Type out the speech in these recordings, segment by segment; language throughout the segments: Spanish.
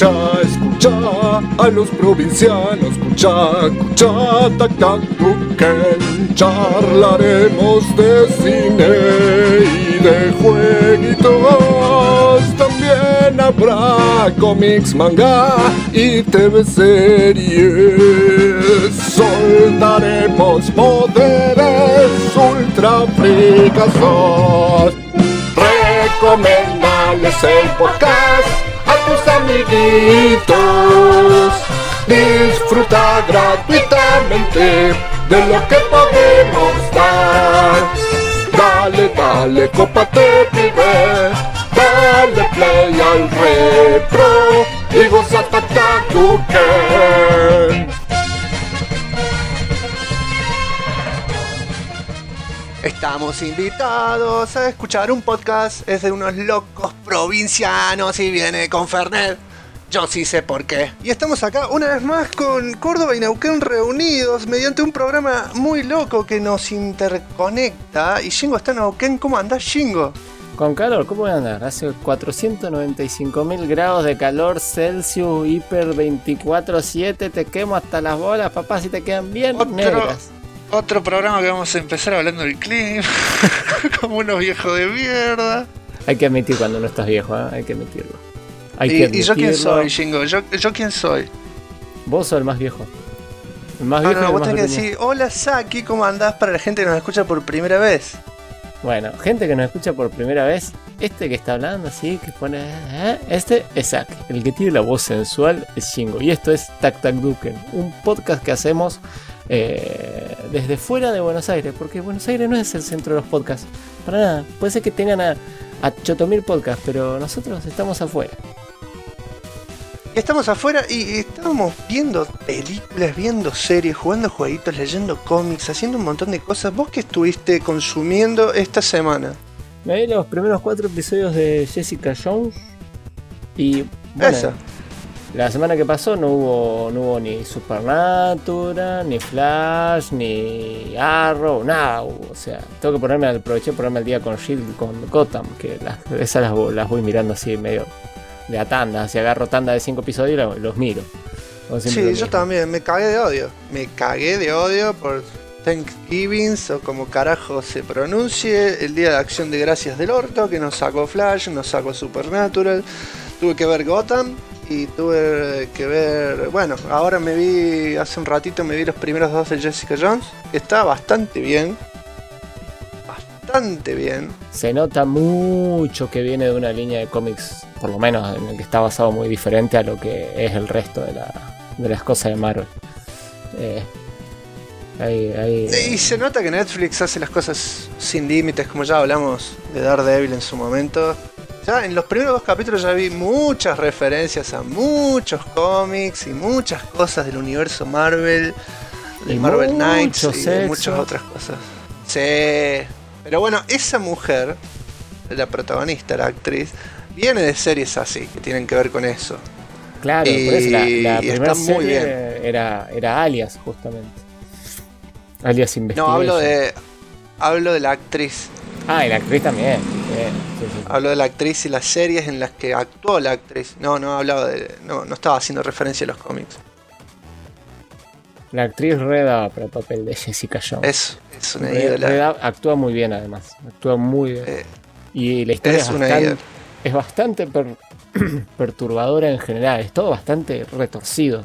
escucha a los provincianos, escucha, tac, tac, tuquen. Charlaremos de cine y de jueguitos. También habrá cómics, manga y TV series. Soltaremos poderes ultra fricazos. Recomendales el podcast a tus amiguitos. Disfruta gratuitamente de lo que podemos dar. Dale, cópate, pibe. Dale play al repro y goza Tuquen. Estamos invitados a escuchar un podcast. Es de unos locos provincianos y viene con Fernet. Yo sí sé por qué. Y estamos acá una vez más con Córdoba y Neuquén reunidos mediante un programa muy loco que nos interconecta. Y Shingo está en Neuquén. ¿Cómo andás, Shingo? Con calor, ¿cómo voy a andar? Hace 495.000 grados de calor Celsius, hiper 24/7. Te quemo hasta las bolas, papá, si te quedan bien negras. Otro programa que vamos a empezar hablando del clima. Como unos viejos de mierda. Hay que admitir cuando no estás viejo, ¿eh? Hay que admitirlo. ¿Y yo quién soy, Shingo? ¿Yo quién soy? Vos sos el más viejo. El más viejo. Vos tenés que decir, hola Saki, ¿cómo andás? Para la gente que nos escucha por primera vez. Bueno, gente que nos escucha por primera vez, este que está hablando así, que pone... Este es Saki, el que tiene la voz sensual es Shingo. Y esto es Tac Tac Tuquen, un podcast que hacemos desde fuera de Buenos Aires, porque Buenos Aires no es el centro de los podcasts, para nada. Puede ser que tengan a chotomil podcasts, pero nosotros estamos afuera. Estamos afuera y estamos viendo películas, viendo series, jugando jueguitos, leyendo cómics, haciendo un montón de cosas. ¿Vos qué estuviste consumiendo esta semana? Me vi los primeros 4 episodios de Jessica Jones y bueno, esa. La semana que pasó no hubo ni Supernatural, ni Flash, ni Arrow, nada. O sea, tengo que aproveché de ponerme al día con Shield, con Gotham, que esas las voy mirando así medio de a tanda. Si agarro tanda de 5 episodios y los miro. Sí, yo también, me cagué de odio. Me cagué de odio por Thanksgiving, o como carajo se pronuncie, el Día de Acción de Gracias del orto, que nos sacó Flash, nos sacó Supernatural. Tuve que ver Gotham. Y tuve que ver, bueno, ahora hace un ratito me vi los primeros 2 de Jessica Jones, que está bastante bien. Bastante bien. Se nota mucho que viene de una línea de cómics, por lo menos en el que está basado muy diferente a lo que es el resto de las cosas de Marvel. Y se nota que Netflix hace las cosas sin límites, como ya hablamos de Daredevil en su momento. Ya en los primeros 2 capítulos ya vi muchas referencias a muchos cómics y muchas cosas del universo Marvel, de Marvel Knights y de muchas otras cosas. Sí, pero bueno, esa mujer, la protagonista, la actriz, viene de series así, que tienen que ver con eso. Claro, por eso la primera serie muy bien. Era Alias, justamente. Alias Investigation. No, hablo de la actriz. Ah, y la actriz también. Sí. Hablo de la actriz y las series en las que actuó la actriz. No hablaba no estaba haciendo referencia a los cómics. La actriz Reda para el papel de Jessica Jones. Es una ídola. Reda actúa muy bien, además. Actúa muy bien. Y la historia es bastante perturbadora en general. Es todo bastante retorcido.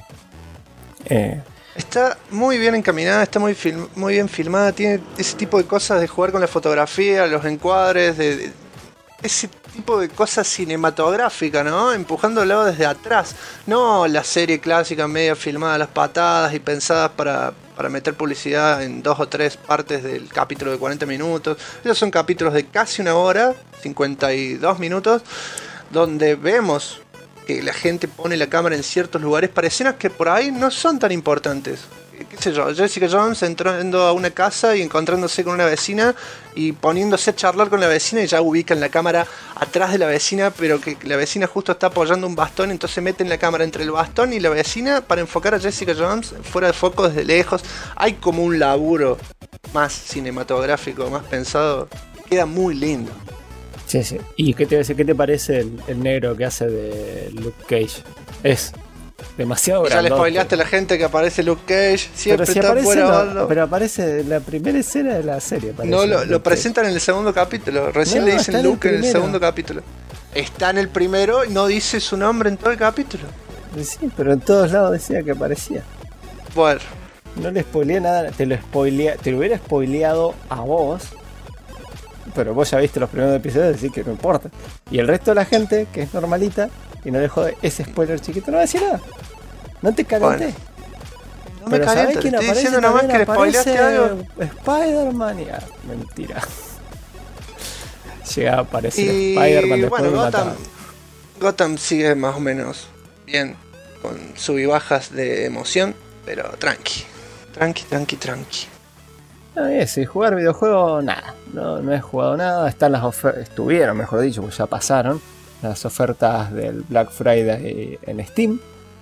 Está muy bien encaminada, está muy bien filmada, tiene ese tipo de cosas de jugar con la fotografía, los encuadres, de ese tipo de cosas cinematográficas, ¿no? Empujándolo desde atrás, no la serie clásica media filmada a las patadas y pensadas para meter publicidad en 2 o 3 partes del capítulo de 40 minutos. Esos son capítulos de casi 1 hora, 52 minutos, donde vemos que la gente pone la cámara en ciertos lugares para escenas que por ahí no son tan importantes. ¿Qué sé yo? Jessica Jones entrando a una casa y encontrándose con una vecina y poniéndose a charlar con la vecina y ya ubican la cámara atrás de la vecina, pero que la vecina justo está apoyando un bastón, entonces meten la cámara entre el bastón y la vecina para enfocar a Jessica Jones fuera de foco desde lejos. Hay como un laburo más cinematográfico, más pensado. Queda muy lindo. Sí. ¿Y qué te parece el negro que hace de Luke Cage? Es demasiado Ya le grandote. spoileaste a la gente que aparece Luke Cage. Siempre Pero si está aparece, fuera. pero aparece en la primera escena de la serie. Aparece No, lo Luke presentan en el segundo capítulo. Recién No, le está dicen en el Luke en el primero. segundo capítulo. Está en el primero y no dice su nombre en todo el capítulo. Cage. Sí, pero en todos lados decía que aparecía. Bueno, No le spoileé nada, te lo hubiera spoileado a vos. Pero vos ya viste los primeros episodios, así que no importa. Y el resto de la gente, que es normalita, y no le jode ese spoiler chiquito, no va a decir nada. No te calenté. no me Pero ¿sabés caliento. quién Te estoy aparece diciendo nomás también? que le spoileaste Aparece algo. Spider-Man y... mentira. Llega a aparecer Y Spider-Man después bueno, de matar. Gotham sigue más o menos bien. Con sub y bajas de emoción. Pero tranqui. Tranqui. Si jugar videojuegos, nada. No he jugado nada. Están las estuvieron, mejor dicho, pues ya pasaron. Las ofertas del Black Friday en Steam.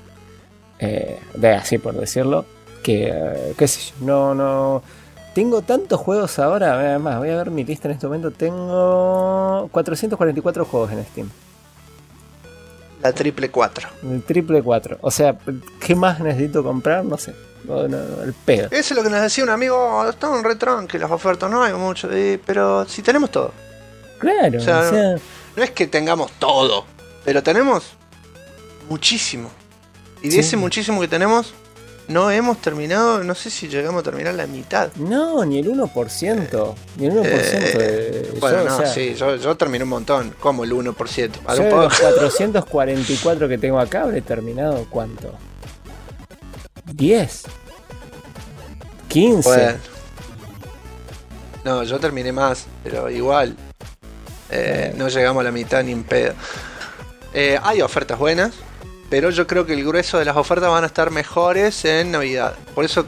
Así por decirlo. Que, qué sé yo, no. Tengo tantos juegos ahora. Además, voy a ver mi lista en este momento. Tengo 444 juegos en Steam. La triple 4. El triple 4. O sea, ¿qué más necesito comprar? No sé. No, el pedo. Eso es lo que nos decía un amigo. Están re tranqui las ofertas. No hay mucho. Pero si tenemos todo. Claro, O sea, no es que tengamos todo. Pero tenemos muchísimo. Y de Sí. ese muchísimo que tenemos, no hemos terminado. No sé si llegamos a terminar la mitad. no, ni el 1%. Ni el 1%. Bueno, yo, no, o sea, sí, yo terminé un montón. Como el 1%. yo de los 444 que tengo acá habré terminado ¿cuánto? 10, 15. Bueno. No, yo terminé más, pero igual. No llegamos a la mitad ni en pedo. Hay ofertas buenas, pero yo creo que el grueso de las ofertas van a estar mejores en Navidad. Por eso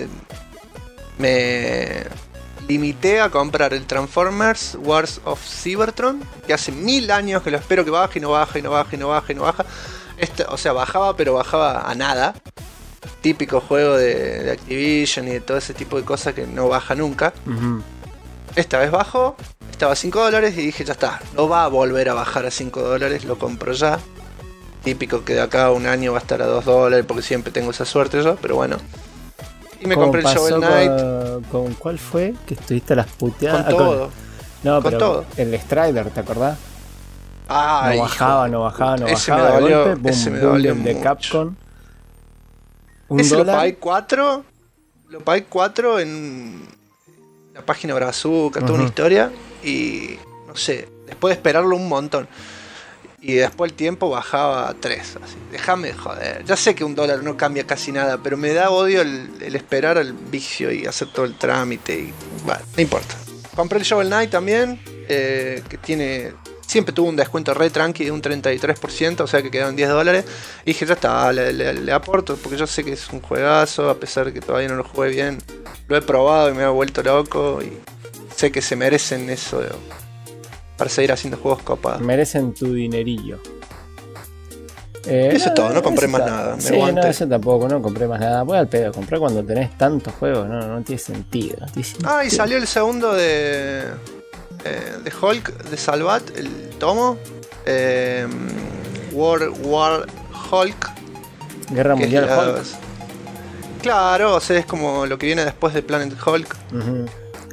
me limité a comprar el Transformers Wars of Cybertron, que hace 1000 años que lo espero que baje y no baja y no baja y no baja y no baja. O sea, bajaba, pero bajaba a nada. Típico juego de Activision y de todo ese tipo de cosas que no baja nunca. Ujú. Esta vez bajó, estaba a $5 y dije, ya está, no va a volver a bajar a $5, lo compro ya. Típico que de acá a un año va a estar a $2, porque siempre tengo esa suerte yo, pero bueno. Y me ¿Cómo compré el pasó Shovel Knight ¿Con cuál fue? Que estuviste a las puteadas. con todo. No, con pero todo. el Strider, ¿te acordás? Ay, No bajaba, hijo no bajaba, no ese me bajaba. De dolió, golpe, boom, ese me boom, dolió el de mucho. Capcom. Ese lo $1. pagué 4. Lo pagué 4 en la página Brazuca, toda una historia. Y no sé, después de esperarlo un montón. Y después el tiempo bajaba a 3. Así. Déjame de joder. Ya sé que $1 no cambia casi nada, pero me da odio el esperar al vicio y hacer todo el trámite. Y, bueno, no importa. Compré el Shovel Knight también, que siempre tuvo un descuento re tranqui de un 33%, o sea que quedaron $10. Y dije, ya está, le aporto, porque yo sé que es un juegazo, a pesar de que todavía no lo jugué bien. Lo he probado y me ha vuelto loco y sé que se merecen eso para seguir haciendo juegos copados. Merecen tu dinerillo. Eso es todo, no compré eso más está. nada, me Sí, aguanté. no, eso tampoco, no compré más nada. Voy al pedo, compré cuando tenés tantos juegos, no tiene sentido. No tiene sentido. Ah, y salió el segundo de Hulk, de Salvat, el tomo. War Hulk. Guerra que es Mundial la- Hulk. Claro, o sea, es como lo que viene después de Planet Hulk. Ujú.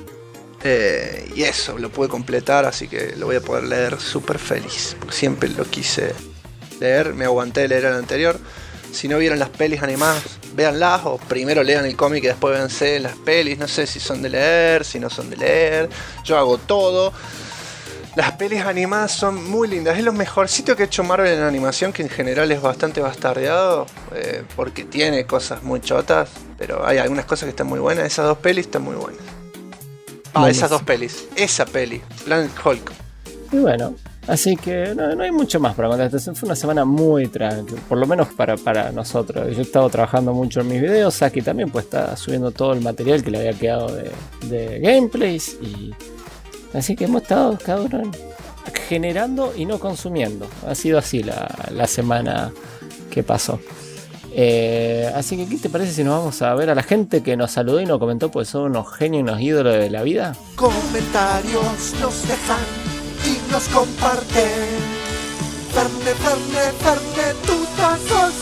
Y eso, lo pude completar, así que lo voy a poder leer súper feliz. Porque siempre lo quise leer, me aguanté de leer el anterior. Si no vieron las pelis animadas, véanlas, o primero lean el cómic y después véanse las pelis. No sé si son de leer, si no son de leer. Yo hago todo. Las pelis animadas son muy lindas. Es lo mejorcito que ha hecho Marvel en animación, que en general es bastante bastardeado, porque tiene cosas muy chotas, pero hay algunas cosas que están muy buenas. Esas dos pelis están muy buenas. Buenísimo. Esas dos pelis. Esa peli, Planet Hulk. Y bueno, así que no hay mucho más para contar. Fue una semana muy tranquila, por lo menos para nosotros. Yo he estado trabajando mucho en mis videos. Saki también pues está subiendo todo el material que le había quedado de gameplays. Y así que hemos estado cada uno generando y no consumiendo. Ha sido así la semana que pasó. Así que, ¿qué te parece si nos vamos a ver a la gente que nos saludó y nos comentó? Pues son unos genios y unos ídolos de la vida. Comentarios nos dejan y nos comparten. Ferne, Ferne, Ferne, tutazos.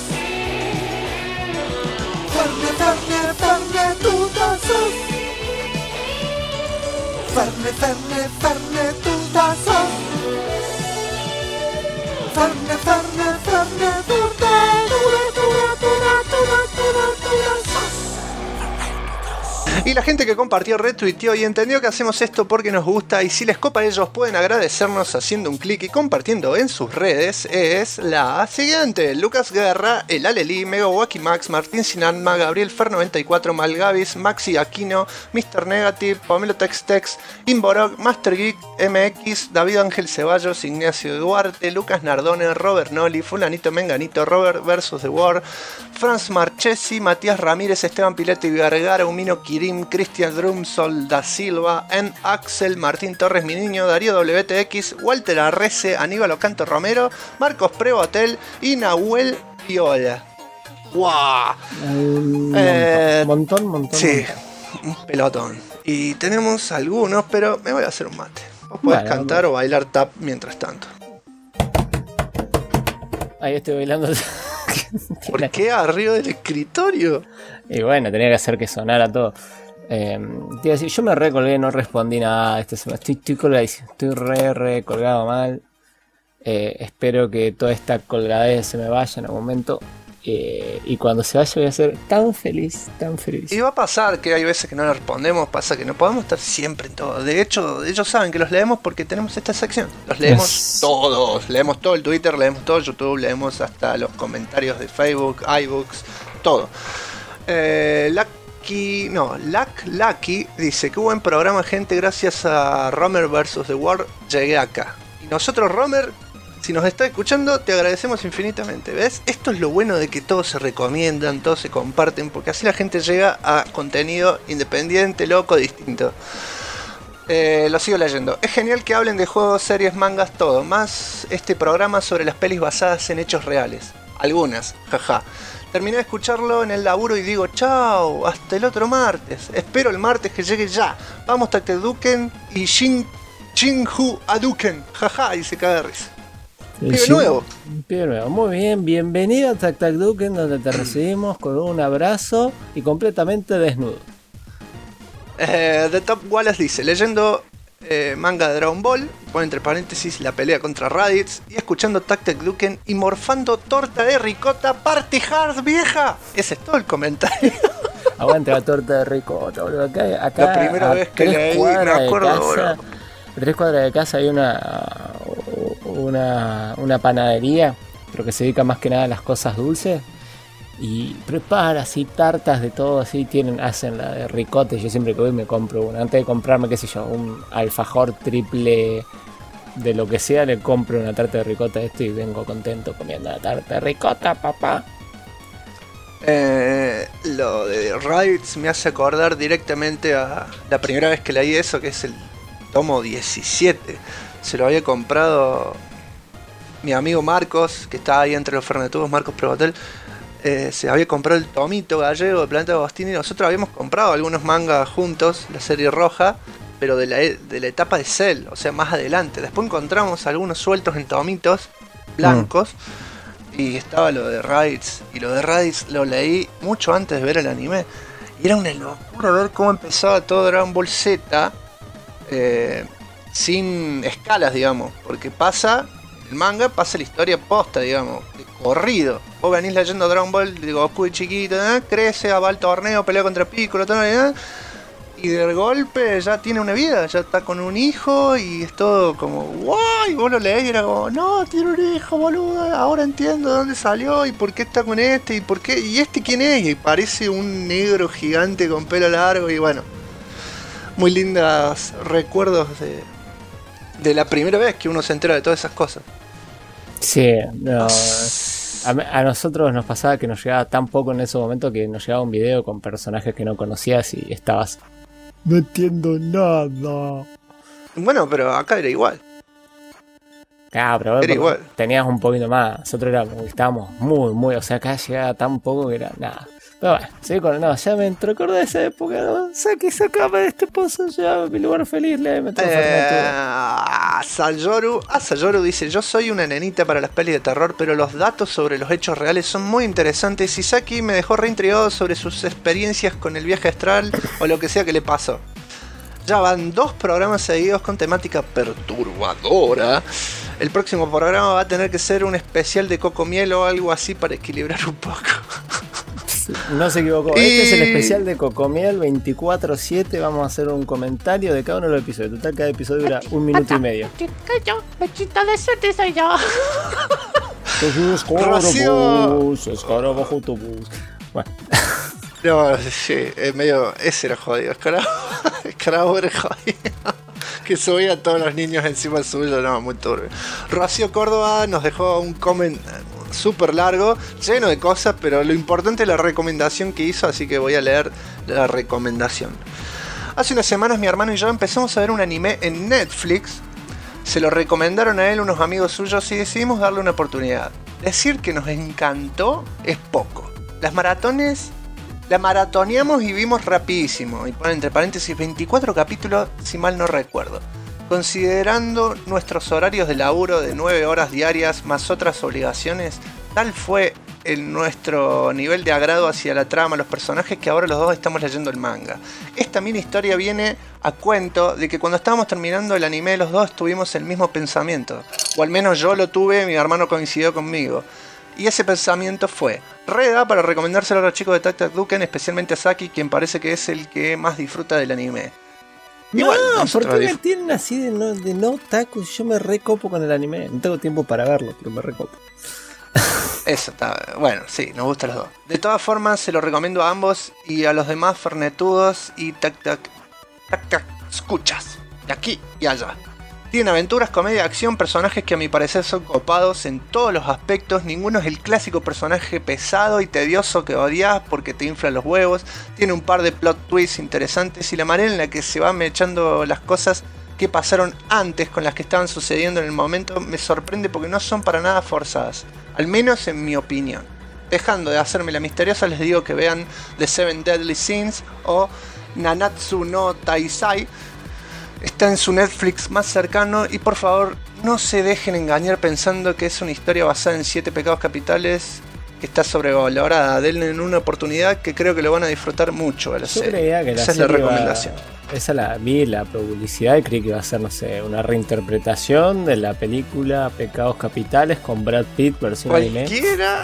Ferne, Ferne, Ferne, tutazos. Ferne, Ferne, Ferne, tutazos. Ferne, Ferne, Ferne, y la gente que compartió, retuiteó y entendió que hacemos esto porque nos gusta, y si les copa a ellos pueden agradecernos haciendo un clic y compartiendo en sus redes, es la siguiente: Lucas Guerra, El Aleli, Megawaki Max, Martín Sinanma, Gabriel Fer94, Malgavis, Maxi Aquino, Mr. Negative, Pomelo Textex, Imborog, Master Geek, MX, David Ángel Ceballos, Ignacio Duarte, Lucas Nardone, Robert Noli, Fulanito Menganito, Robert vs. The War, Franz Marchesi, Matías Ramírez, Esteban Piletti Vergara, Humino Kirim, Cristian Drumsol da Silva, En Axel, Martín Torres Mi Niño, Darío WTX, Walter Arrece, Aníbal Ocanto Romero, Marcos Prevotel y Nahuel Viola. ¡Wow! Montón. Sí, un pelotón. Y tenemos algunos, pero me voy a hacer un mate. Vos podés cantar o bailar tap mientras tanto. Ahí estoy bailando. ¿Por qué arriba del escritorio? Y bueno, tenía que hacer que sonara todo. Te iba a decir, yo me recolgué, no respondí nada esta semana. Estoy colgadísimo, estoy re colgado mal. Espero que toda esta colgadez se me vaya en algún momento. Y cuando se vaya voy a ser tan feliz. Y va a pasar que hay veces que no le respondemos, pasa que no podemos estar siempre en todo. De hecho, ellos saben que los leemos porque tenemos esta sección. Los leemos todos, leemos todo el Twitter, leemos todo el YouTube, leemos hasta los comentarios de Facebook, iBooks, todo. Lucky dice: qué buen programa, gente, gracias a Romer vs. The World llegué acá. Y nosotros, Romer, si nos está escuchando, te agradecemos infinitamente. ¿Ves? Esto es lo bueno de que todos se recomiendan, todos se comparten, porque así la gente llega a contenido independiente, loco, distinto. Lo sigo leyendo. Es genial que hablen de juegos, series, mangas, todo. Más este programa sobre las pelis basadas en hechos reales. Algunas, jaja. Terminé de escucharlo en el laburo y digo, chao, hasta el otro martes. Espero el martes que llegue ya. Vamos, Takteduken y Shinju Aduken. Jaja, y se caga de risa. Pibe nuevo. Muy bien, bienvenido a Takteduken, donde te recibimos con un abrazo y completamente desnudo. The Top Wallace dice, leyendo manga de Dragon Ball, pone entre paréntesis la pelea contra Raditz, y escuchando Takteduken y morfando torta de ricota party hard, vieja. Ese es todo el comentario. Aguante la torta de ricota, boludo. Acá la primera vez que leí, me acuerdo, a 3 cuadras de casa hay una panadería, pero que se dedica más que nada a las cosas dulces. Y prepara así tartas de todo, así hacen la de ricota. Yo siempre que voy me compro una. Antes de comprarme, qué sé yo, un alfajor triple de lo que sea, le compro una tarta de ricota y vengo contento comiendo la tarta de ricota, papá. Lo de Raditz me hace acordar directamente a la primera vez que leí eso, que es el tomo 17. Se lo había comprado mi amigo Marcos, que está ahí entre los fernetudos, Marcos Prevotel. Se había comprado el tomito gallego de Planeta Agostini. Nosotros habíamos comprado algunos mangas juntos, la serie roja, pero de la etapa de Cell, o sea, más adelante. Después encontramos algunos sueltos en tomitos blancos y estaba lo de Raditz. Y lo de Raditz lo leí mucho antes de ver el anime. Y era una locura ver cómo empezaba todo Dragon Ball Z sin escalas, digamos, porque el manga pasa la historia posta, digamos, de corrido. Vos venís leyendo Dragon Ball de Goku de chiquito, crece, va al torneo, pelea contra Piccolo, y de golpe ya tiene una vida, ya está con un hijo y es todo como ¡guay! Vos lo leés y era como, no, tiene un hijo, boludo, ahora entiendo de dónde salió y por qué está con este y por qué, y este quién es, y parece un negro gigante con pelo largo y bueno, muy lindos recuerdos de la primera vez que uno se entera de todas esas cosas. Sí, no. A nosotros nos pasaba que nos llegaba tan poco en ese momento que nos llegaba un video con personajes que no conocías y estabas, no entiendo nada. Bueno, pero acá era igual. Pero era igual. Tenías un poquito más. Nosotros estábamos muy, o sea, acá llegaba tan poco que era nada. Pero bueno, sí, ya me recordé de esa época, ¿no? Sacame de este pozo, ya mi lugar feliz, le meto Asayoru dice: yo soy una nenita para las pelis de terror, pero los datos sobre los hechos reales son muy interesantes. Y Saki me dejó reintrigado sobre sus experiencias con el viaje astral o lo que sea que le pasó. Ya van 2 programas seguidos con temática perturbadora. El próximo programa va a tener que ser un especial de Cocomiel o algo así para equilibrar un poco. No se equivocó. Este es el especial de Cocomiel 24/7. Vamos a hacer un comentario de cada uno de los episodios. Total, cada episodio dura 1 minuto y medio. Yo, pechito de suerte soy yo. Escarabajo tu bus. Bueno. No, sí, medio. Ese era jodido. Escarabajo era jodido. Que subía a todos los niños encima suyo. No, muy turbio. Rocío Córdoba nos dejó un comment súper largo, lleno de cosas, pero lo importante es la recomendación que hizo, así que voy a leer la recomendación. Hace unas semanas mi hermano y yo empezamos a ver un anime en Netflix. Se lo recomendaron a él unos amigos suyos y decidimos darle una oportunidad. Decir que nos encantó es poco. La maratoneamos y vimos rapidísimo. Y ponen entre paréntesis 24 capítulos, si mal no recuerdo. Considerando nuestros horarios de laburo de 9 horas diarias más otras obligaciones, tal fue nuestro nivel de agrado hacia la trama, los personajes, que ahora los dos estamos leyendo el manga. Esta mini historia viene a cuento de que cuando estábamos terminando el anime los dos tuvimos el mismo pensamiento. O al menos yo lo tuve, mi hermano coincidió conmigo. Y ese pensamiento fue: Reda para recomendárselo a los chicos de Tac Tac Duken, especialmente a Saki, quien parece que es el que más disfruta del anime. Igual, no, ¿por qué me tienen así de no otaku? Yo me recopo con el anime. No tengo tiempo para verlo, pero me recopo. Eso está, bueno, sí, nos gusta los dos. De todas formas, se lo recomiendo a ambos y a los demás fernetudos y tac escuchas, de aquí y allá. Tienen aventuras, comedia, acción, personajes que a mi parecer son copados en todos los aspectos. Ninguno es el clásico personaje pesado y tedioso que odias porque te infla los huevos. Tiene un par de plot twists interesantes y la manera en la que se van echando las cosas que pasaron antes con las que estaban sucediendo en el momento me sorprende porque no son para nada forzadas. Al menos en mi opinión. Dejando de hacerme la misteriosa, les digo que vean The Seven Deadly Sins o Nanatsu no Taizai. Está en su Netflix más cercano y por favor no se dejen engañar pensando que es una historia basada en 7 pecados capitales que está sobrevalorada. Denle una oportunidad que creo que lo van a disfrutar mucho a la serie. Creía que esa es la recomendación. Vi la publicidad y creí que iba a ser, no sé, una reinterpretación de la película Pecados Capitales con Brad Pitt versión anime. ¿Cualquiera?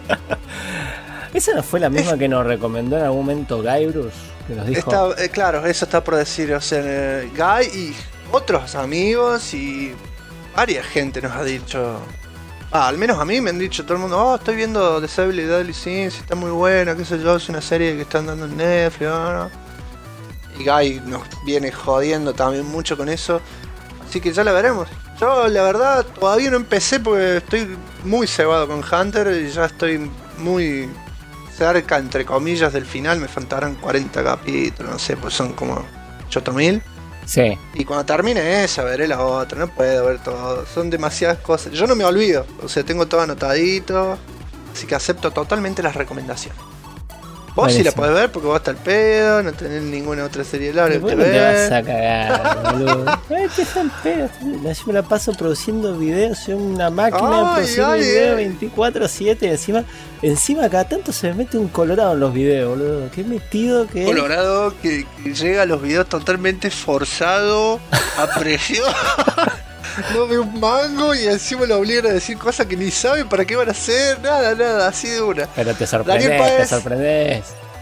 ¿Esa no fue la misma que nos recomendó en algún momento Guybrush? Que nos dijo... claro, eso está por decir. O sea, Guy y otros amigos y varias gente nos ha dicho... al menos a mí me han dicho todo el mundo: estoy viendo The Seven Deadly Sins, está muy buena, qué sé yo, es una serie que están dando en Netflix, ¿no? Y Guy nos viene jodiendo también mucho con eso, así que ya la veremos. Yo la verdad todavía no empecé porque estoy muy cebado con Hunter y ya estoy muy cerca, entre comillas, del final. Me faltarán 40 capítulos, no sé, pues son como 8.000. Sí. Y cuando termine esa, veré la otra. No puedo ver todo. Son demasiadas cosas. Yo no me olvido. O sea, tengo todo anotadito. Así que acepto totalmente las recomendaciones. Vos sí la podés ver porque vos estás al pedo. No tenés ninguna otra serie larga que te vas a cagar, boludo. ¿Qué tan pedo? Yo me la paso produciendo videos. Soy una máquina de producir videos 24/7. Encima cada tanto se me mete un colorado en los videos, boludo. Qué metido que es. Colorado que llega a los videos totalmente forzado, a presión. No ve un mango y encima lo obligan a decir cosas que ni saben para qué van a hacer. Nada, así de una. Pero te sorprendes.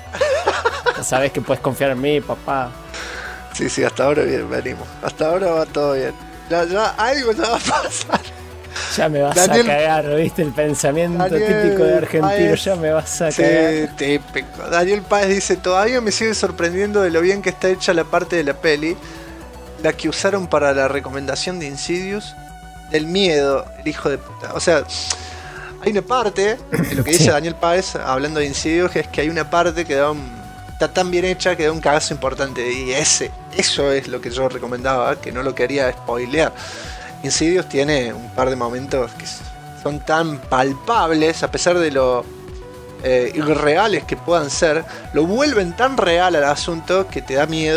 Sabes que puedes confiar en mí, papá. Sí, hasta ahora bien, venimos. Hasta ahora va todo bien. Ya algo ya va a pasar. Ya me vas a cagar, ¿viste? El pensamiento típico de argentino. Páez, ya me vas a cagar. Sí, típico. Daniel Páez dice: todavía me sigue sorprendiendo de lo bien que está hecha la parte de la peli, la que usaron para la recomendación de Insidious, del miedo, el hijo de puta. O sea, hay una parte, de lo que dice Daniel Páez hablando de Insidious, es que hay una parte que está tan bien hecha que da un cagazo importante. Y eso es lo que yo recomendaba, que no lo quería spoilear. Insidious tiene un par de momentos que son tan palpables, a pesar de lo irreales que puedan ser, lo vuelven tan real al asunto que te da miedo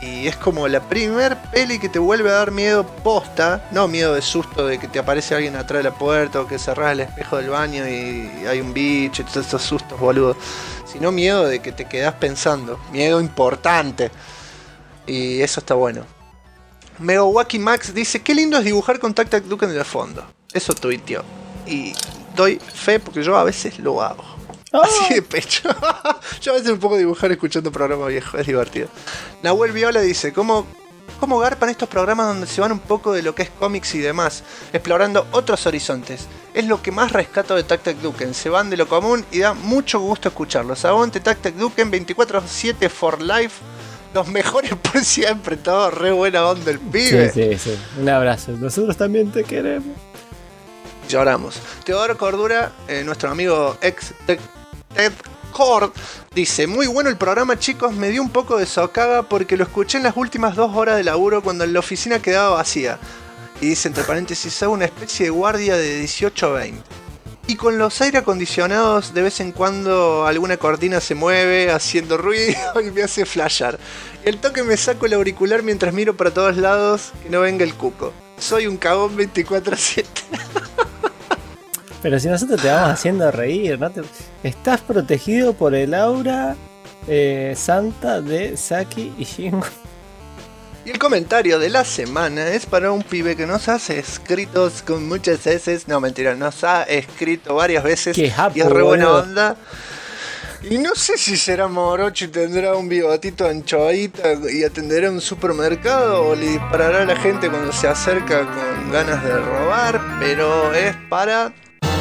Y es como la primer peli que te vuelve a dar miedo posta, no miedo de susto de que te aparece alguien atrás de la puerta o que cerrás el espejo del baño y hay un bicho y todos esos sustos, boludo. Sino miedo de que te quedás pensando, miedo importante. Y eso está bueno. Megawaki Max dice, qué lindo es dibujar con Tac Tac Duke en el fondo. Eso tuiteó. Y doy fe porque yo a veces lo hago. Así de pecho. Yo a veces me pongo a dibujar escuchando programas viejos, es divertido. Nahuel Viola dice, ¿cómo garpan estos programas donde se van un poco de lo que es cómics y demás, explorando otros horizontes? Es lo que más rescato de Tac Tac Duken, se van de lo común y da mucho gusto escucharlos. Aguante Tac Tac Duken, 24/7 for life, los mejores por siempre, todo re buena onda el pibe. Sí, un abrazo, nosotros también te queremos. Lloramos. Teodoro Cordura, nuestro amigo ex Ted Cord, dice, muy bueno el programa, chicos, me dio un poco de socava porque lo escuché en las últimas 2 horas de laburo cuando la oficina quedaba vacía. Y dice entre paréntesis, hago una especie de guardia de 18 a 20. Y con los aire acondicionados de vez en cuando alguna cortina se mueve haciendo ruido y me hace flashear. Y el toque me saco el auricular mientras miro para todos lados que no venga el cuco. Soy un cagón 24/7. Pero si nosotros te vamos haciendo reír, ¿no? Estás protegido por el aura santa de Saki y Shingo. Y el comentario de la semana es para un pibe que nos hace escritos con muchas veces. No, mentira, nos ha escrito varias veces. Qué hapo, y es re buena boludo. onda. Y no sé si será morocho y tendrá un bigotito anchoadita y atenderá un supermercado o le disparará a la gente cuando se acerca con ganas de robar. Pero es para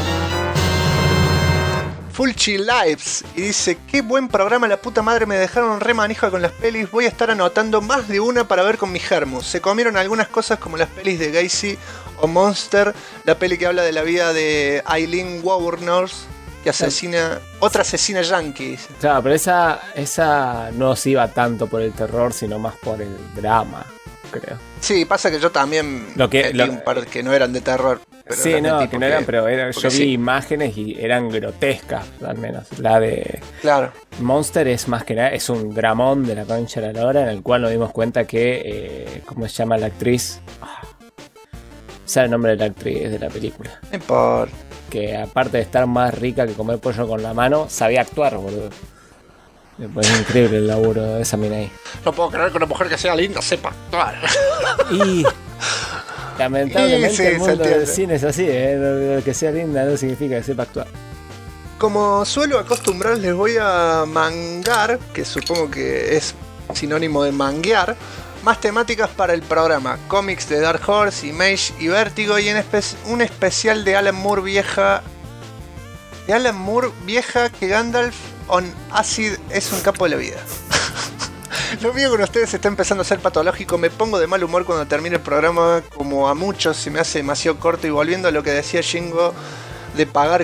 Fulci Lives y dice, qué buen programa, la puta madre, me dejaron re manija con las pelis, voy a estar anotando más de una para ver con mi germo. Se comieron algunas cosas como las pelis de Gacy o Monster, la peli que habla de la vida de Eileen Wuornos, que asesina, otra asesina yankee. Claro, pero esa no se iba tanto por el terror, sino más por el drama, creo. Sí, pasa que yo también vi un par que no eran de terror. Pero sí, no, que no eran, pero yo vi imágenes y eran grotescas, al menos. La de Monster es más que nada, es un dramón de la concha de la lora, en el cual nos dimos cuenta que, ¿cómo se llama la actriz? ¿Sabe el nombre de la actriz de la película? No importa. Que aparte de estar más rica que comer pollo con la mano, sabía actuar, boludo. Es increíble el laburo de esa mina ahí. No puedo creer que una mujer que sea linda sepa actuar. Y lamentablemente sí, el mundo del cine es así, lo que sea linda no significa que sepa actuar. Como suelo acostumbrar, les voy a mangar, que supongo que es sinónimo de manguear, más temáticas para el programa. Cómics de Dark Horse, Image y Vértigo, y un especial de Alan Moore vieja. De Alan Moore vieja que Gandalf on Acid es un capo de la vida. Lo mío con ustedes está empezando a ser patológico. Me pongo de mal humor cuando termine el programa, como a muchos se me hace demasiado corto. Y volviendo a lo que decía Shingo de pagar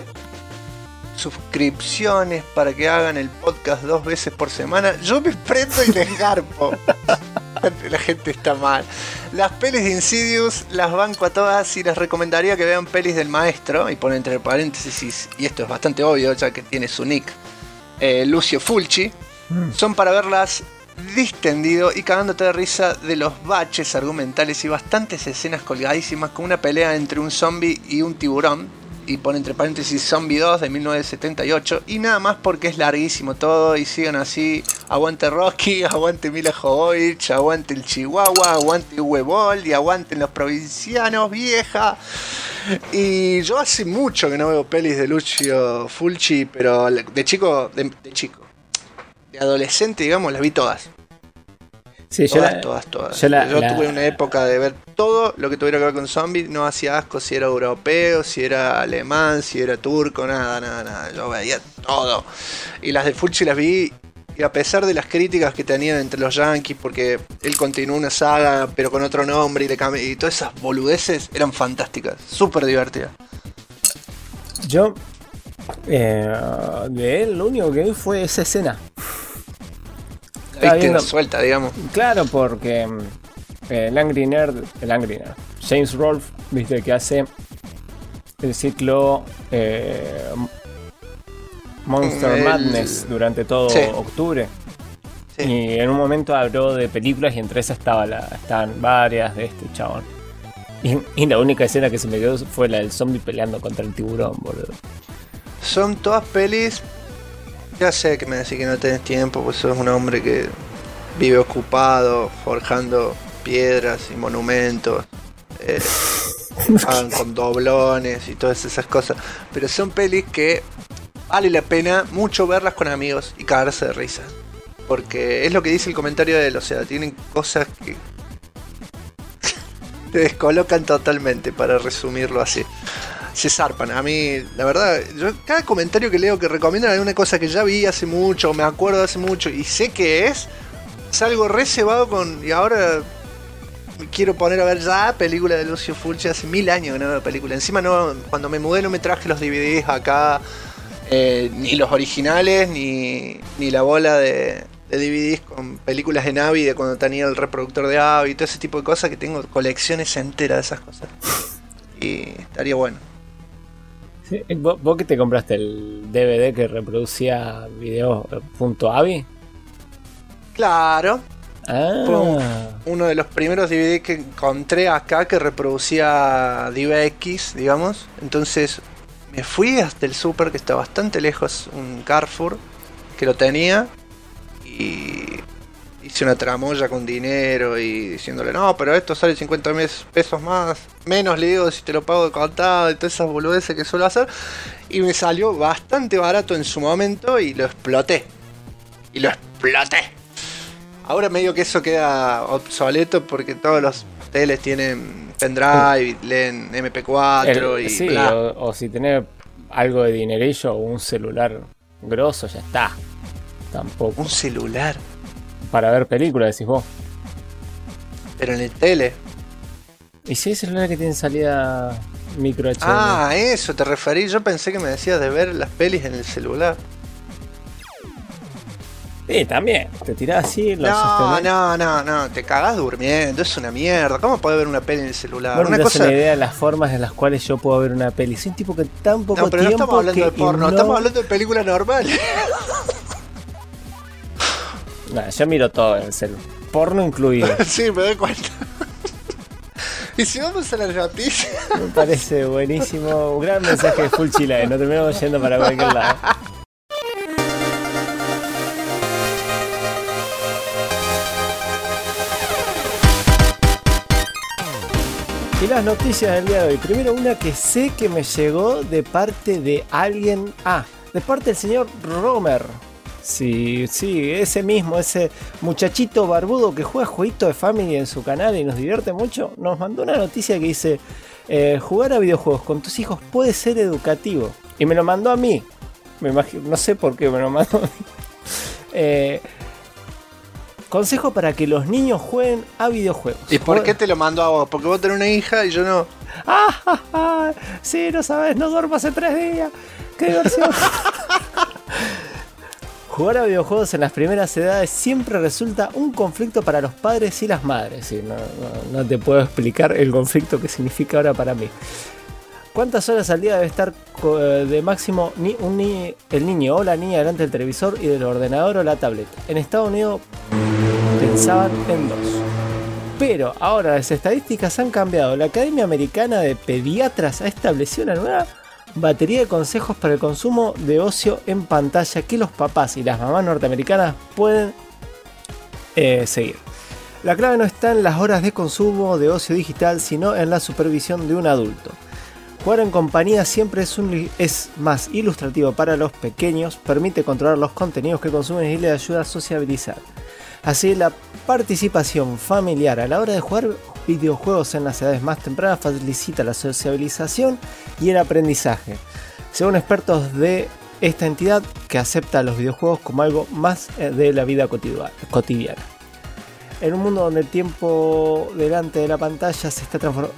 suscripciones para que hagan el podcast 2 veces por semana, yo me prendo y les garpo. La gente está mal. Las pelis de Insidious las banco a todas y les recomendaría que vean pelis del maestro, y pone entre paréntesis, y esto es bastante obvio ya que tiene su nick, Lucio Fulci. Son para verlas distendido y cagándote de risa de los baches argumentales y bastantes escenas colgadísimas, como una pelea entre un zombie y un tiburón, y pone entre paréntesis Zombie 2 de 1978, y nada más porque es larguísimo todo. Y sigan así, aguante Rocky, aguante Mila Jovovich, aguante el Chihuahua, aguante Huevol y aguanten los provincianos, vieja. Y yo hace mucho que no veo pelis de Lucio Fulci, pero de chico, de adolescente, digamos, las vi todas. Sí, todas. Yo tuve una época de ver todo lo que tuviera que ver con zombies. No hacía asco si era europeo, si era alemán, si era turco, nada. Yo veía todo. Y las de Fulci las vi, y a pesar de las críticas que tenían entre los yankees, porque él continuó una saga pero con otro nombre y todas esas boludeces, eran fantásticas, súper divertidas. Yo de él lo único que vi fue esa escena. Viste, suelta, digamos. Claro, porque el Angry Nerd, James Rolfe, viste que hace el ciclo Monster Madness durante todo octubre. Sí. Y en un momento habló de películas y entre esas estaban varias de este chabón. Y la única escena que se me quedó fue la del zombie peleando contra el tiburón, boludo. Son todas pelis. Ya sé que me decís que no tenés tiempo, pues sos un hombre que vive ocupado, forjando piedras y monumentos. Hagan con doblones y todas esas cosas. Pero son pelis que vale la pena mucho verlas con amigos y cagarse de risa. Porque es lo que dice el comentario de él, o sea, tienen cosas que te descolocan totalmente, para resumirlo así. Se zarpan. A mí, la verdad, yo cada comentario que leo que recomiendan alguna cosa que ya vi hace mucho, me acuerdo hace mucho y sé que salgo re cebado con. Y ahora me quiero poner a ver ya película de Lucio Fulci. Hace 1000 años que no veo película. Encima no, cuando me mudé no me traje los DVDs acá, ni los originales, ni la bola de DVDs con películas de Navi de cuando tenía el reproductor de AVI y todo ese tipo de cosas, que tengo colecciones enteras de esas cosas. Y estaría bueno. Sí, ¿vos que te compraste el DVD que reproducía videos .avi? Claro. Fue Ah, uno de los primeros DVD que encontré acá que reproducía DivX, digamos. Entonces me fui hasta el super, que está bastante lejos, un Carrefour, que lo tenía. Y hice una tramoya con dinero y diciéndole, no, pero esto sale 50 pesos más, menos, le digo, si te lo pago de contado y todas esas boludeces que suelo hacer. Y me salió bastante barato en su momento y lo exploté. Ahora medio que eso queda obsoleto porque todos los teles tienen pendrive y leen MP4 y sí, bla. o si tenés algo de dinerillo o un celular grosso, ya está. Tampoco. Un celular, Para ver películas, decís vos. pero en el tele. ¿Y si hay celulares que tienen salida micro HD? Ah, eso te referí. Yo pensé que me decías de ver las pelis en el celular. Sí, también. Te tirás así, lo No, sostenés. no, te cagás durmiendo, es una mierda. ¿Cómo podés ver una peli en el celular? Bueno, Una no cosa. una idea de las formas en las cuales yo puedo ver una peli. Soy un tipo que tan poco No, pero no tiempo estamos hablando que de porno, no... estamos hablando de películas normales. Nah, yo miro todo en el celular. Porno incluido. Sí, me doy cuenta. Y si vamos a la noticia. Me parece buenísimo. Un gran mensaje de Full Chile. Nos terminamos yendo para cualquier lado. Y las noticias del día de hoy. Primero una que sé que me llegó de parte de alguien. De parte del señor Romer. Sí, ese mismo, ese muchachito barbudo que juega jueguito de Family en su canal y nos divierte mucho. Nos mandó una noticia que dice: jugar a videojuegos con tus hijos puede ser educativo. Y me lo mandó a mí. Me imagino, no sé por qué me lo mandó a mí. Consejo para que los niños jueguen a videojuegos. ¿Y por qué te lo mando a vos? Porque vos tenés una hija y yo no. Sí, no sabes, no duermo hace 3 días. ¡Qué diversión! Jugar a videojuegos en las primeras edades siempre resulta un conflicto para los padres y las madres. Sí, no te puedo explicar el conflicto que significa ahora para mí. ¿Cuántas horas al día debe estar de máximo el niño o la niña delante del televisor y del ordenador o la tableta? En Estados Unidos pensaban en 2. Pero ahora las estadísticas han cambiado. La Academia Americana de Pediatras ha establecido una nueva batería de consejos para el consumo de ocio en pantalla que los papás y las mamás norteamericanas pueden seguir. La clave no está en las horas de consumo de ocio digital, sino en la supervisión de un adulto. Jugar en compañía siempre es más ilustrativo para los pequeños, permite controlar los contenidos que consumen y les ayuda a sociabilizar. Así, la participación familiar a la hora de jugar videojuegos en las edades más tempranas facilita la sociabilización y el aprendizaje, según expertos de esta entidad que acepta los videojuegos como algo más de la vida cotidiana. En un mundo donde el tiempo delante de la pantalla se está transformando...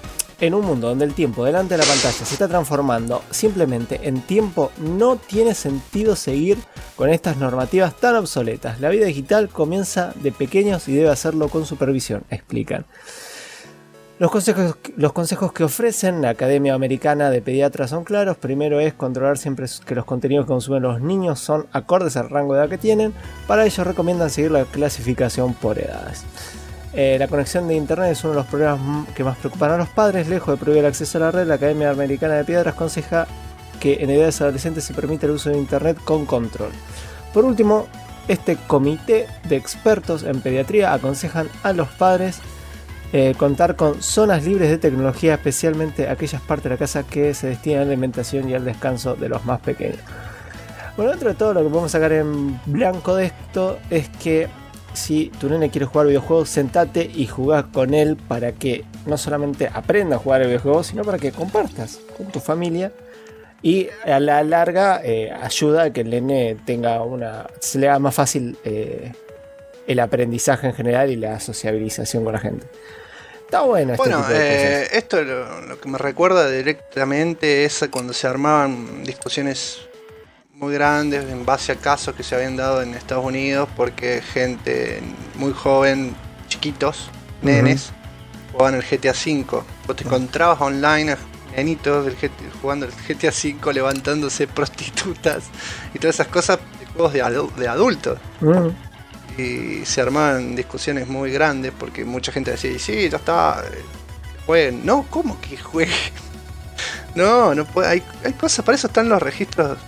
simplemente en tiempo, no tiene sentido seguir con estas normativas tan obsoletas. La vida digital comienza de pequeños y debe hacerlo con supervisión, explican. Los consejos que ofrecen la Academia Americana de Pediatras son claros. Primero es controlar siempre que los contenidos que consumen los niños son acordes al rango de edad que tienen. Para ello recomiendan seguir la clasificación por edades. La conexión de internet es uno de los problemas que más preocupan a los padres. Lejos de prohibir el acceso a la red, la Academia Americana de Pediatras aconseja que en edades adolescentes se permita el uso de internet con control. Por último, este comité de expertos en pediatría aconsejan a los padres contar con zonas libres de tecnología, especialmente aquellas partes de la casa que se destinan a la alimentación y al descanso de los más pequeños. Bueno, dentro de todo lo que podemos sacar en blanco de esto es que si tu nene quiere jugar videojuegos, sentate y jugá con él para que no solamente aprenda a jugar videojuegos, sino para que compartas con tu familia y a la larga ayuda a que el nene se le haga más fácil el aprendizaje en general y la sociabilización con la gente. Está bueno este tipo de cosas. Esto lo que me recuerda directamente es cuando se armaban discusiones muy grandes en base a casos que se habían dado en Estados Unidos porque gente muy joven, chiquitos, nenes, jugaban el GTA V. Vos te encontrabas online a nenitos jugando el GTA V, levantándose prostitutas y todas esas cosas de juegos de adultos. Y se armaban discusiones muy grandes porque mucha gente decía, sí, ya está, jueguen. No, ¿cómo que jueguen? No puede, hay cosas, para eso están los registros,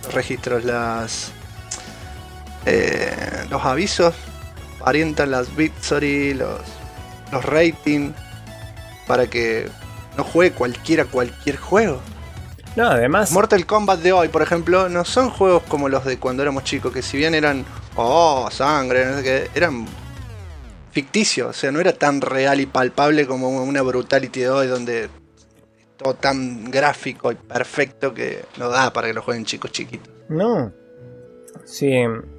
los avisos, orientan las bitstory, los ratings, para que no juegue cualquier juego. No, además Mortal Kombat de hoy, por ejemplo, no son juegos como los de cuando éramos chicos, que si bien eran sangre, no sé qué, eran ficticios, o sea, no era tan real y palpable como una Brutality de hoy, donde es todo tan gráfico y perfecto que no da para que lo jueguen chicos chiquitos. No. Sí.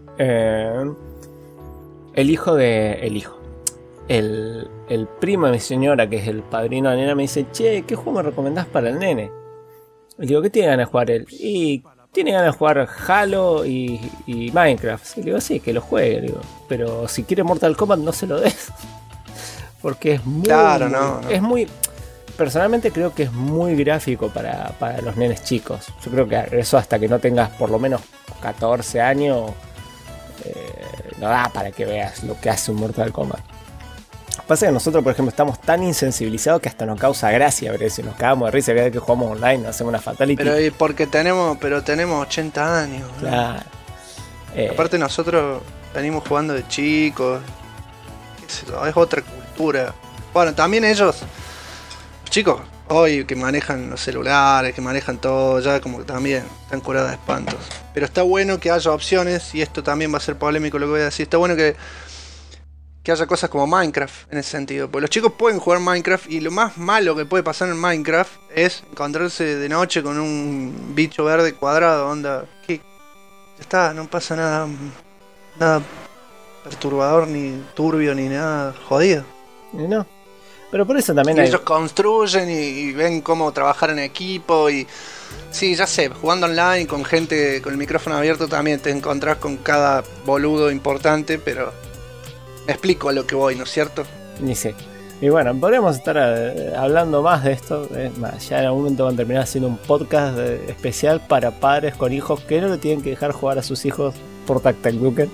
El primo de mi señora, que es el padrino de la nena, me dice, che, ¿qué juego me recomendás para el nene? Le digo, ¿qué tiene ganas de jugar él? Y tiene ganas de jugar Halo y Minecraft. Y le digo, sí, que lo juegue. Le digo, pero si quiere Mortal Kombat, no se lo des. Porque es muy... Claro, no. Es muy... Personalmente creo que es muy gráfico para los nenes chicos. Yo creo que eso hasta que no tengas por lo menos 14 años no da para que veas lo que hace un Mortal Kombat. Pasa que nosotros, por ejemplo, estamos tan insensibilizados que hasta nos causa gracia ver eso. Nos cagamos de risa cada vez que jugamos online, hacemos una fatality. Pero porque tenemos 80 años. Claro. Aparte nosotros venimos jugando de chicos. Es otra cultura. Bueno, también ellos, chicos, hoy que manejan los celulares, que manejan todo, ya como que también están curados de espantos. Pero está bueno que haya opciones, y esto también va a ser polémico lo que voy a decir. Está bueno que haya cosas como Minecraft en ese sentido, porque los chicos pueden jugar Minecraft y lo más malo que puede pasar en Minecraft es encontrarse de noche con un bicho verde cuadrado, onda, ¿qué? Ya está, no pasa nada perturbador, ni turbio, ni nada jodido. No, pero por eso también ellos construyen y ven cómo trabajar en equipo y... Sí, ya sé, jugando online con gente con el micrófono abierto también te encontrás con cada boludo importante, pero... Me explico a lo que voy, ¿no es cierto? Ni sé. Y bueno, podríamos estar hablando más de esto. Ya en algún momento van a terminar haciendo un podcast especial para padres con hijos que no le tienen que dejar jugar a sus hijos por Tactile Duken.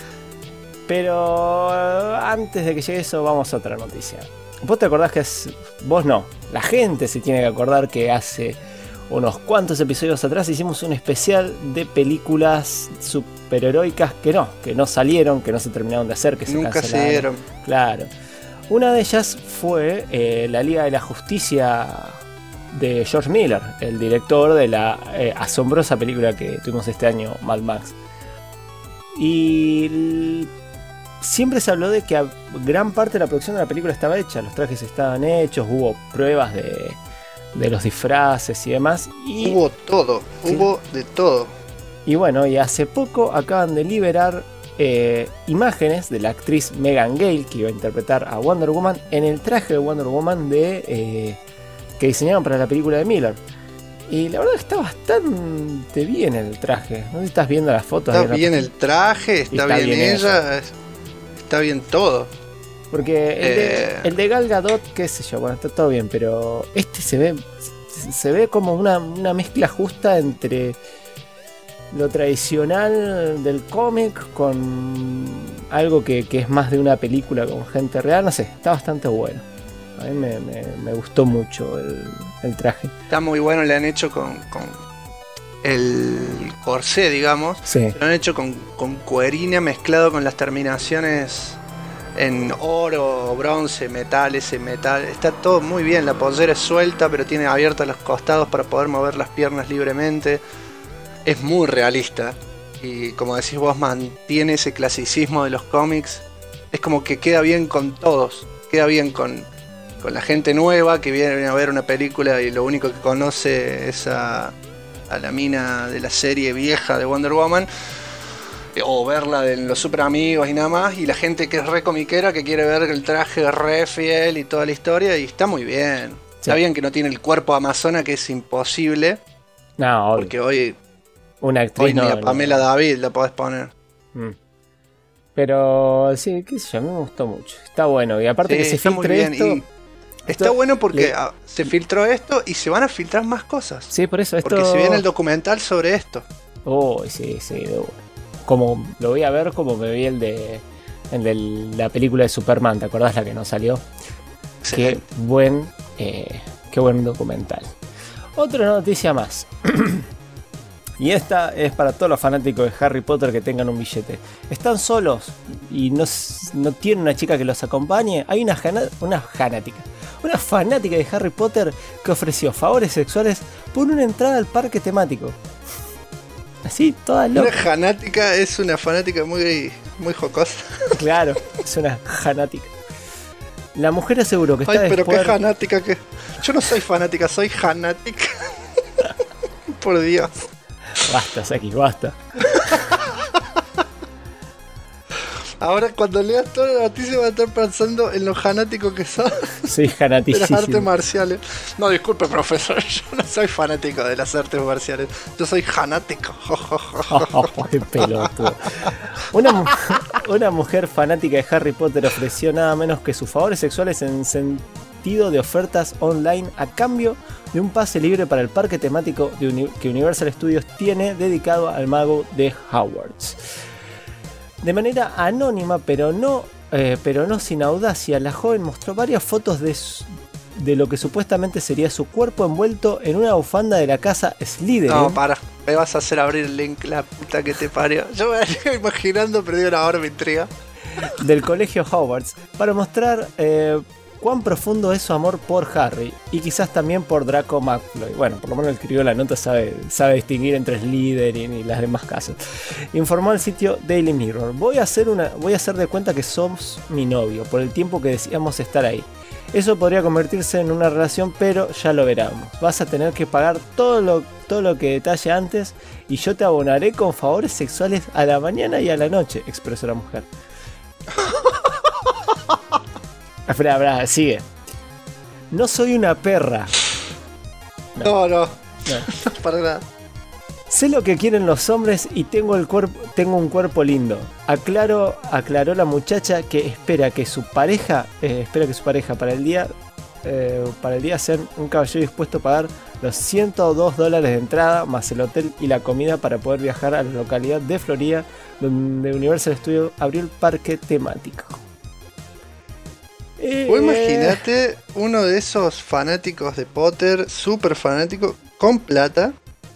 Pero antes de que llegue eso, vamos a otra noticia. ¿Vos te acordás que vos no? La gente se tiene que acordar que hace unos cuantos episodios atrás hicimos un especial de películas superheroicas que no salieron, que no se terminaron de hacer, que se nunca cancelaron. se dieron. Claro. Una de ellas fue la Liga de la Justicia de George Miller, el director de la asombrosa película que tuvimos este año, Mad Max. Y siempre se habló de que gran parte de la producción de la película estaba hecha, los trajes estaban hechos, hubo pruebas de los disfraces y demás. Y hubo todo, sí. Hubo de todo. Y bueno, y hace poco acaban de liberar imágenes de la actriz Megan Gale, que iba a interpretar a Wonder Woman, en el traje de Wonder Woman que diseñaron para la película de Miller. Y la verdad que está bastante bien el traje. No sé si estás viendo las fotos. Está bien el traje, está bien ella, está bien todo. Porque el de Gal Gadot, qué sé yo, bueno, está todo bien, pero este se ve como una mezcla justa entre lo tradicional del cómic con algo que es más de una película con gente real. No sé, está bastante bueno. A mí me gustó mucho el traje. Está muy bueno, le han hecho con el corsé, digamos. Sí. Lo han hecho con cuerina mezclado con las terminaciones en oro, bronce, metal, ese metal. Está todo muy bien, la pollera es suelta, pero tiene abiertos los costados para poder mover las piernas libremente. Es muy realista y, como decís vos, mantiene ese clasicismo de los cómics. Es como que queda bien con todos, queda bien con la gente nueva que viene a ver una película y lo único que conoce es a la mina de la serie vieja de Wonder Woman, o verla de los Super Amigos y nada más, y la gente que es re comiquera que quiere ver el traje re fiel y toda la historia, y está muy bien. Sí. Está bien que no tiene el cuerpo amazona, que es imposible. No, obvio. Porque hoy una actriz ni a Pamela David la podés poner. Pero sí, qué sé yo, a mí me gustó mucho. Está bueno, y aparte sí, que se filtre esto. Está bueno porque se filtró esto y se van a filtrar más cosas. Sí, por eso esto. Porque se viene el documental sobre esto. Oh, sí. Como lo voy a ver como me vi el de la película de Superman, ¿te acordás la que no salió? Sí. Qué buen documental. Otra noticia más. Y esta es para todos los fanáticos de Harry Potter que tengan un billete. Están solos y no tienen una chica que los acompañe. Hay una fanática de Harry Potter que ofreció favores sexuales por una entrada al parque temático. Así, toda loca. Una fanática es una fanática muy, muy jocosa. Claro, es una fanática. La mujer aseguró que está pero qué fanática que... Yo no soy fanática, soy fanática. Por Dios. Basta, Saki, basta. Ahora cuando leas toda la noticia vas a estar pensando en lo fanático que sos. Soy fanático de las artes marciales. No, disculpe, profesor, yo no soy fanático de las artes marciales. Yo soy fanático. Qué pelotudo. Una mujer fanática de Harry Potter ofreció nada menos que sus favores sexuales en sentido de ofertas online a cambio de un pase libre para el parque temático que Universal Studios tiene dedicado al mago de Hogwarts. De manera anónima, pero no sin audacia, la joven mostró varias fotos de lo que supuestamente sería su cuerpo envuelto en una bufanda de la casa Slytherin. No, me vas a hacer abrir el link, la puta que te parió. Yo me venía imaginando, pero digo, ahora me intriga. Del colegio Hogwarts, para mostrar cuán profundo es su amor por Harry y quizás también por Draco Malfoy. Bueno, por lo menos el que escribió la nota sabe distinguir entre Slytherin y las demás casas. Informó al sitio Daily Mirror: voy a hacer de cuenta que sos mi novio por el tiempo que decíamos estar ahí. Eso podría convertirse en una relación, pero ya lo veremos. Vas a tener que pagar todo lo que detalle antes y yo te abonaré con favores sexuales a la mañana y a la noche, expresó la mujer. Espera, sigue. No soy una perra. No, para nada. Sé lo que quieren los hombres y tengo un cuerpo lindo. Aclaró la muchacha que espera que su pareja para el día sea un caballero dispuesto a pagar los $102 de entrada más el hotel y la comida para poder viajar a la localidad de Florida donde Universal Studios abrió el parque temático. Vos imaginate uno de esos fanáticos de Potter, súper fanático, con plata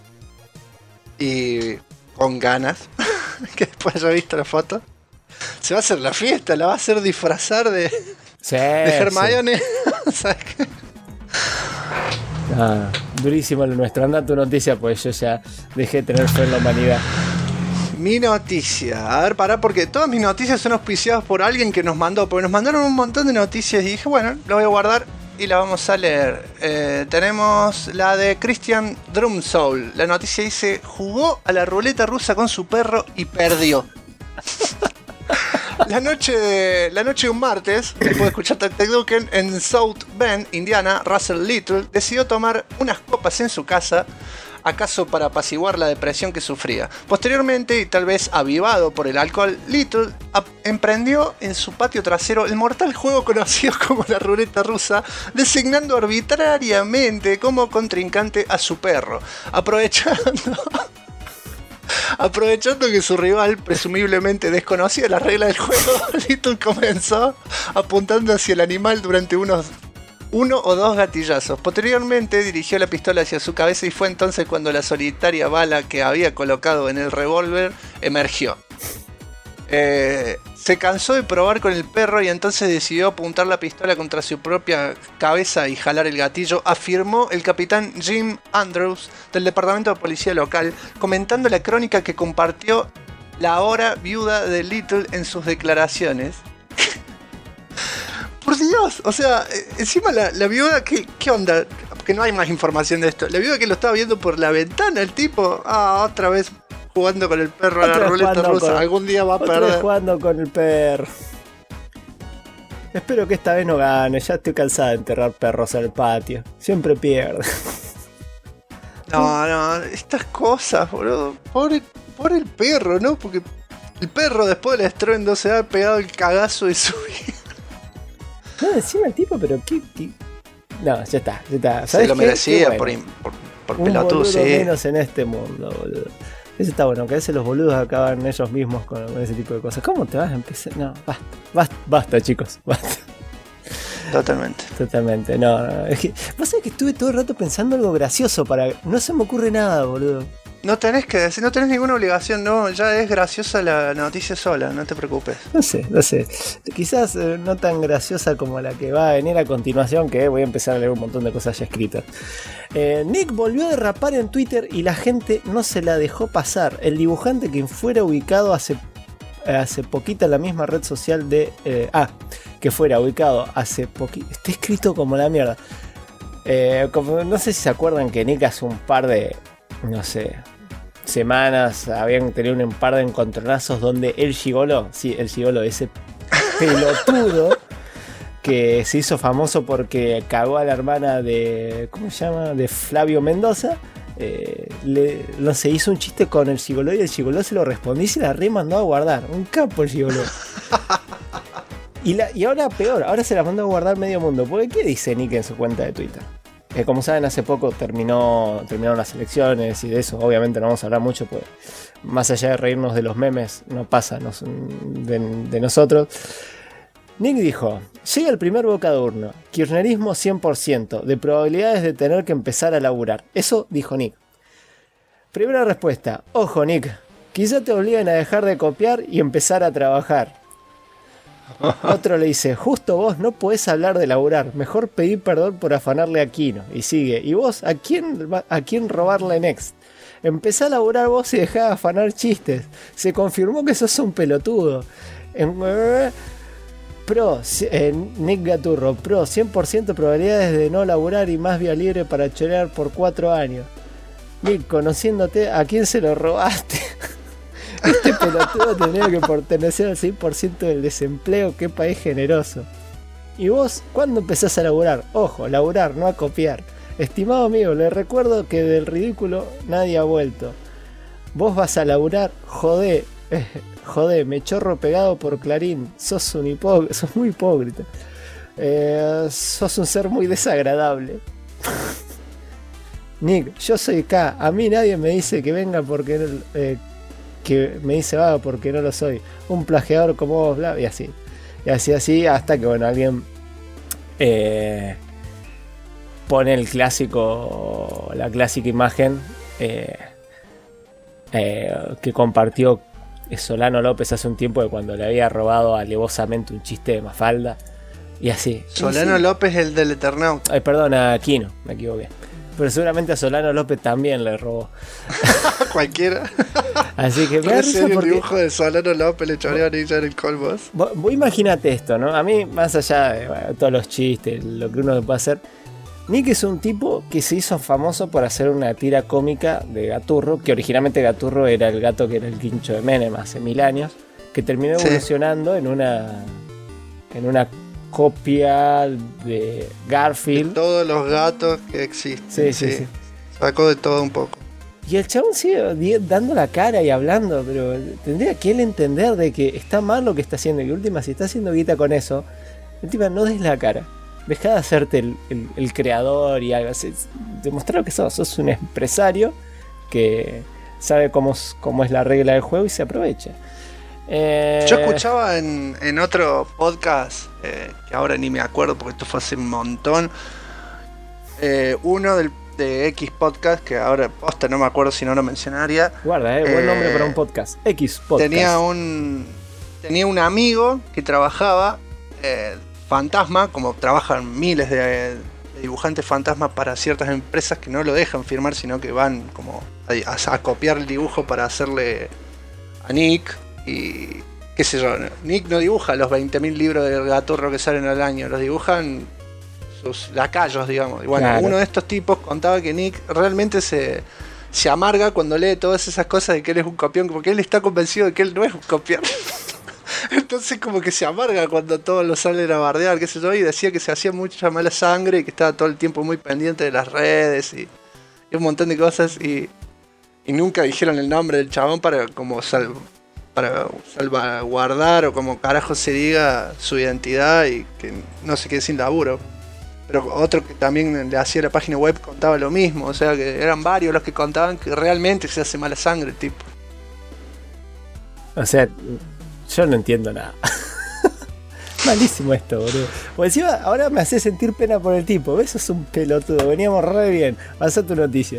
y con ganas, que después haya visto la foto. Se va a hacer la fiesta, la va a hacer disfrazar de Hermione. Sí. ¿Sabes qué? Durísimo lo nuestro. Anda tu noticia, pues yo ya dejé de tener fe en la humanidad. Mi noticia, a ver, pará, porque todas mis noticias son auspiciadas por alguien que nos mandó, porque nos mandaron un montón de noticias y dije, bueno, lo voy a guardar y la vamos a leer. Tenemos la de Christian Drumsoul. La noticia dice: jugó a la ruleta rusa con su perro y perdió. La noche de un martes, después de escuchar Tac Tac Duken, en South Bend, Indiana, Russell Little decidió tomar unas copas en su casa, acaso para apaciguar la depresión que sufría. Posteriormente, y tal vez avivado por el alcohol, Little emprendió en su patio trasero el mortal juego conocido como la ruleta rusa, designando arbitrariamente como contrincante a su perro, Aprovechando que su rival presumiblemente desconocía las reglas del juego, Little comenzó apuntando hacia el animal durante uno o dos gatillazos. Posteriormente dirigió la pistola hacia su cabeza y fue entonces cuando la solitaria bala que había colocado en el revólver emergió. Se cansó de probar con el perro y entonces decidió apuntar la pistola contra su propia cabeza y jalar el gatillo, afirmó el capitán Jim Andrews del departamento de policía local, comentando la crónica que compartió la ahora viuda de Little en sus declaraciones. Por Dios, o sea, encima la viuda, ¿qué onda? Porque no hay más información de esto. La viuda que lo estaba viendo por la ventana, el tipo, otra vez jugando con el perro a la ruleta rusa. Algún día va a perder. Otra vez jugando con el perro. Espero que esta vez no gane. Ya estoy cansada de enterrar perros en el patio. Siempre pierde. No, estas cosas, boludo. Pobre el perro, ¿no? Porque el perro después del estruendo se ha pegado el cagazo de su vida. No, encima el tipo, pero ¿qué? No, ya está. ¿Sabes se lo qué? merecía Qué bueno. por un pelotudo, boludo sí. menos en este mundo, boludo. Eso está bueno, que a veces los boludos acaban ellos mismos con ese tipo de cosas. ¿Cómo te vas a empezar? No, basta, chicos, basta. Totalmente, no. Es que, vos sabés que estuve todo el rato pensando algo gracioso no se me ocurre nada, boludo. No tenés que decir, no tenés ninguna obligación, no, ya es graciosa la noticia sola, no te preocupes. No sé. Quizás no tan graciosa como la que va a venir a continuación, que voy a empezar a leer un montón de cosas ya escritas. Nick volvió a derrapar en Twitter y la gente no se la dejó pasar. El dibujante que fuera ubicado hace poquito en la misma red social que fuera ubicado hace poquito. Está escrito como la mierda. No sé si se acuerdan que Nick hace un par de, no sé, semanas habían tenido un par de encontronazos donde el gigolo, ese pelotudo que se hizo famoso porque cagó a la hermana de, ¿cómo se llama? De Flavio Mendoza. No se hizo un chiste con el gigoló y el gigoló se lo respondió y se la remandó a guardar. Un capo el gigoló. Y ahora peor, ahora se la mandó a guardar medio mundo. Porque ¿qué dice Nick en su cuenta de Twitter? Como saben, hace poco terminaron las elecciones y de eso obviamente no vamos a hablar mucho, porque más allá de reírnos de los memes, no pasa de nosotros. Nick dijo: llega el primer boca de urna, kirchnerismo 100%, de probabilidades de tener que empezar a laburar. Eso dijo Nick. Primera respuesta: ojo Nick, quizá te obliguen a dejar de copiar y empezar a trabajar. Otro le dice: justo vos no podés hablar de laburar, mejor pedir perdón por afanarle a Kino. Y sigue: ¿y vos a quién robarle next? Empezá a laburar vos y dejá de afanar chistes. Se confirmó que sos un pelotudo. Nick Gaturro, 100% probabilidades de no laburar y más vía libre para chorear por 4 años. Nick, conociéndote, ¿a quién se lo robaste? Este pelotudo tendría que pertenecer al 100% del desempleo. Qué país generoso. ¿Y vos cuándo empezás a laburar? Ojo, laburar, no a copiar. Estimado amigo, le recuerdo que del ridículo nadie ha vuelto. Vos vas a laburar, joder, me chorro pegado por Clarín. Sos muy hipócrita. Sos un ser muy desagradable. Nick, yo soy K. A mí nadie me dice que venga porque que me dice vago porque no lo soy. Un plagiador como vos, bla, y así. Hasta que bueno, alguien pone la clásica imagen que compartió Solano López hace un tiempo, de cuando le había robado alevosamente un chiste de Mafalda. Y así. Solano López, el del Eternauta. Ay, perdón, a Kino, me equivoqué. Pero seguramente a Solano López también le robó. Cualquiera. Así que me risa porque... el dibujo de Solano López le chorearon y ya en el Colbos. Vos imagínate esto, ¿no? A mí, más allá de todos los chistes, lo que uno puede hacer, Nick es un tipo que se hizo famoso por hacer una tira cómica de Gaturro, que originalmente Gaturro era el gato que era el quincho de Menem hace 1000 años, que terminó Sí. evolucionando en una copia de Garfield. Todos los gatos que existen. Sí. Sacó de todo un poco. Y el chabón sigue dando la cara y hablando, pero tendría que él entender de que está mal lo que está haciendo, y que última, si está haciendo guita con eso, última, no des la cara. Deja de hacerte el creador y algo así. Demostrar que sos un empresario que sabe cómo es la regla del juego y se aprovecha. Yo escuchaba en otro podcast, que ahora ni me acuerdo porque esto fue hace un montón, uno de X Podcast, que ahora posta no me acuerdo si no lo mencionaría. Guarda, buen nombre para un podcast. X Podcast. Tenía un amigo que trabajaba fantasma, como trabajan miles de dibujantes fantasmas para ciertas empresas que no lo dejan firmar, sino que van como a copiar el dibujo para hacerle a Nick. Y qué sé yo, Nick no dibuja los 20.000 libros de Gaturro que salen al año, los dibujan sus lacayos, digamos. Y bueno, claro. Uno de estos tipos contaba que Nick realmente se amarga cuando lee todas esas cosas de que él es un copión, porque él está convencido de que él no es un copión. Entonces como que se amarga cuando todos lo salen a bardear, qué sé yo, y decía que se hacía mucha mala sangre y que estaba todo el tiempo muy pendiente de las redes y un montón de cosas, y nunca dijeron el nombre del chabón para salvaguardar o como carajo se diga su identidad y que no se quede sin laburo. Pero otro que también le hacía la página web contaba lo mismo, o sea que eran varios los que contaban que realmente se hace mala sangre el tipo. O sea, yo no entiendo nada. Malísimo esto, boludo. O encima, ahora me hace sentir pena por el tipo. ¿Ves? Sos un pelotudo. Veníamos re bien. Avanza tu noticia.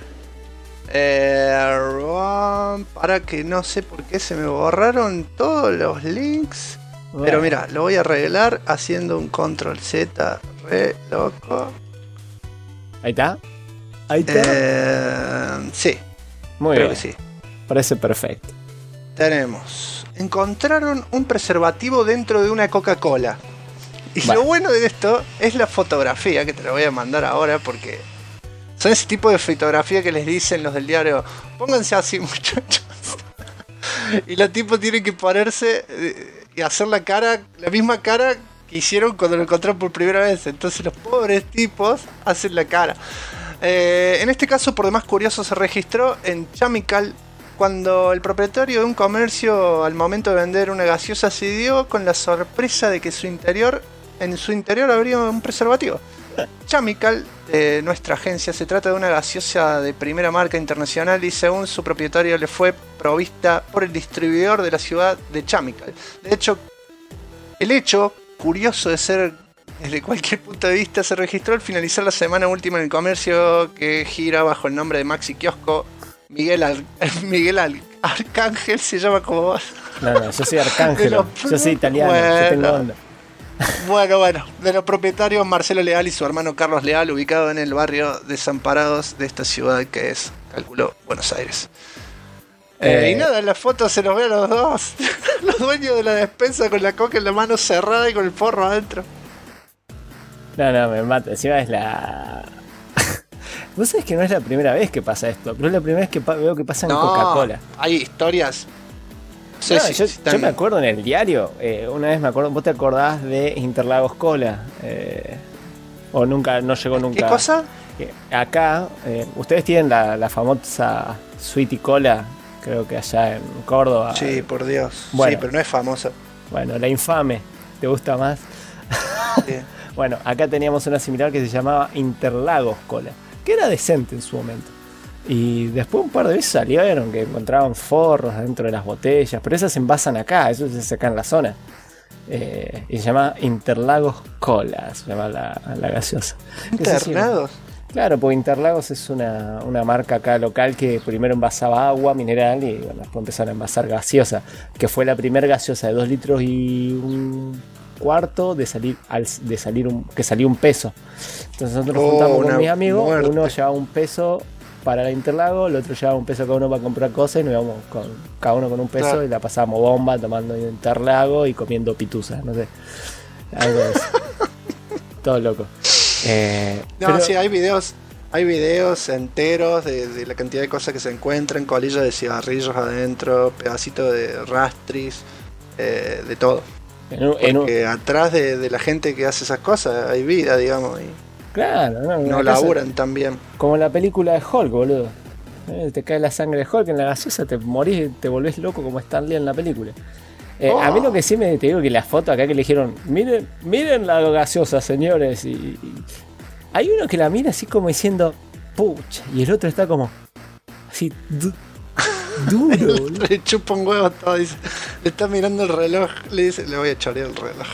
Para que no sé por qué se me borraron todos los links. Bueno. Pero mira, lo voy a arreglar haciendo un control Z re loco. Ahí está. Ahí está. Sí, Muy creo bien. que sí. Parece perfecto. Encontraron un preservativo dentro de una Coca-Cola. Y Bueno. lo bueno de esto es la fotografía, que te la voy a mandar ahora porque son ese tipo de fotografía que les dicen los del diario: pónganse así, muchachos. Y los tipos tienen que ponerse y hacer la misma cara que hicieron cuando lo encontraron por primera vez. Entonces los pobres tipos hacen la cara. En este caso, por demás curioso, se registró en Chamical cuando el propietario de un comercio, al momento de vender una gaseosa, se dio con la sorpresa de que en su interior habría un preservativo. Chamical, de nuestra agencia, se trata de una gaseosa de primera marca internacional y según su propietario le fue provista por el distribuidor de la ciudad de Chamical. De hecho, el hecho curioso de ser desde cualquier punto de vista se registró al finalizar la semana última en el comercio que gira bajo el nombre de Maxi Kiosco. Miguel Arcángel se llama como vos. No, yo soy Arcángelo. Yo soy italiano. Yo tengo onda. Bueno, de los propietarios Marcelo Leal y su hermano Carlos Leal, ubicado en el barrio Desamparados de esta ciudad que es, calculo, Buenos Aires. Y nada, en la foto se los ve a los dos, los dueños de la despensa con la coca en la mano cerrada y con el porro adentro. No, me mata. Encima es la... Vos sabés que no es la primera vez que pasa esto, pero es la primera vez que veo que pasa en Coca-Cola. Hay historias. No, yo me acuerdo en el diario, una vez me acuerdo, ¿vos te acordás de Interlagos Cola? O nunca, no llegó nunca. ¿Qué cosa? Acá, ustedes tienen la famosa Sweetie Cola, creo que allá en Córdoba. Sí, por Dios. Bueno. Sí, pero no es famosa. Bueno, la infame, ¿te gusta más? Sí. Bueno, acá teníamos una similar que se llamaba Interlagos Cola, que era decente en su momento. Y después un par de veces salieron que encontraban forros dentro de las botellas, pero esas se envasan acá, eso se saca en la zona. Y se llama Interlagos Cola, se llama la gaseosa. ¿Internados? Claro, porque Interlagos es una marca acá local que primero envasaba agua mineral y bueno, después empezaron a envasar gaseosa, que fue la primera gaseosa de 2 litros y un cuarto que salió un peso. Entonces nosotros nos juntamos con mis amigos, muerte. Uno llevaba un peso para la Interlago, el otro llevaba un peso cada uno para comprar cosas y nos íbamos cada uno con un peso, claro. Y la pasábamos bomba tomando Interlago y comiendo pituzas, no sé, algo de eso. Todo loco. No, sí, hay videos enteros de la cantidad de cosas que se encuentran, colillas de cigarrillos adentro, pedacitos de rastris, de todo. En un- Porque atrás de la gente que hace esas cosas hay vida, digamos, y claro, no una casa- laburan tan bien. Como en la película de Hulk, boludo. Te cae la sangre de Hulk en la gaseosa, te morís, te volvés loco como Stan Lee en la película. A mí lo que sí te digo que la foto acá que le dijeron, miren la gaseosa, señores. Y hay uno que la mira así como diciendo, pucha, y el otro está como así duro, boludo. Le chupa un huevo todo, dice. Le está mirando el reloj, le dice, le voy a chorear el reloj.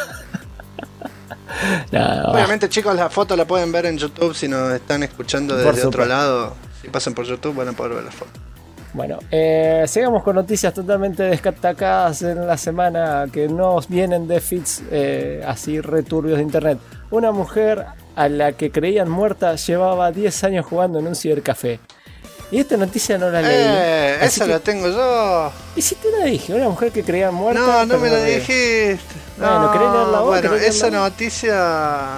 No, Obviamente, chicos, la foto la pueden ver en YouTube si nos están escuchando Por desde otro supuesto. lado. Si pasan por YouTube van a poder ver la foto. bueno, sigamos con noticias totalmente destacadas en la semana que nos vienen de feeds así returbios de internet. Una mujer a la que creían muerta llevaba 10 años jugando en un cibercafé. Y esta noticia no la leí. así Esa que- la tengo yo. Y si te la dije, una mujer que creían muerta. No, no pero me la leí. dijiste. Bueno, ¿querés leerla vos? Bueno, ¿Querés leerla esa vos? noticia.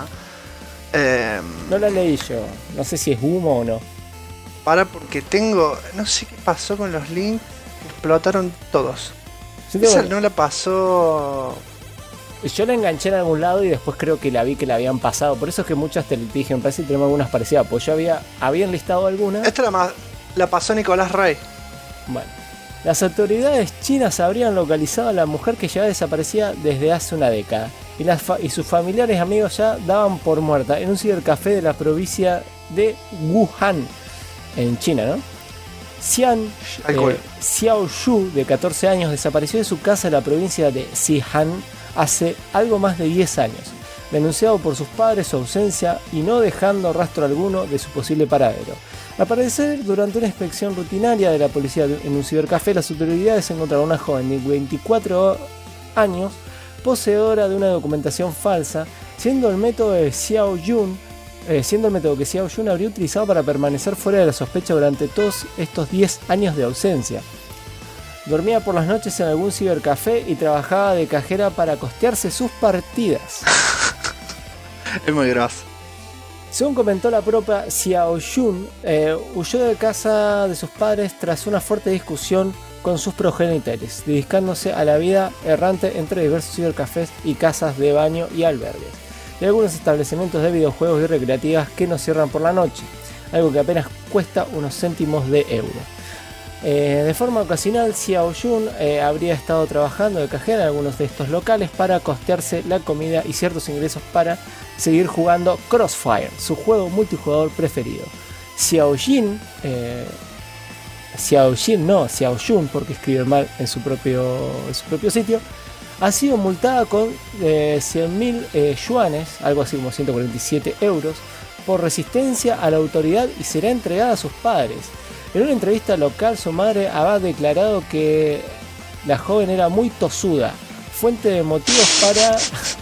No la leí yo. No sé si es humo o no. Para porque tengo. No sé qué pasó con los links. Explotaron todos. Yo, tengo- Esa no la pasó. yo la enganché en algún lado y después creo que la vi que la habían pasado. Por eso es que muchas te dije, me parece que tenemos algunas parecidas. Pues yo habían listado algunas. Esta la pasó Nicolás Rey. Bueno, las autoridades chinas habrían localizado a la mujer que ya desaparecía desde hace una década. Y sus familiares y amigos ya daban por muerta en un cibercafé de la provincia de Wuhan, en China, ¿no? Alcohol. Xiao Yu, de 14 años, desapareció de su casa en la provincia de Xi'an hace algo más de 10 años, denunciado por sus padres su ausencia y no dejando rastro alguno de su posible paradero. Al parecer, durante una inspección rutinaria de la policía en un cibercafé, las autoridades encontraron a una joven de 24 años, poseedora de una documentación falsa, siendo el método que Xiao Yun habría utilizado para permanecer fuera de la sospecha durante todos estos 10 años de ausencia. Dormía por las noches en algún cibercafé y trabajaba de cajera para costearse sus partidas. Es muy grosso. Según comentó la propia Xiao Yun, huyó de casa de sus padres tras una fuerte discusión con sus progenitores, dedicándose a la vida errante entre diversos cibercafés y casas de baño y albergues, y algunos establecimientos de videojuegos y recreativas que no cierran por la noche, algo que apenas cuesta unos céntimos de euro. De forma ocasional, Xiao Yun habría estado trabajando de cajera en algunos de estos locales para costearse la comida y ciertos ingresos para seguir jugando Crossfire, su juego multijugador preferido. Xiao Yun, porque escribe mal en su propio sitio, ha sido multada con 100.000 yuanes, algo así como 147 euros, por resistencia a la autoridad y será entregada a sus padres. En una entrevista local, su madre había declarado que la joven era muy tosuda, fuente de motivos para...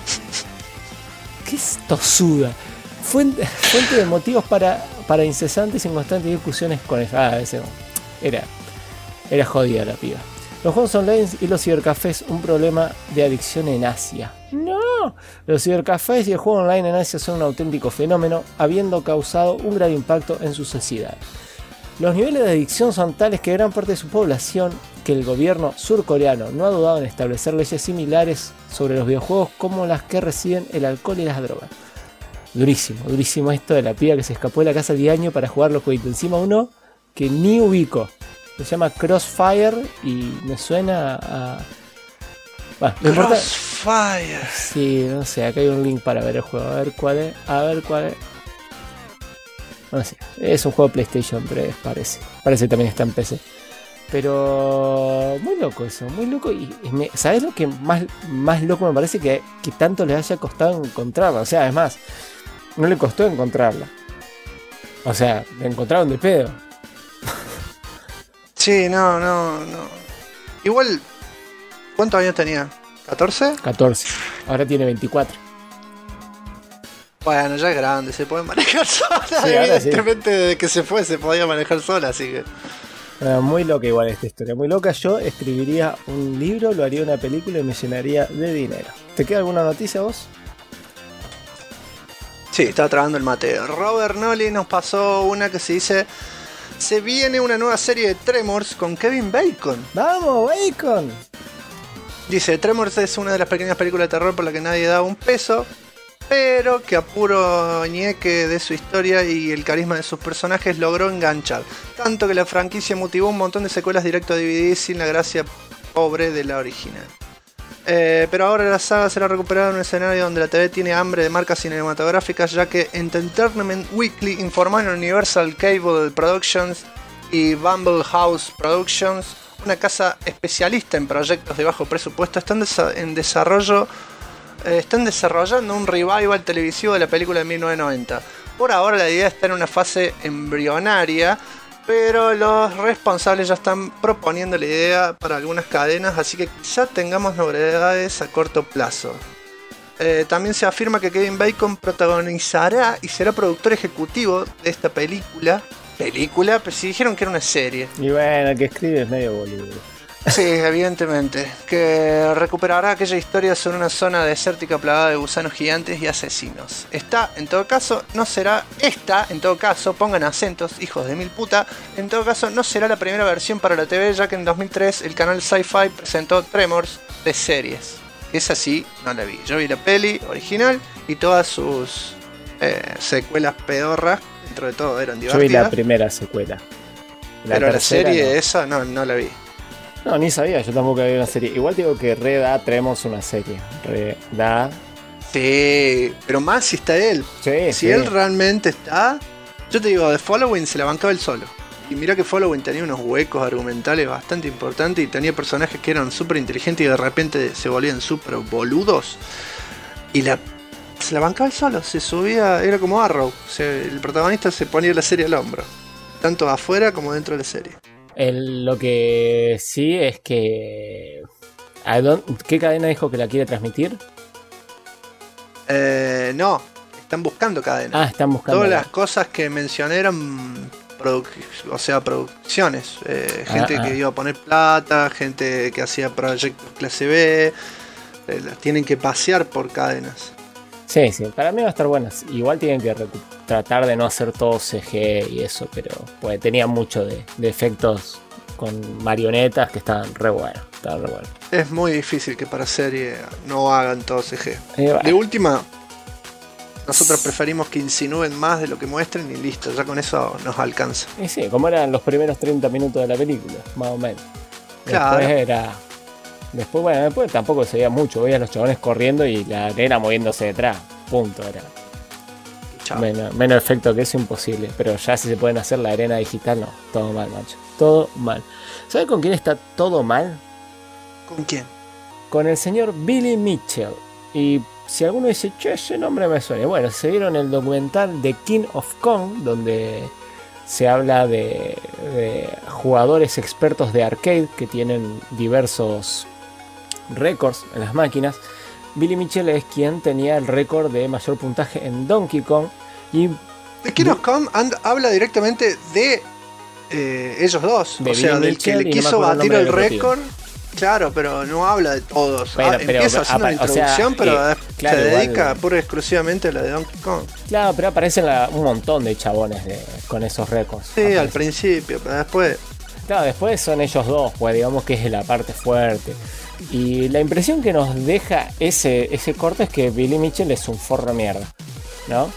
¿Qué es tosuda? Fuente de motivos para incesantes y constantes discusiones con ella. Era jodida la piba. Los juegos online y los cibercafés, un problema de adicción en Asia. ¡No! Los cibercafés y el juego online en Asia son un auténtico fenómeno, habiendo causado un gran impacto en su sociedad. Los niveles de adicción son tales que gran parte de su población, que el gobierno surcoreano no ha dudado en establecer leyes similares sobre los videojuegos como las que reciben el alcohol y las drogas. Durísimo, durísimo esto de la piba que se escapó de la casa 10 años para jugar los jueguitos. Encima uno que ni ubico. Se llama Crossfire y me suena a... Bueno, no importa. Crossfire. Sí, no sé, acá hay un link para ver el juego. A ver cuál es. No sé, es un juego de PlayStation 3, parece. Parece que también está en PC. Pero muy loco eso, muy loco. ¿Sabes lo que más loco me parece? Que tanto les haya costado encontrarla. O sea, es más, no le costó encontrarla. O sea, la encontraron de pedo. Sí, no. Igual, ¿cuántos años tenía? ¿14? 14, ahora tiene 24. Bueno, ya es grande, se puede manejar sola. Sí, ahora sí. Evidentemente, desde que se fue se podía manejar sola, así que. Muy loca igual esta historia, muy loca. Yo escribiría un libro, lo haría una película y me llenaría de dinero. ¿Te queda alguna noticia vos? Sí, estaba trabajando el mate. Robert Nolly nos pasó una que se dice: se viene una nueva serie de Tremors con Kevin Bacon. ¡Vamos, Bacon! Dice, Tremors es una de las pequeñas películas de terror por la que nadie da un peso, pero que a puro ñeque de su historia y el carisma de sus personajes logró enganchar. Tanto que la franquicia motivó un montón de secuelas directo a DVD sin la gracia pobre de la original. Pero ahora la saga será recuperada en un escenario donde la TV tiene hambre de marcas cinematográficas, ya que Entertainment Weekly informó en Universal Cable Productions y Bumble House Productions, una casa especialista en proyectos de bajo presupuesto, están desarrollando un revival televisivo de la película de 1990. Por ahora la idea está en una fase embrionaria, pero los responsables ya están proponiendo la idea para algunas cadenas, así que quizá tengamos novedades a corto plazo. También se afirma que Kevin Bacon protagonizará y será productor ejecutivo de esta película, pero si dijeron que era una serie. Y bueno, el que escribe es medio boludo. Sí, evidentemente. Que recuperará aquella historia sobre una zona desértica plagada de gusanos gigantes y asesinos. En todo caso, pongan acentos, hijos de mil puta. En todo caso, no será la primera versión para la TV, ya que en 2003 el canal Sci-Fi presentó Tremors de series. Esa sí, no la vi. Yo vi la peli original y todas sus secuelas pedorras, dentro de todo, eran divertidas. Yo vi la primera secuela. Pero la serie no. esa no la vi. No, ni sabía, yo tampoco había una serie. Igual digo que da Tremors una serie. Da. Sí, pero más si está él. Sí, si él realmente está. Yo te digo, The Following se la bancaba él solo. Y mira que Following tenía unos huecos argumentales bastante importantes y tenía personajes que eran súper inteligentes y de repente se volvían súper boludos. Y se la bancaba él solo, se subía, era como Arrow. El protagonista se ponía la serie al hombro, tanto afuera como dentro de la serie. Lo que sí es que... ¿Qué cadena dijo que la quiere transmitir? No, están buscando cadenas. Ah, están buscando. Todas las cosas que mencioné eran producciones. Gente que iba a poner plata, gente que hacía proyectos clase B. Las tienen que pasear por cadenas. Sí, para mí va a estar buenas. Igual tienen que tratar de no hacer todo CG y eso, pero pues tenía mucho de efectos con marionetas que estaban re buenos. Es muy difícil que para serie no hagan todo CG. De última, nosotros preferimos que insinúen más de lo que muestren y listo, ya con eso nos alcanza. Y sí, como eran los primeros 30 minutos de la película, más o menos. Claro. Después tampoco se veía mucho, veías los chabones corriendo y la arena moviéndose detrás, punto, era. Menos efecto que eso imposible, pero ya si se pueden hacer la arena digital, no, todo mal, macho, todo mal. ¿Sabes con quién está todo mal? ¿Con quién? Con el señor Billy Mitchell. Y si alguno dice, che, ese nombre me suena, bueno, se vieron el documental The King of Kong, donde se habla de jugadores expertos de arcade que tienen diversos récords en las máquinas. Billy Mitchell es quien tenía el récord de mayor puntaje en Donkey Kong. Y The King of Kong habla directamente de ellos dos. De o sea, Billy del que Mitchell, le y no me quiso acuerdo batir el el nombre del récord. Claro, pero no habla de todos. Empieza haciendo una introducción, pero claro, se dedica igual, pura y exclusivamente a la de Donkey Kong. Claro, pero aparecen un montón de chabones con esos récords. Sí, al principio, pero después... Claro, después son ellos dos, pues digamos que es la parte fuerte. Y la impresión que nos deja ese corte es que Billy Mitchell es un forro de mierda, ¿no?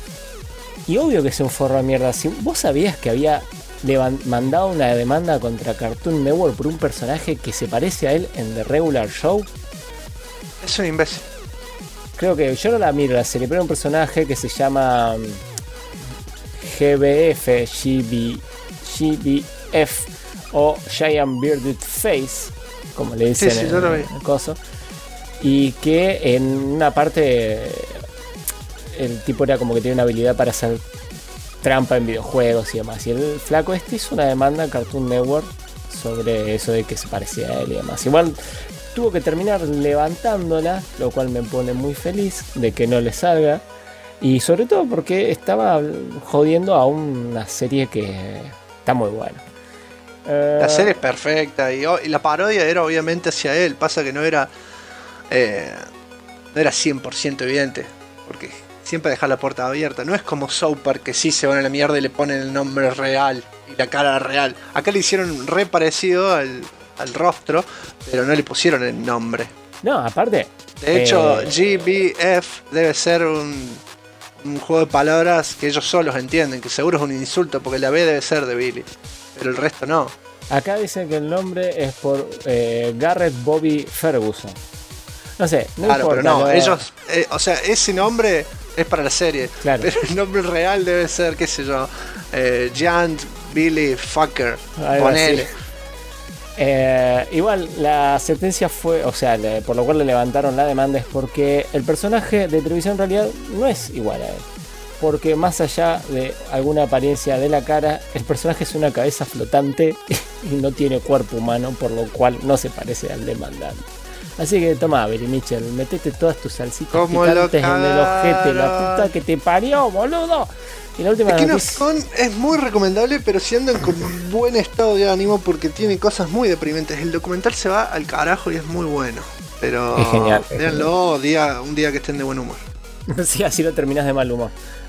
Y obvio que es un forro de mierda. Si vos sabías que había mandado una demanda contra Cartoon Network por un personaje que se parece a él en The Regular Show. Es un imbécil. Creo que yo no la miro la serie, pero hay un personaje que se llama GBF o Giant Bearded Face, como le dicen sí, yo lo vi. el coso, y que en una parte el tipo era como que tiene una habilidad para hacer trampa en videojuegos y demás, y el flaco hizo una demanda a Cartoon Network sobre eso de que se parecía a él y demás. Igual tuvo que terminar levantándola, lo cual me pone muy feliz de que no le salga, y sobre todo porque estaba jodiendo a una serie que está muy buena. La serie es perfecta y la parodia era obviamente hacia él. Pasa que no era 100% evidente, porque siempre deja la puerta abierta. No es como South Park, que sí se van a la mierda y le ponen el nombre real y la cara real. Acá le hicieron re parecido al al rostro, pero no le pusieron el nombre. No, aparte. De hecho, GBF debe ser un juego de palabras que ellos solos entienden, que seguro es un insulto, porque la B debe ser de Billy, pero el resto no. Acá dice que el nombre es por Garrett Bobby Ferguson. No sé, no claro, importa. Pero no, ellos, o sea, ese nombre es para la serie, claro. Pero el nombre real debe ser, qué sé yo, Giant Billy Fucker, ponele. Igual la sentencia fue, o sea, por lo cual le levantaron la demanda es porque el personaje de televisión en realidad no es igual a él. Porque más allá de alguna apariencia de la cara, el personaje es una cabeza flotante y no tiene cuerpo humano, por lo cual no se parece al demandante. Así que toma, Billy Mitchell, metete todas tus salsitas picantes en el ojete, la puta que te parió, boludo. Y la última noticia... es muy recomendable, pero si andan con buen estado de ánimo, porque tiene cosas muy deprimentes. El documental se va al carajo y es muy bueno. Pero es genial. Véanlo un día que estén de buen humor. Sí, así lo terminás de mal humor.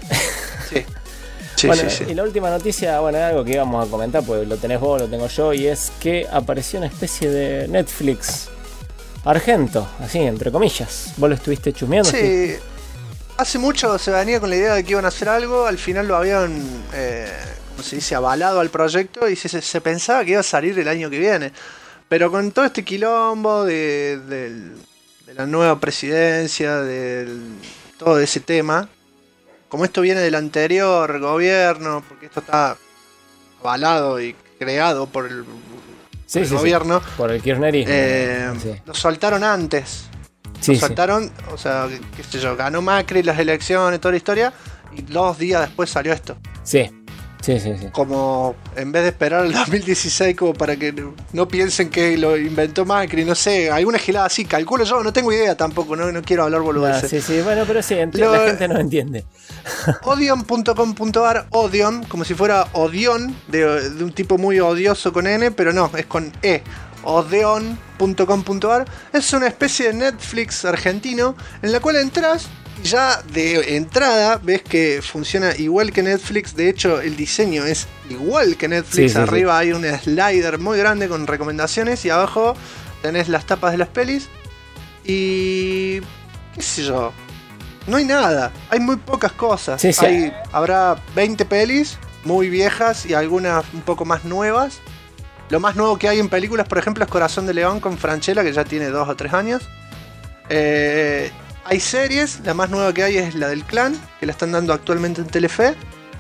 Sí. Bueno, sí. Y la última noticia, bueno, es algo que íbamos a comentar, porque lo tenés vos, lo tengo yo, y es que apareció una especie de Netflix argento, así, entre comillas. ¿Vos lo estuviste chusmeando? Sí. Hace mucho se venía con la idea de que iban a hacer algo, al final lo habían, como se dice, avalado al proyecto y se pensaba que iba a salir el año que viene. Pero con todo este quilombo de la nueva presidencia, de todo ese tema, como esto viene del anterior gobierno, porque esto está avalado y creado por el gobierno, por el kirchnerismo. Lo soltaron antes. Lo soltaron, o sea, qué sé yo, ganó Macri las elecciones, toda la historia, y 2 días después salió esto. Sí. Como en vez de esperar el 2016 como para que no piensen que lo inventó Macri, no sé, alguna gilada así, calculo yo, no tengo idea tampoco, no quiero hablar boludeces. Sí, bueno, pero sí, la gente no entiende. Odion.com.ar, Odion, como si fuera Odion, de un tipo muy odioso con N, pero no, es con E. Odeon.com.ar es una especie de Netflix argentino en la cual entras y ya de entrada ves que funciona igual que Netflix. De hecho, el diseño es igual que Netflix. Arriba hay un slider muy grande con recomendaciones y abajo tenés las tapas de las pelis. Y qué sé yo, no hay nada, hay muy pocas cosas. Habrá 20 pelis muy viejas y algunas un poco más nuevas. Lo más nuevo que hay en películas, por ejemplo, es Corazón de León con Francella, que ya tiene 2 o 3 años. Hay series, la más nueva que hay es la del Clan, que la están dando actualmente en Telefe.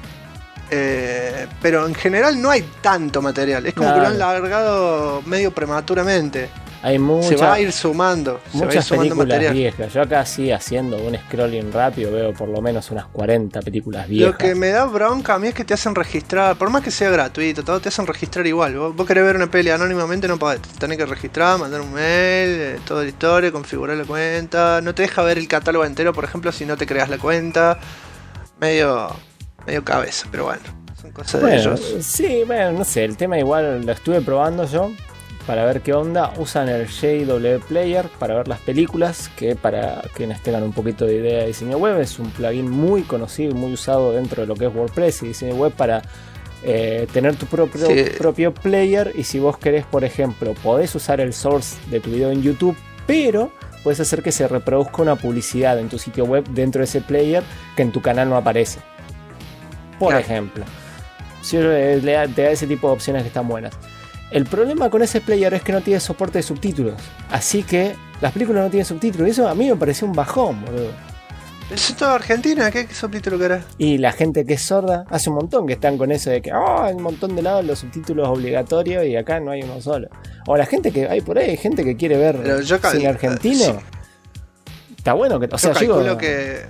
Pero en general no hay tanto material, es como que lo han largado medio prematuramente. Se va a ir sumando. Muchas películas viejas. Yo acá sí haciendo un scrolling rápido veo por lo menos unas 40 películas viejas. Lo que me da bronca a mí es que te hacen registrar, por más que sea gratuito, todo te hacen registrar igual. Vos querés ver una peli anónimamente, no podés. Tenés que registrar, mandar un mail, toda la historia, configurar la cuenta. No te deja ver el catálogo entero, por ejemplo, si no te creas la cuenta. Medio cabeza, pero bueno, son cosas de ellos. Sí, bueno, no sé, el tema igual lo estuve probando yo para ver qué onda. Usan el JW Player para ver las películas, que para quienes tengan un poquito de idea de diseño web es un plugin muy conocido y muy usado dentro de lo que es WordPress y diseño web para tener tu propio player. Y si vos querés, por ejemplo, podés usar el source de tu video en YouTube, pero puedes hacer que se reproduzca una publicidad en tu sitio web dentro de ese player que en tu canal no aparece, por ejemplo. Si te da ese tipo de opciones que están buenas. El problema con ese player es que no tiene soporte de subtítulos. Así que las películas no tienen subtítulos. Y eso a mí me pareció un bajón, boludo. ¿Eso es todo Argentina? ¿Qué subtítulo que era? Y la gente que es sorda, hace un montón que están con eso de que hay un montón de lados los subtítulos obligatorios y acá no hay uno solo. O la gente que hay por ahí, gente que quiere ver cine argentino. Sí. Está bueno que... yo calculo que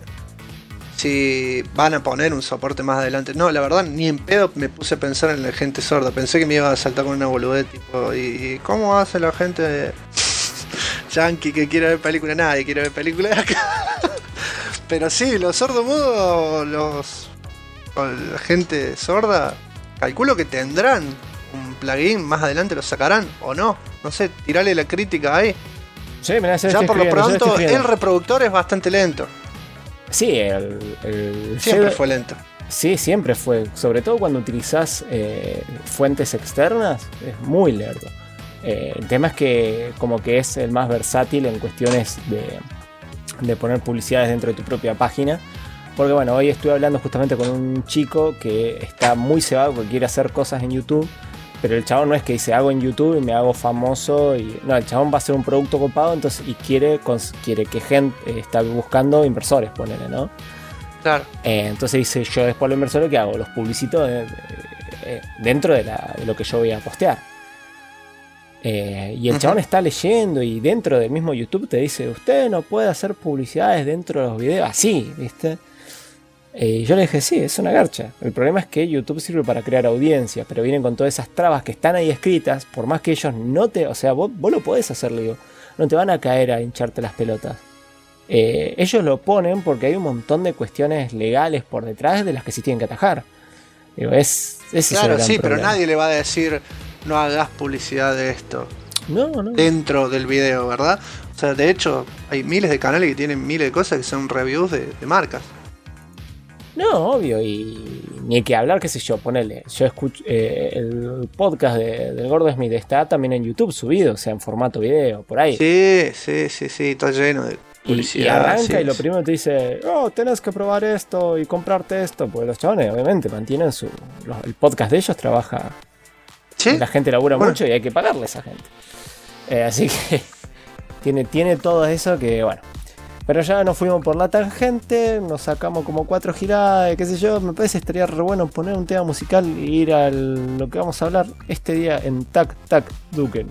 si van a poner un soporte más adelante. No, la verdad, ni en pedo me puse a pensar en la gente sorda. Pensé que me iba a saltar con una boludez tipo, ¿y cómo hace la gente yankee que quiere ver películas? Nadie quiere ver películas acá. Pero sí, los sordomudos, la gente sorda, calculo que tendrán un plugin, más adelante lo sacarán, o no. No sé, tirale la crítica ahí. Sí, mirá, ya por lo pronto, el reproductor es bastante lento. Sí, siempre fue lento. Sí, siempre fue. Sobre todo cuando utilizás fuentes externas, es muy lento. El tema es que como que es el más versátil en cuestiones de poner publicidades dentro de tu propia página. Porque bueno, hoy estuve hablando justamente con un chico que está muy cebado porque quiere hacer cosas en YouTube. Pero el chabón no es que dice hago en YouTube y me hago famoso. No, el chabón va a hacer un producto copado, entonces, y quiere que gente está buscando inversores, ponele, ¿no? Claro. Entonces dice, yo después los inversores, ¿qué hago? Los publicito dentro de lo que yo voy a postear. Y el chabón está leyendo y dentro del mismo YouTube te dice, usted no puede hacer publicidades dentro de los videos, así, ¿viste? Y yo le dije, sí, es una garcha. El problema es que YouTube sirve para crear audiencia, pero vienen con todas esas trabas que están ahí escritas, por más que ellos no te... O sea, vos lo podés hacer, le digo, no te van a caer a hincharte las pelotas. Ellos lo ponen porque hay un montón de cuestiones legales por detrás de las que sí tienen que atajar. Digo, ese claro, es el sí, gran pero problema. nadie le va a decir no hagas publicidad de esto No. dentro del video, ¿verdad? O sea, de hecho, hay miles de canales que tienen miles de cosas que son reviews de marcas. No, obvio, y ni hay que hablar, qué sé yo, ponele. Yo escucho el podcast del Gordo Smith, está también en YouTube subido, o sea, en formato video, por ahí. Sí, está lleno de publicidad. Y arranca sí, y lo primero te dice, oh, tenés que probar esto y comprarte esto, porque los chavales obviamente mantienen el podcast de ellos, trabaja, ¿Sí? la gente labura mucho y hay que pagarle a esa gente. Así que tiene todo eso que, bueno. Pero ya nos fuimos por la tangente, nos sacamos como 4 giradas, qué sé yo. Me parece que estaría re bueno poner un tema musical e ir a lo que vamos a hablar este día en Tac Tac Duken.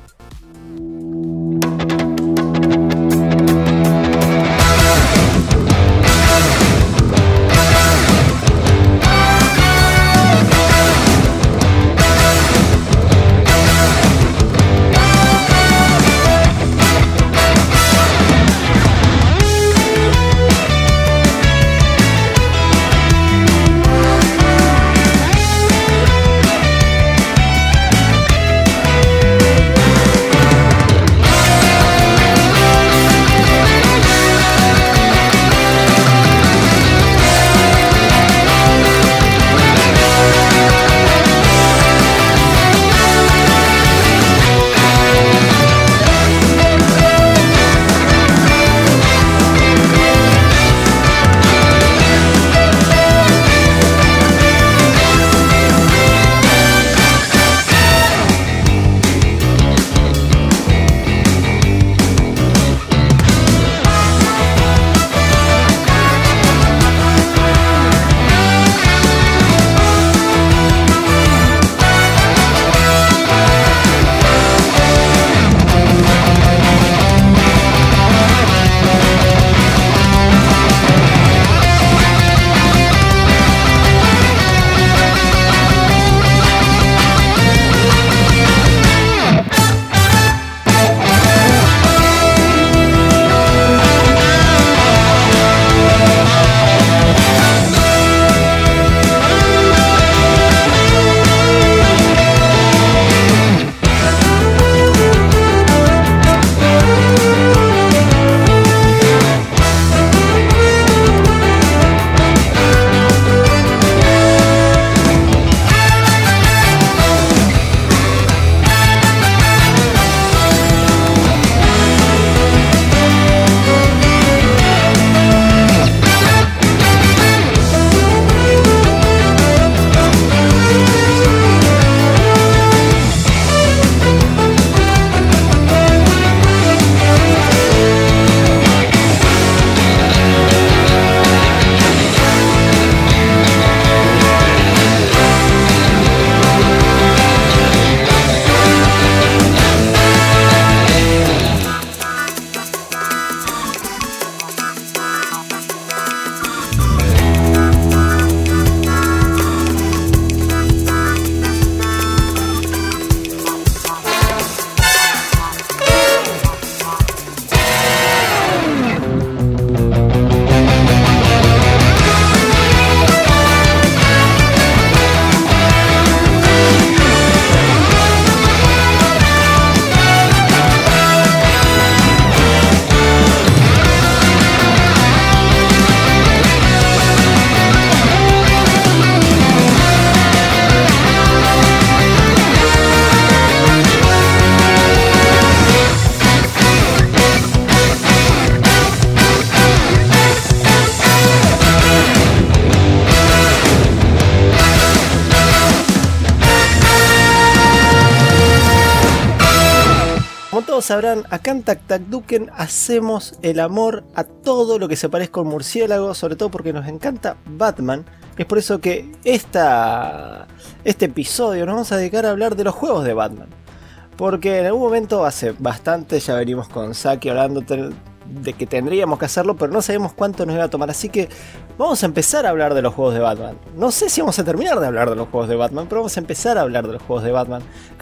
sabrán, acá en Tac Tac Duken hacemos el amor a todo lo que se parezca a un murciélago, sobre todo porque nos encanta Batman. Es por eso que este episodio nos vamos a dedicar a hablar de los juegos de Batman. Porque en algún momento, hace bastante, ya venimos con Saki hablando de que tendríamos que hacerlo, pero no sabemos cuánto nos iba a tomar. Así que vamos a empezar a hablar de los juegos de Batman. No sé si vamos a terminar de hablar de los juegos de Batman, pero vamos a empezar a hablar de los juegos de Batman.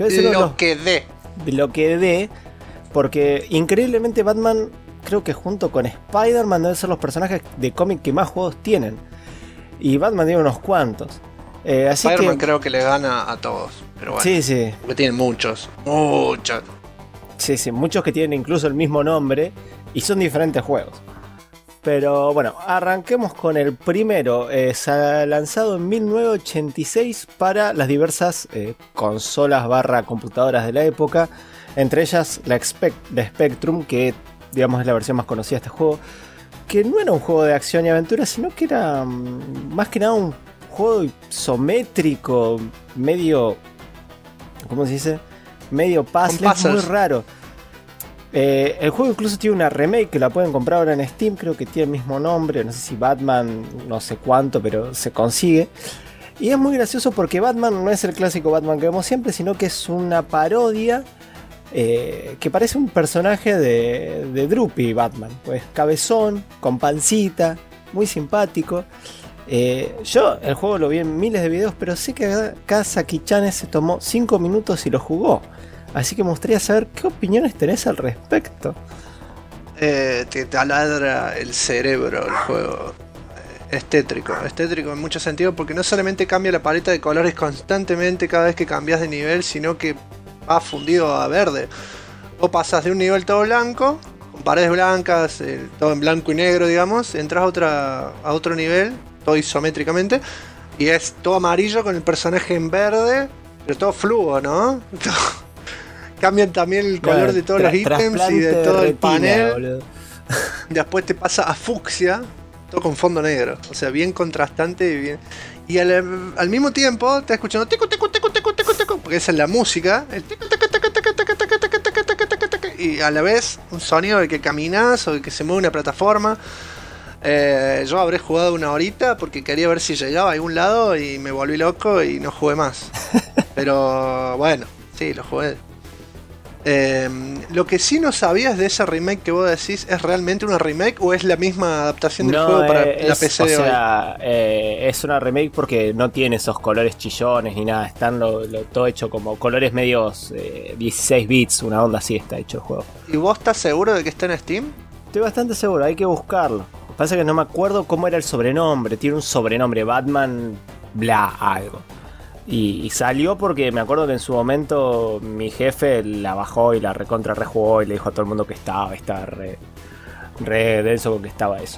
De lo que dé, porque increíblemente Batman, creo que junto con Spider-Man deben ser los personajes de cómic que más juegos tienen. Y Batman tiene unos cuantos. Así Spider-Man creo que le gana a todos. Pero bueno, sí. Porque tienen muchos. Sí, muchos que tienen incluso el mismo nombre y son diferentes juegos. Pero bueno, arranquemos con el primero. Se ha lanzado en 1986 para las diversas consolas / computadoras de la época. Entre ellas la Spectrum, que digamos es la versión más conocida de este juego. Que no era un juego de acción y aventura, sino que era más que nada un juego isométrico, medio... ¿Cómo se dice? Medio puzzle, es muy raro. El juego incluso tiene una remake que la pueden comprar ahora en Steam, creo que tiene el mismo nombre, no sé si Batman, no sé cuánto, pero se consigue. Y es muy gracioso porque Batman no es el clásico Batman que vemos siempre, sino que es una parodia que parece un personaje de Droopy Batman, pues cabezón, con pancita, muy simpático. Yo el juego lo vi en miles de videos, pero sé que acá Saki-chan se tomó 5 minutos y lo jugó. Así que me gustaría saber qué opiniones tenés al respecto. Te taladra el cerebro el juego. Es tétrico en muchos sentidos, porque no solamente cambia la paleta de colores constantemente cada vez que cambias de nivel, sino que va fundido a verde. Vos pasas de un nivel todo blanco, con paredes blancas, todo en blanco y negro, digamos, entras a otro nivel, todo isométricamente, y es todo amarillo con el personaje en verde, pero todo fluo, ¿no? Cambian también el color de todos los ítems y de todo el panel. Boludo. Después te pasa a fucsia, todo con fondo negro, o sea, bien contrastante y bien. Y al mismo tiempo estás escuchando tico, tico, tico, tico, tico, tico, porque esa es la música, el tico, tico, tico, tico, tico, tico, tico, tico, tico, tico, tico, y a la vez un sonido de que caminas o de que se mueve una plataforma. Yo habré jugado una horita porque quería ver si llegaba a algún lado y me volví loco y no jugué más. Pero bueno, sí, lo jugué. Lo que sí no sabías de esa remake que vos decís, ¿es realmente una remake o es la misma adaptación del juego para la PC de hoy? Es una remake porque no tiene esos colores chillones ni nada, están todo hecho como colores medios 16 bits, una onda así está hecho el juego. ¿Y vos estás seguro de que está en Steam? Estoy bastante seguro, hay que buscarlo. Lo que pasa es que no me acuerdo cómo era el sobrenombre, tiene un sobrenombre, Batman bla algo. Y salió porque me acuerdo que en su momento mi jefe la bajó y la rejugó y le dijo a todo el mundo que estaba re denso con que estaba eso.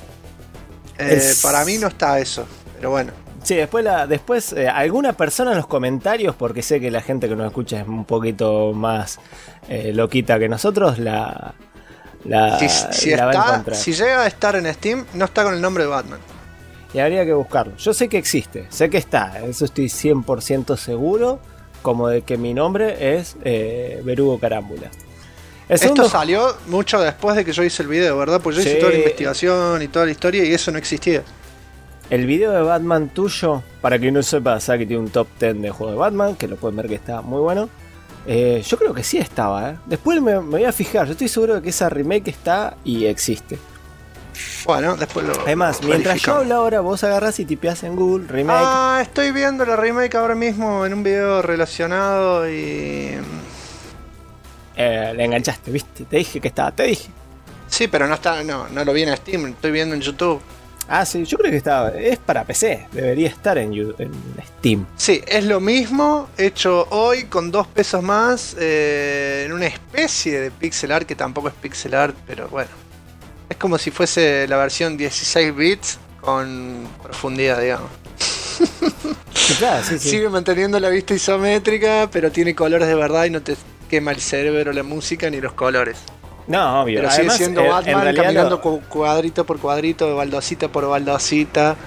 Para mí no está eso, pero bueno. Sí, después alguna persona en los comentarios, porque sé que la gente que nos escucha es un poquito más loquita que nosotros, si va a encontrar. Si llega a estar en Steam, no está con el nombre de Batman. Y habría que buscarlo. Yo sé que existe, sé que está, eso estoy 100% seguro, como de que mi nombre es Verugo Carámbula. Esto salió mucho después de que yo hice el video, ¿verdad? Pues yo hice toda la investigación y toda la historia y eso no existía. El video de Batman tuyo, para quien no sepa, Saki tiene un top 10 de juego de Batman, que lo pueden ver que está muy bueno. Yo creo que sí estaba, ¿eh? Después me voy a fijar, yo estoy seguro de que esa remake está y existe. Bueno, después lo además, mientras yo hablo ahora, vos agarrás y tipeás en Google remake. Ah, estoy viendo la remake ahora mismo en un video relacionado y... le enganchaste, ¿viste? Te dije que estaba, te dije. Sí, pero no lo vi en Steam, estoy viendo en YouTube. Ah, sí, yo creo que estaba, es para PC, debería estar en Steam. Sí, es lo mismo, hecho hoy con 2 pesos más, en una especie de pixel art, que tampoco es pixel art, pero bueno. Es como si fuese la versión 16 bits con profundidad, digamos. Claro, sí. Sigue manteniendo la vista isométrica, pero tiene colores de verdad y no te quema el cerebro la música ni los colores. No, obvio. Pero además, sigue siendo Batman caminando cuadrito por cuadrito, baldosita por baldosita.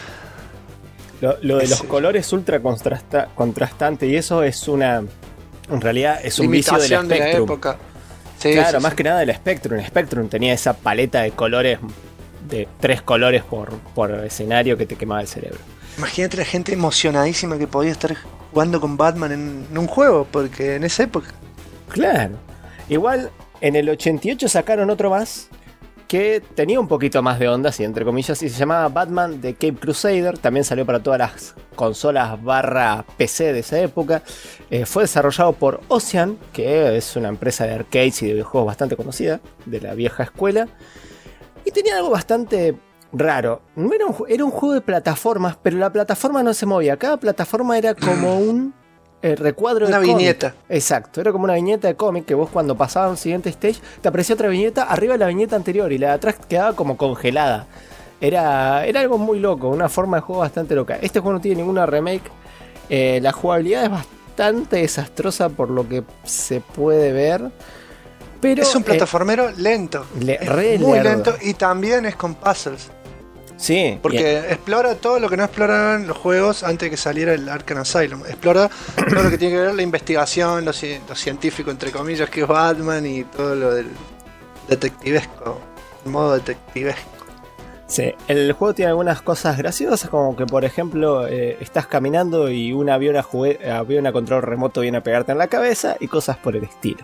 Lo de los colores ultra contrastante y eso es en realidad es un vicio del Spectrum. De la época. Claro, más que nada el Spectrum. El Spectrum tenía esa paleta de colores, de 3 colores por escenario que te quemaba el cerebro. Imagínate la gente emocionadísima que podía estar jugando con Batman en un juego, porque en esa época. Claro. Igual, en el 88 sacaron otro más que tenía un poquito más de onda, así entre comillas, y se llamaba Batman The Cape Crusader. También salió para todas las consolas / PC de esa época. Fue desarrollado por Ocean, que es una empresa de arcades y de videojuegos bastante conocida, de la vieja escuela. Y tenía algo bastante raro. No era un juego de plataformas, pero la plataforma no se movía. Cada plataforma era como un recuadro de una cómic. viñeta. Exacto, era como una viñeta de cómic que vos cuando pasabas a un siguiente stage te aparecía otra viñeta arriba de la viñeta anterior y la de atrás quedaba como congelada. Era algo muy loco, una forma de juego bastante loca. Este juego no tiene ninguna remake. La jugabilidad es bastante desastrosa por lo que se puede ver. Pero, es un plataformero lento. Muy lento y también es con puzzles. Sí. Porque explora todo lo que no exploraban los juegos antes de que saliera el Arkham Asylum. Explora todo lo que tiene que ver la investigación, lo científico, entre comillas, que es Batman y todo lo del detectivesco. El modo detectivesco. Sí, el juego tiene algunas cosas graciosas, como que por ejemplo estás caminando y un avión a control remoto viene a pegarte en la cabeza y cosas por el estilo.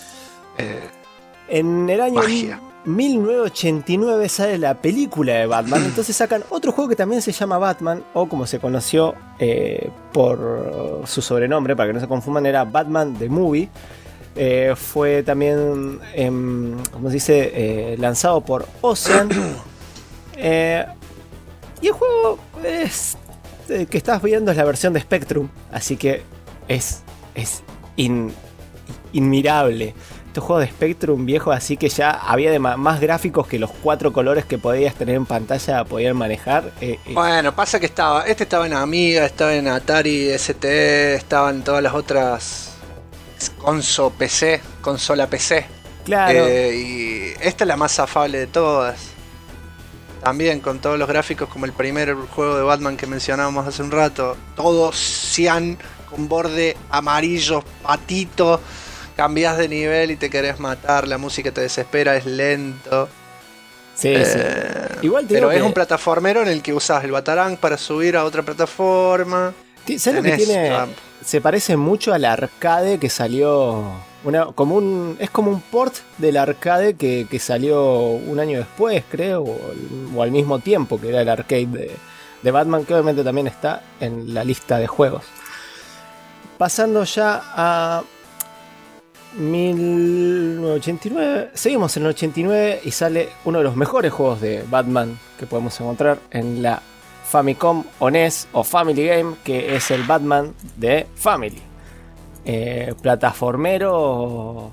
En el año magia. 1989 sale la película de Batman, entonces sacan otro juego que también se llama Batman, o como se conoció por su sobrenombre, para que no se confundan, era Batman The Movie. Fue también, ¿cómo se dice? Lanzado por Ocean. Y el juego que estás viendo es la versión de Spectrum, así que es inmirable. Este juego de Spectrum viejo, así que ya había más gráficos que los 4 colores que podías tener en pantalla, podían manejar. Bueno, pasa que estaba en Amiga, estaba en Atari ST, estaban todas las otras consola PC. Claro. Y esta es la más afable de todas. También con todos los gráficos como el primer juego de Batman que mencionábamos hace un rato. Todo cian con borde amarillo, patito. Cambias de nivel y te querés matar, la música te desespera, es lento. Sí, sí. Igual te pero digo es un plataformero en el que usás el Batarang para subir a otra plataforma. ¿Sabes lo que tiene? Se parece mucho al arcade que salió. Es como un port del arcade que salió un año después, creo, o al mismo tiempo, que era el arcade de Batman, que obviamente también está en la lista de juegos. Pasando ya a 1989, seguimos en el 89 y sale uno de los mejores juegos de Batman que podemos encontrar en la Famicom o NES o Family Game, que es el Batman de Family. Plataformero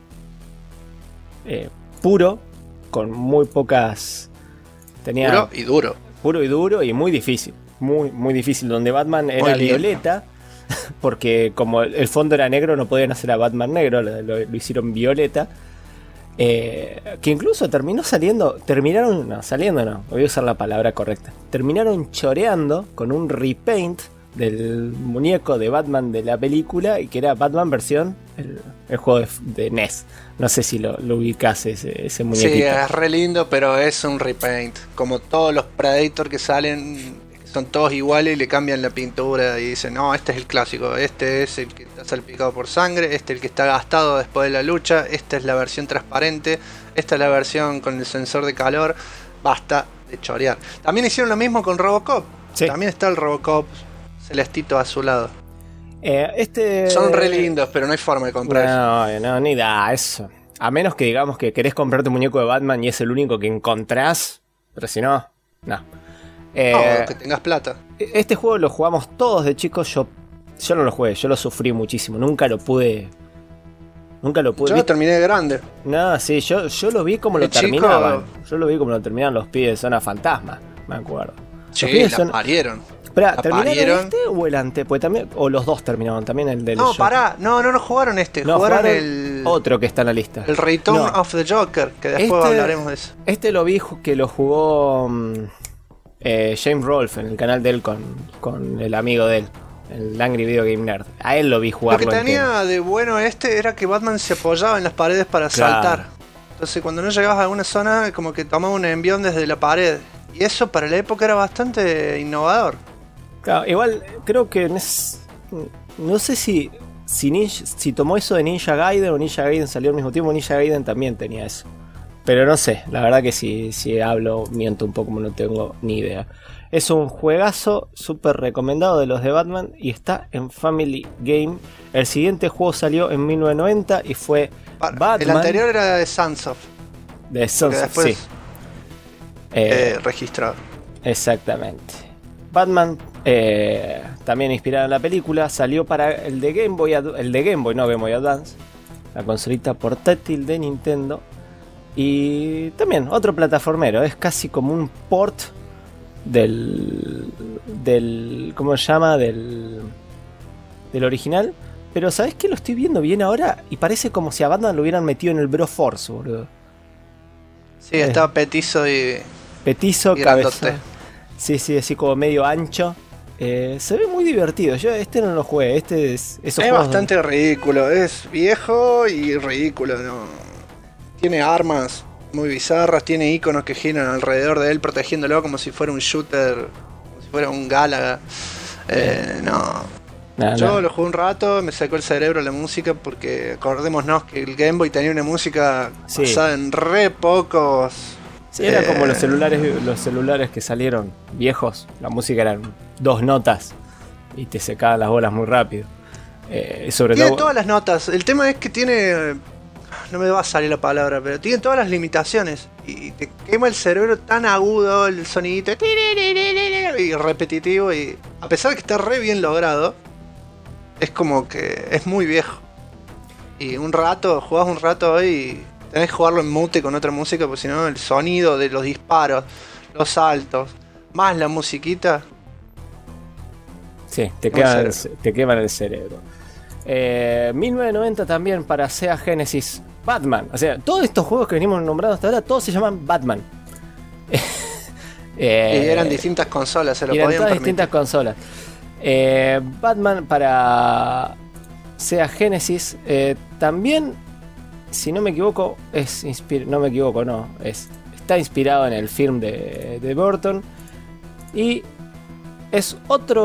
puro, con muy pocas. Puro y duro. Puro y duro y muy difícil. Muy difícil. Donde Batman era violeta. Porque como el fondo era negro, no podían hacer a Batman negro, lo hicieron violeta. Que incluso terminaron, voy a usar la palabra correcta. Terminaron choreando con un repaint del muñeco de Batman de la película, y que era Batman versión el juego de NES. No sé si lo ubicás ese muñequito. Sí, es re lindo, pero es un repaint. Como todos los Predator que salen, son todos iguales y le cambian la pintura y dicen, no, este es el clásico, este es el que está salpicado por sangre, este es el que está gastado después de la lucha, esta es la versión transparente, esta es la versión con el sensor de calor. Basta de chorear. También hicieron lo mismo con Robocop. Sí. También está el Robocop celestito azulado. Son re lindos, pero no hay forma de comprar. No, ni da eso. A menos que digamos que querés comprarte un muñeco de Batman y es el único que encontrás, pero si no, no. Que tengas plata. Este juego lo jugamos todos de chicos. Yo no lo jugué, yo lo sufrí muchísimo. Nunca lo pude. Yo lo terminé de grande. No, sí, yo lo vi como lo terminaban. Yo lo vi como lo terminaban los pibes de Zona Fantasma, me acuerdo. Sí, la parieron. Espera, ¿terminaron este o el ante? Pues también, o los dos terminaron, también el del No, pará, no jugaron este, no, jugaron el otro que está en la lista. El Return of the Joker, que después hablaremos de eso. Este lo vi que lo jugó James Rolfe en el canal de él con el amigo de él. el Angry Video Game Nerd. A él lo vi Lo jugarlo que entero. tenía de bueno era que Batman se apoyaba en las paredes para Claro. saltar. Entonces cuando no llegabas a alguna zona, como que tomaba un envión desde la pared. Y eso para la época era bastante innovador. Claro, igual creo que no sé si tomó eso de Ninja Gaiden o Ninja Gaiden salió al mismo tiempo. Ninja Gaiden también tenía eso. Pero no sé, la verdad que si hablo miento un poco, no tengo ni idea. Es un juegazo súper recomendado de los de Batman y está en Family Game. El siguiente juego salió en 1990 y fue Batman. El anterior era de Sunsoft, De Sunsoft, después sí. registrado. Exactamente. Batman, también inspirado en la película, salió para el de Game Boy, no Game Boy Advance, la consolita portátil de Nintendo. Y también otro plataformero, es casi como un port del ¿cómo se llama? Del original. Pero ¿sabes qué? Lo estoy viendo bien ahora y parece como si a Batman lo hubieran metido en el Broforce, boludo. Sí, estaba petizo y Petizo, grandote. cabeza. Sí, así como medio ancho. Se ve muy divertido. Yo no lo jugué. Esos Es juegos bastante ridículo, es viejo y ridículo, ¿no? Tiene armas muy bizarras, tiene iconos que giran alrededor de él protegiéndolo como si fuera un shooter, como si fuera un Galaga. Yo lo jugué un rato, me sacó el cerebro la música porque acordémonos que el Game Boy tenía una música basada en re pocos. Sí, era como los celulares que salieron viejos. La música eran 2 notas y te secaban las bolas muy rápido. Sobre Tiene todo todas las notas. El tema es que tiene, no me va a salir la palabra, pero tiene todas las limitaciones y te quema el cerebro tan agudo el sonidito y repetitivo, y a pesar de que está re bien logrado, es como que es muy viejo. Y jugás un rato hoy y tenés que jugarlo en mute con otra música, porque si no el sonido de los disparos, los saltos, más la musiquita. sí, te queman el cerebro. 1990 también para Sega Genesis Batman. O sea, todos estos juegos que venimos nombrando hasta ahora, todos se llaman Batman. Y eran distintas consolas, se lo podían permitir. Distintas consolas. Batman para Sega Genesis también, si no me equivoco, está inspirado en el film de Burton y es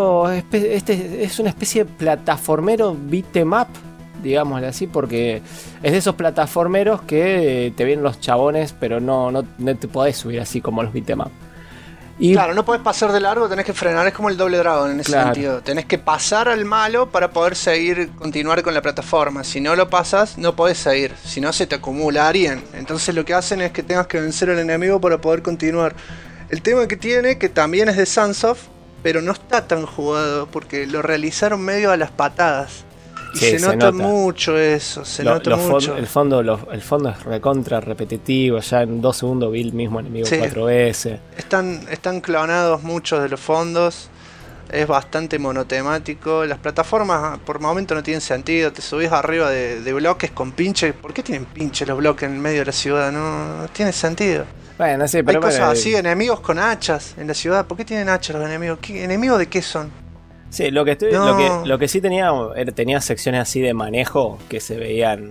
es una especie de plataformero beat 'em up, digámosle así, porque es de esos plataformeros que te vienen los chabones, pero no te podés subir así como los beat 'em up. Y claro, no podés pasar de largo, tenés que frenar, es como el Double Dragon en ese sentido. Tenés que pasar al malo para poder continuar con la plataforma. Si no lo pasas, no podés seguir, si no se te acumularían. Entonces lo que hacen es que tengas que vencer al enemigo para poder continuar. El tema que tiene, que también es de Sunsoft, pero no está tan jugado porque lo realizaron medio a las patadas. Y se nota mucho eso, mucho. El fondo es recontra repetitivo, ya en 2 segundos vi el mismo enemigo 4 veces. Están clonados muchos de los fondos, es bastante monotemático. Las plataformas por momento no tienen sentido, te subís arriba de bloques con pinches. ¿Por qué tienen pinches los bloques en el medio de la ciudad? No tiene sentido. Bueno, sí, pero hay cosas así, enemigos con hachas en la ciudad. ¿Por qué tienen hachas los enemigos? ¿Enemigos de qué son? Sí, lo que sí tenía secciones así de manejo que se veían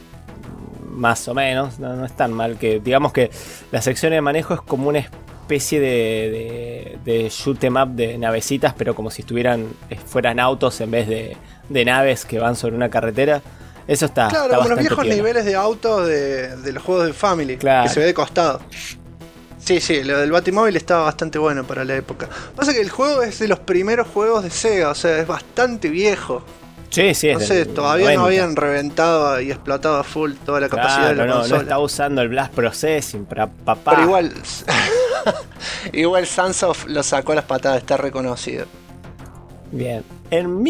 más o menos, no es tan mal, que digamos que la sección de manejo es como una especie de shoot 'em up de navecitas, pero como si fueran autos en vez de naves que van sobre una carretera. Eso está como los viejos piola. niveles de autos de los juegos de Family, claro, que se ve de costado. Sí, lo del Batimóvil estaba bastante bueno para la época. Pasa que el juego es de los primeros juegos de Sega, o sea, es bastante viejo. Sí, no sé, todavía 90. No habían reventado y explotado a full toda la capacidad de la consola. No estaba usando el Blast Processing para papá. Pero igual Sunsoft lo sacó a las patadas, está reconocido. Bien. En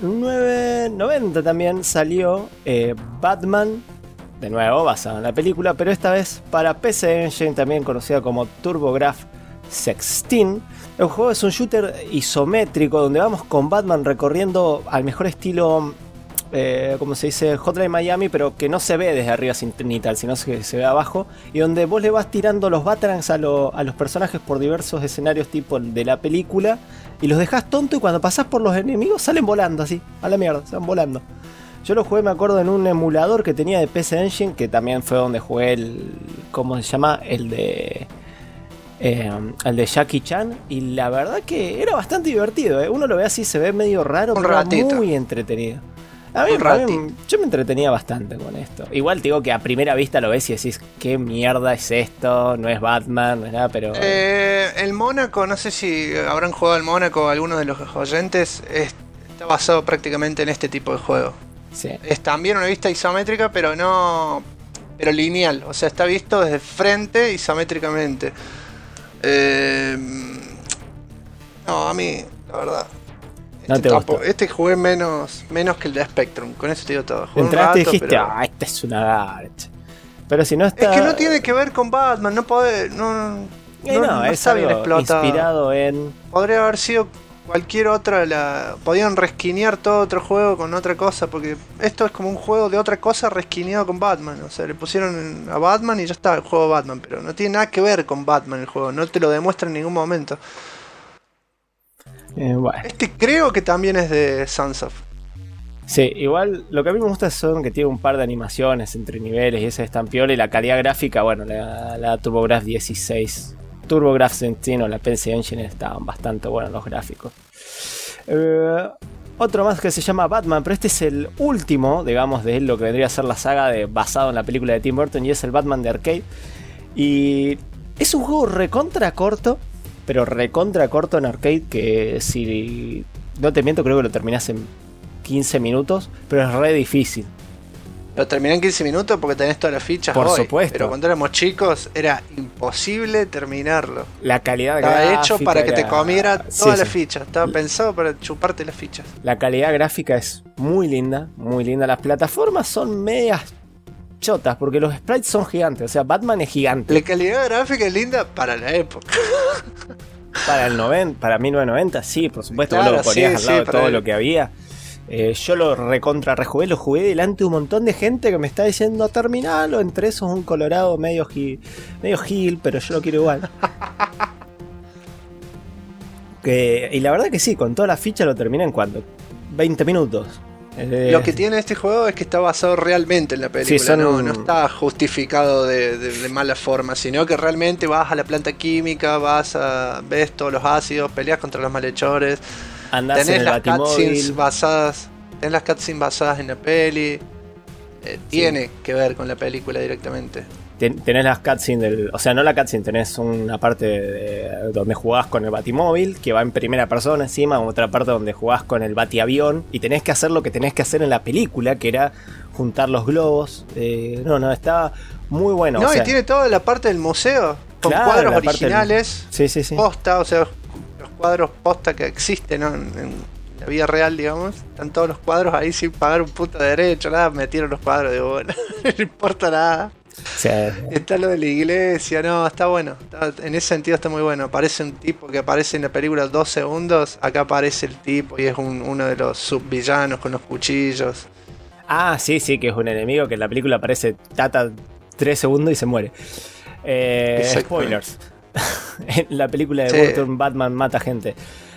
1990 también salió Batman, de nuevo basado en la película, pero esta vez para PC Engine, también conocida como TurboGrafx 16. El juego es un shooter isométrico donde vamos con Batman recorriendo al mejor estilo, como se dice, Hotline Miami, pero que no se ve desde arriba ni tal, sino que se ve abajo, y donde vos le vas tirando los batarangs a los personajes por diversos escenarios tipo de la película, y los dejas tonto y cuando pasás por los enemigos salen volando así, a la mierda, se van volando. Yo lo jugué, me acuerdo, en un emulador que tenía de PC Engine, que también fue donde jugué el... ¿Cómo se llama? El de Jackie Chan. Y la verdad que era bastante divertido, ¿eh? Uno lo ve así, se ve medio raro, pero era muy entretenido. A mí, yo me entretenía bastante con esto. Igual te digo que a primera vista lo ves y decís, ¿qué mierda es esto? No es Batman, no es nada, pero... El Mónaco, no sé si habrán jugado el Mónaco algunos de los oyentes, está basado prácticamente en este tipo de juego. Sí. Es también una vista isométrica, pero lineal. O sea, está visto desde frente isométricamente. No, a mí, la verdad. No te gustó. Este jugué menos que el de Spectrum. Con eso te digo todo. Jugué entraste un rato, y dijiste, pero... esta es una garcha. Pero si no está... Es que no tiene que ver con Batman. No puede... No es está bien explotado. Inspirado en... Podría haber sido cualquier otra. Podían resquinear todo otro juego con otra cosa. Porque esto es como un juego de otra cosa resquineado con Batman. O sea, le pusieron a Batman y ya está el juego de Batman. Pero no tiene nada que ver con Batman el juego. No te lo demuestra en ningún momento. Bueno. Este creo que también es de Sunsoft. Sí, igual lo que a mí me gusta son que tiene un par de animaciones entre niveles y ese estampiola y la calidad gráfica, bueno, la TurboGrafx 16. TurboGrafx 16 o la PC Engine estaban bastante buenos los gráficos. Otro más que se llama Batman, pero este es el último, digamos, de lo que vendría a ser la saga basado en la película de Tim Burton y es el Batman de arcade. Y es un juego recontra corto, pero recontra corto en arcade que si no te miento creo que lo terminás en 15 minutos, pero es re difícil. Lo terminé en 15 minutos porque tenés todas las fichas. Por hoy, supuesto. Pero cuando éramos chicos era imposible terminarlo. La calidad estaba gráfica hecho para que te comiera todas las sí. fichas. Estaba pensado para chuparte las fichas. La calidad gráfica es muy linda, muy linda. Las plataformas son medias chotas porque los sprites son gigantes. O sea, Batman es gigante. La calidad gráfica es linda para la época. Para 1990, sí, por supuesto. Claro, vos lo ponías al lado de todo el... lo que había. Yo lo rejugué, lo jugué delante de un montón de gente que me está diciendo terminalo. Entre esos un colorado medio gil, pero yo lo quiero igual. Y la verdad que sí, con toda la ficha lo terminé en ¿cuánto? 20 minutos. Lo que tiene este juego es que está basado realmente en la película, sí, no está justificado de mala forma, sino que realmente vas a la planta química, ves todos los ácidos, peleas contra los malhechores, andás tenés en las el Batimóvil. Tenés las cutscenes basadas en la peli, tiene que ver con la película directamente. Tenés las cutscenes o sea, no la cutscene, tenés una parte donde jugás con el Batimóvil, que va en primera persona encima, otra parte donde jugás con el Batiavión, y tenés que hacer lo que tenés que hacer en la película, que era juntar los globos. Estaba muy bueno. No, o sea, y tiene toda la parte del museo, con claro, cuadros originales, sí. posta, o sea, los cuadros posta que existen, ¿no? en la vida real, digamos, están todos los cuadros ahí sin pagar un puto derecho, nada, metieron los cuadros de bola, no importa nada. Sí. Está lo de la iglesia, no, está bueno. En ese sentido está muy bueno. Aparece un tipo que aparece en la película 2 segundos. Acá aparece el tipo y es uno de los subvillanos con los cuchillos. Ah, sí, que es un enemigo que en la película aparece 3 segundos y se muere. Spoilers. En la película de Burton, Batman mata gente.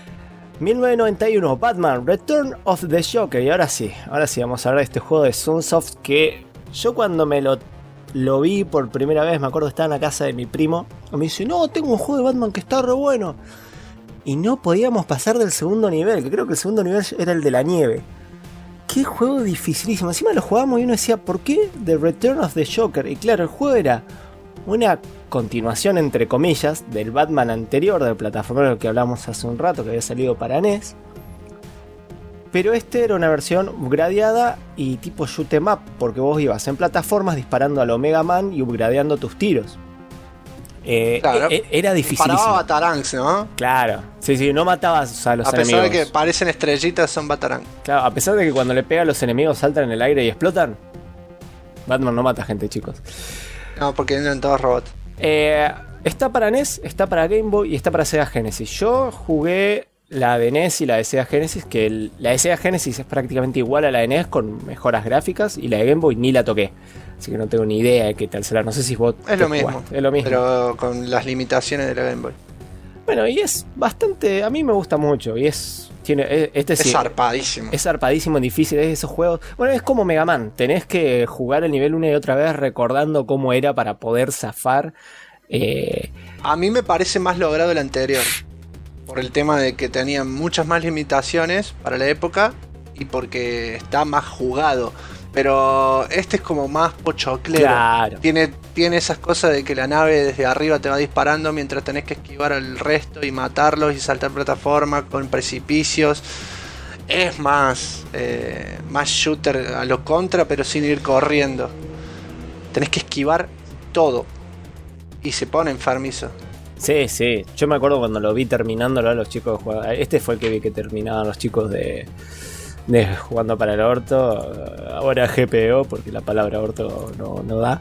1991, Batman, Return of the Joker. Y ahora sí, vamos a hablar de este juego de Sunsoft que yo cuando me lo vi por primera vez, me acuerdo, estaba en la casa de mi primo. Y me dice, no, tengo un juego de Batman que está re bueno. Y no podíamos pasar del segundo nivel, que creo que el segundo nivel era el de la nieve. Qué juego dificilísimo. Encima lo jugábamos y uno decía, ¿por qué The Return of the Joker? Y claro, el juego era una continuación, entre comillas, del Batman anterior, del plataformero que hablamos hace un rato, que había salido para NES. Pero este era una versión upgradeada y tipo shoot 'em up, porque vos ibas en plataformas disparando al Omega Man y upgradeando tus tiros. Claro. Era dificilísimo. Paraba Batarangs, ¿no? Claro, sí, no matabas a los enemigos. A pesar de que parecen estrellitas, son Batarangs. Claro, a pesar de que cuando le pega a los enemigos saltan en el aire y explotan. Batman no mata gente, chicos. No, porque eran todos robots. Está para NES, está para Game Boy y está para Sega Genesis. Yo jugué la de NES y la de Sega Genesis, que la de Sega Genesis es prácticamente igual a la de NES con mejoras gráficas, y la de Game Boy ni la toqué. Así que no tengo ni idea de qué tal será. No sé si vos es lo mismo, jugaste. Es lo mismo. Pero con las limitaciones de la Game Boy. Bueno, y es bastante... A mí me gusta mucho. Y es zarpadísimo. Es zarpadísimo, difícil. Es esos juegos... Bueno, es como Mega Man. Tenés que jugar el nivel una y otra vez recordando cómo era para poder zafar. A mí me parece más logrado el anterior. Por el tema de que tenía muchas más limitaciones para la época. Y porque está más jugado. Pero este es como más pochoclero. Claro. Tiene esas cosas de que la nave desde arriba te va disparando mientras tenés que esquivar al resto y matarlos y saltar plataforma con precipicios. Es más shooter a lo contra, pero sin ir corriendo. Tenés que esquivar todo. Y se pone enfermizo. Sí, sí. Yo me acuerdo cuando lo vi terminándolo a los chicos. Este fue el que vi que terminaban los chicos de jugando para el orto. Ahora GPO, porque la palabra orto no da.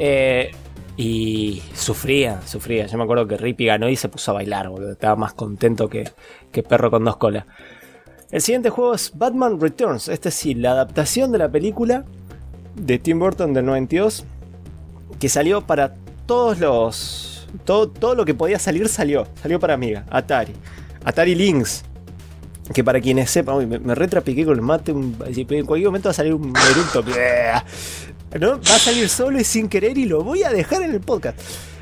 Y sufría. Yo me acuerdo que Rippy ganó y se puso a bailar, boludo. Estaba más contento que perro con dos colas. El siguiente juego es Batman Returns. Este sí, la adaptación de la película de Tim Burton del 92, que salió para todos los... Todo lo que podía salir salió para Amiga, Atari Lynx. Que para quienes sepan, me retrapiqué con el mate. En cualquier momento va a salir un eructo. ¿No? Va a salir solo y sin querer y lo voy a dejar en el podcast.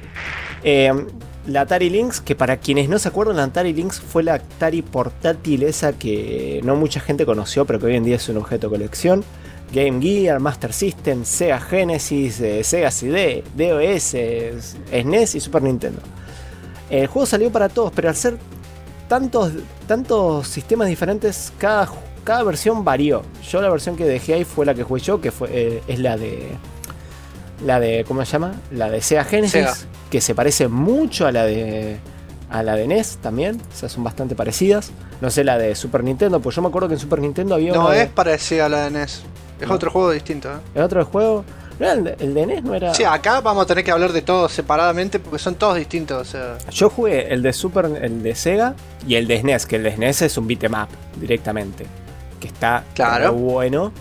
La Atari Lynx, que para quienes no se acuerdan, la Atari Lynx fue la Atari portátil esa que no mucha gente conoció, pero que hoy en día es un objeto de colección. Game Gear, Master System, Sega Genesis, Sega CD, DOS, SNES y Super Nintendo. El juego salió para todos, pero al ser tantos sistemas diferentes, cada versión varió. Yo la versión que dejé ahí fue la que jugué yo, que es la de ¿cómo se llama? La de Sega Genesis, Sega. Que se parece mucho a la de NES también, o sea, son bastante parecidas. No sé la de Super Nintendo, pues yo me acuerdo que en Super Nintendo había no es parecida a la de NES. Es otro juego distinto, ¿eh? ¿Es otro juego? ¿No el de NES no era? Sí, acá vamos a tener que hablar de todos separadamente porque son todos distintos. O sea... Yo jugué el de Sega y el de SNES, que el de SNES es un beat'em up directamente. Que está claro. Bueno.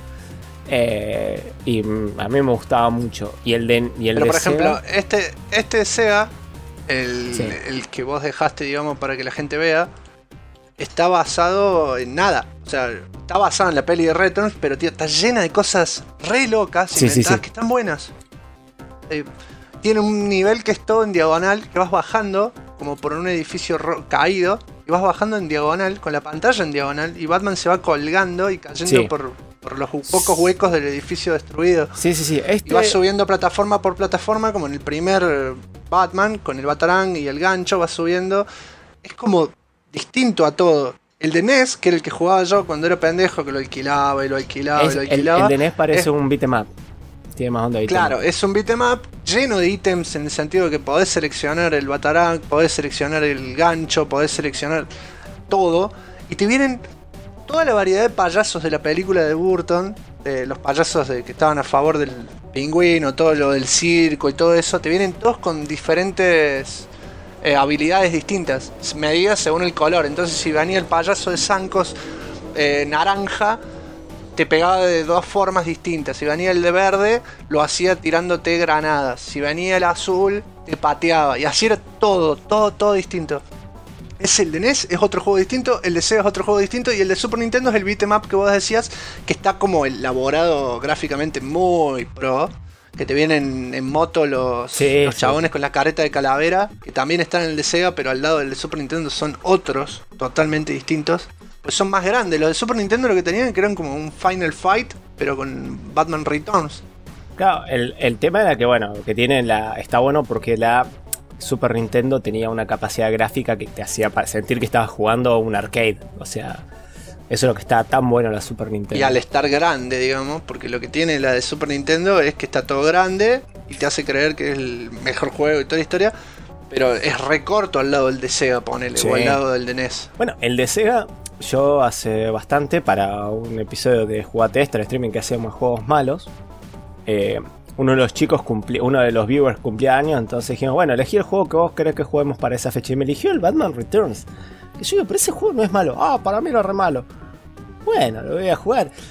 Y a mí me gustaba mucho. Pero por ejemplo, este de Sega, el que vos dejaste, digamos, para que la gente vea, está basado en nada. O sea, está basado en la peli de Returns, pero tío, está llena de cosas re locas inventadas que están buenas. Tiene un nivel que es todo en diagonal, que vas bajando como por un edificio caído, y vas bajando en diagonal, con la pantalla en diagonal, y Batman se va colgando y cayendo por los pocos huecos del edificio destruido. Sí. Y vas subiendo plataforma por plataforma, como en el primer Batman, con el Batarang y el gancho, vas subiendo. Es como distinto a todo. El de NES, que era el que jugaba yo cuando era pendejo, que lo alquilaba. El de NES parece un beat'em up. Tiene más onda de beat'em up. Claro, es un beat'em up lleno de ítems, en el sentido de que podés seleccionar el Batarang, podés seleccionar el gancho, podés seleccionar todo. Y te vienen toda la variedad de payasos de la película de Burton, los payasos que estaban a favor del pingüino, todo lo del circo y todo eso, te vienen todos con diferentes habilidades distintas, medidas según el color. Entonces, si venía el payaso de zancos naranja, te pegaba de dos formas distintas. Si venía el de verde, lo hacía tirándote granadas. Si venía el azul, te pateaba. Y así era todo distinto. Es el de NES, es otro juego distinto. El de Sega es otro juego distinto. Y el de Super Nintendo es el beat'em up que vos decías, que está como elaborado gráficamente muy pro. Que te vienen en moto los chabones con la careta de calavera, que también están en el de Sega, pero al lado del de Super Nintendo son otros, totalmente distintos. Pues son más grandes. Los de Super Nintendo lo que tenían que eran como un Final Fight, pero con Batman Returns. Claro, el tema era que que tiene está bueno porque la Super Nintendo tenía una capacidad gráfica que te hacía sentir que estabas jugando un arcade. O sea, eso es lo que está tan bueno la Super Nintendo. Y al estar grande, digamos, porque lo que tiene la de Super Nintendo es que está todo grande y te hace creer que es el mejor juego de toda la historia, pero es recorto al lado del de Sega, ponele, o al lado del de NES. Bueno, el de Sega, yo hace bastante, para un episodio de Jugate Extra, el streaming que hacemos juegos malos, uno de los chicos uno de los viewers cumplía años, entonces dijimos, bueno, elegí el juego que vos querés que juguemos para esa fecha, y me eligió el Batman Returns. Y yo digo, pero ese juego no es malo. Para mí era re malo. Bueno, lo voy a jugar.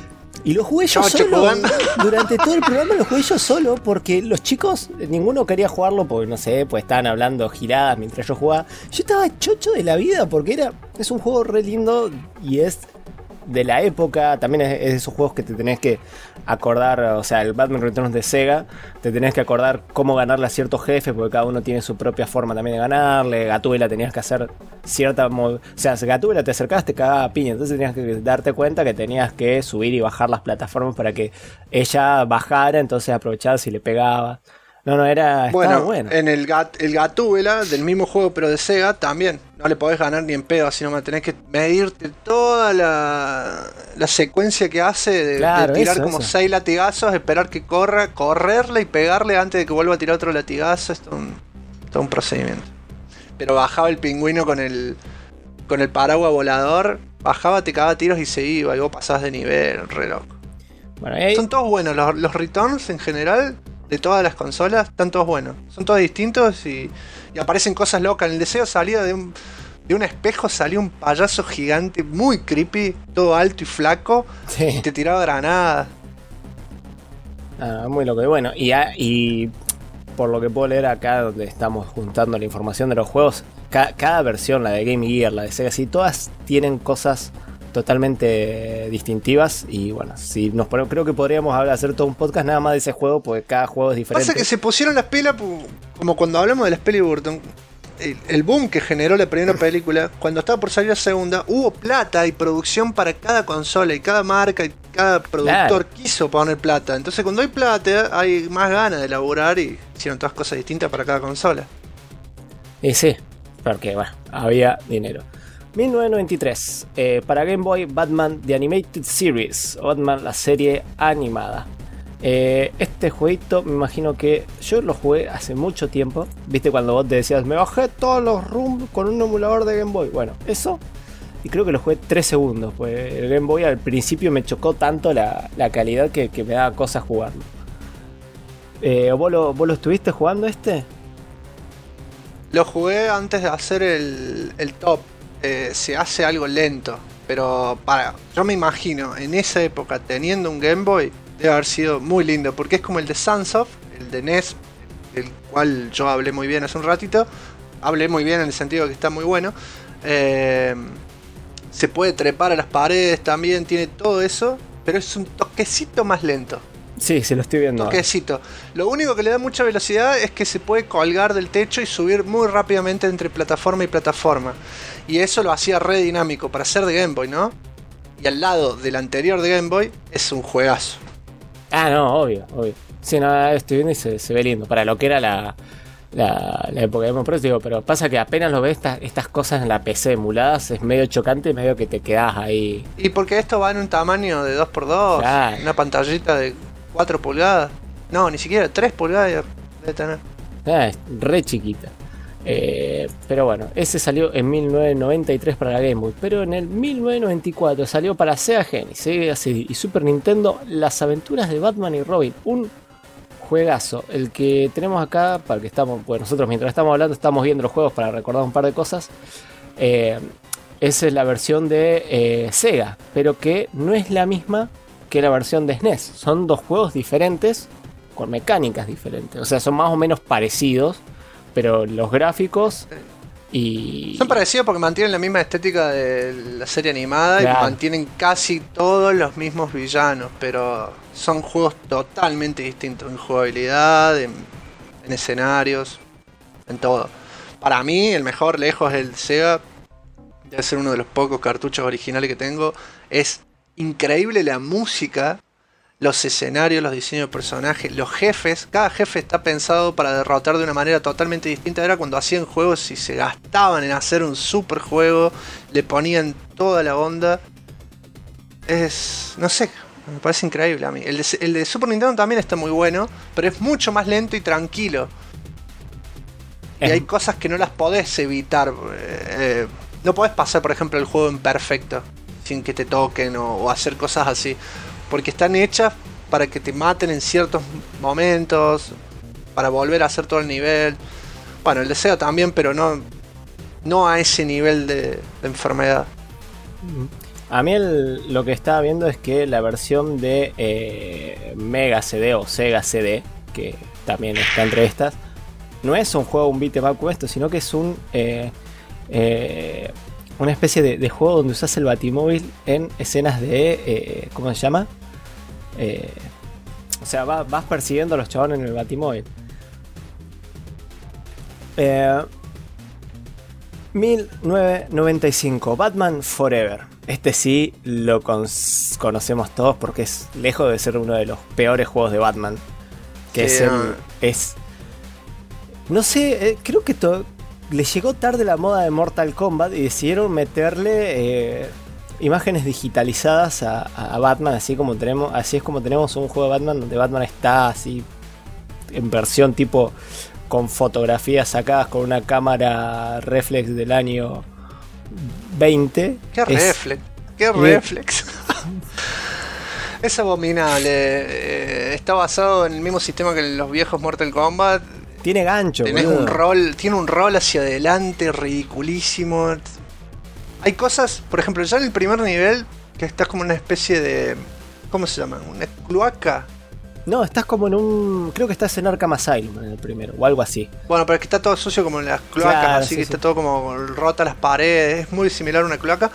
Y lo jugué yo Chocho solo. jugando. Durante todo el programa lo jugué yo solo porque los chicos, ninguno quería jugarlo porque no sé, pues estaban hablando giradas mientras yo jugaba. Yo estaba chocho de la vida porque es un juego re lindo y es de la época. También es de esos juegos que te tenés que acordar, o sea, el Batman Returns de Sega, te tenés que acordar cómo ganarle a ciertos jefes porque cada uno tiene su propia forma también de ganarle. Gatúbela tenías que hacer cierta... O sea, Gatúbela te acercabas, te cagaba a piña, entonces tenías que darte cuenta que tenías que subir y bajar las plataformas para que ella bajara, entonces aprovechabas y le pegabas. Estaba bueno. En el Gatúbela del mismo juego pero de Sega también no le podés ganar ni en pedo, sino tenés que medirte toda la secuencia que hace de tirar como 6 latigazos, esperar que corra, correrle y pegarle antes de que vuelva a tirar otro latigazo. Es todo un procedimiento. Pero bajaba el pingüino con el paraguas volador, bajaba, te cagaba tiros y se iba, y vos pasabas de nivel, re loco. Bueno, son todos buenos, los returns en general de todas las consolas están todos buenos. Son todos distintos y aparecen cosas locas. En el deseo salía de un espejo, salió un payaso gigante muy creepy, todo alto y flaco, y te tiraba granadas. Muy loco. Y bueno, y por lo que puedo leer acá donde estamos juntando la información de los juegos, cada versión, la de Game Gear, la de Sega, sí, todas tienen cosas totalmente distintivas. Y bueno, si nos ponemos, creo que podríamos hacer todo un podcast nada más de ese juego, porque cada juego es diferente. Pasa que se pusieron las pilas como cuando hablamos de las pelis Burton. El boom que generó la primera película, cuando estaba por salir la segunda, hubo plata y producción para cada consola, y cada marca y cada productor quiso poner plata. Entonces cuando hay plata hay más ganas de laburar y hicieron todas cosas distintas para cada consola. Y sí, porque bueno, había dinero. 1993, para Game Boy, Batman The Animated Series, o Batman la serie animada. Este jueguito, me imagino que yo lo jugué hace mucho tiempo. Viste cuando vos te decías, me bajé todos los ROM con un emulador de Game Boy. Bueno, eso, y creo que lo jugué 3 segundos. Pues el Game Boy al principio me chocó tanto la calidad que me daba cosas jugarlo. ¿Vos lo estuviste jugando este? Lo jugué antes de hacer el top. Se hace algo lento, pero yo me imagino en esa época teniendo un Game Boy debe haber sido muy lindo, porque es como el de Sunsoft, el de NES, del cual yo hablé muy bien hace un ratito. Hablé muy bien en el sentido de que está muy bueno. Se puede trepar a las paredes también, tiene todo eso, pero es un toquecito más lento. Sí, se lo estoy viendo. Toquecito. Lo único que le da mucha velocidad es que se puede colgar del techo y subir muy rápidamente entre plataforma y plataforma. Y eso lo hacía re dinámico para ser de Game Boy, ¿no? Y al lado del anterior de Game Boy es un juegazo. No, obvio. Sí, no, estoy viendo y se ve lindo. Para lo que era la época de Game Boy, digo, pero pasa que apenas lo ves estas cosas en la PC emuladas, es medio chocante, medio que te quedás ahí. Y porque esto va en un tamaño de 2x2, claro. Una pantallita de 4 pulgadas. No, ni siquiera 3 pulgadas debe tener. Es re chiquita. Pero bueno, ese salió en 1993 para la Game Boy. Pero en el 1994 salió para Sega Genesis, Sega CD y Super Nintendo Las Aventuras de Batman y Robin. Un juegazo. El que tenemos acá, para que estamos, pues nosotros mientras estamos hablando estamos viendo los juegos para recordar un par de cosas. Esa es la versión de Sega, pero que no es la misma que la versión de SNES. Son dos juegos diferentes con mecánicas diferentes. O sea, son más o menos parecidos, pero los gráficos son parecidos porque mantienen la misma estética de la serie animada, claro. Y mantienen casi todos los mismos villanos, pero son juegos totalmente distintos en jugabilidad, en escenarios, en todo. Para mí el mejor lejos es el Sega. Debe ser uno de los pocos cartuchos originales que tengo. Es increíble la música, los escenarios, los diseños de personajes, los jefes. Cada jefe está pensado para derrotar de una manera totalmente distinta. Era cuando hacían juegos y se gastaban en hacer un super juego, le ponían toda la onda. No sé, me parece increíble a mí. El de Super Nintendo también está muy bueno, pero es mucho más lento y tranquilo. Y hay cosas que no las podés evitar. No podés pasar, por ejemplo, el juego en perfecto sin que te toquen o hacer cosas así, porque están hechas para que te maten en ciertos momentos, para volver a hacer todo el nivel. Bueno, el de Sega también, pero no a ese nivel de enfermedad. A mí lo que estaba viendo es que la versión de Mega CD o Sega CD, que también está entre estas, no es un juego, un beat'em up como esto, sino que es una especie de juego donde usas el Batimóvil en escenas de... ¿cómo se llama? O sea, vas persiguiendo a los chabones en el Batimóvil. 1995, Batman Forever. Este sí lo conocemos todos porque es lejos de ser uno de los peores juegos de Batman. Que Sí, no sé, creo que le llegó tarde la moda de Mortal Kombat y decidieron meterle imágenes digitalizadas a Batman, así es como tenemos un juego de Batman donde Batman está así en versión tipo con fotografías sacadas con una cámara reflex del año 20. ¿Qué reflex? ¿Qué reflex? Es abominable. Está basado en el mismo sistema que en los viejos Mortal Kombat. Tiene gancho, Tenés boludo. tiene un rol hacia adelante ridiculísimo. Hay cosas, por ejemplo, ya en el primer nivel, que estás como una especie de... ¿Cómo se llama? ¿Una cloaca? No, estás como en un... Creo que estás en Arkham Asylum en el primero, o algo así. Bueno, pero es que está todo sucio como en las cloacas, Claro, así sí, que sí. está todo como rota las paredes. Es muy similar a una cloaca.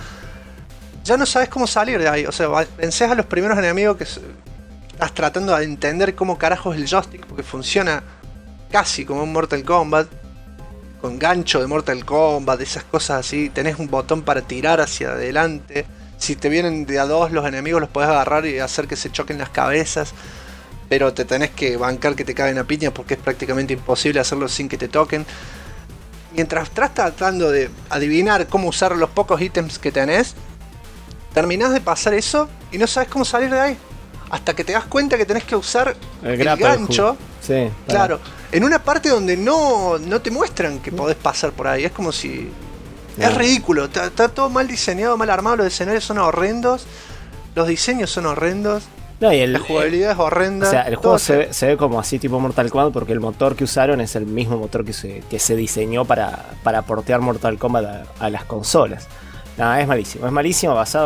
Ya no sabes cómo salir de ahí. O sea, pensés a los primeros enemigos que estás tratando de entender cómo carajo es el joystick, porque funciona casi como un Mortal Kombat, con gancho de Mortal Kombat, esas cosas así. Tenés un botón para tirar hacia adelante. Si te vienen de a dos los enemigos, los podés agarrar y hacer que se choquen las cabezas. Pero te tenés que bancar que te caguen a piña porque es prácticamente imposible hacerlo sin que te toquen. Mientras estás tratando de adivinar cómo usar los pocos ítems que tenés, terminás de pasar eso y no sabes cómo salir de ahí. Hasta que te das cuenta que tenés que usar el grapple gancho. hook. Sí, Claro, en una parte donde no te muestran que podés pasar por ahí. Es como si... No. Es ridículo, está todo mal diseñado, mal armado. Los escenarios son horrendos, los diseños son horrendos, No, y la jugabilidad es horrenda. o sea, el todo juego se ve como así tipo Mortal Kombat porque el motor que usaron es el mismo motor que se diseñó para portear Mortal Kombat a las consolas. Nada, es malísimo, basado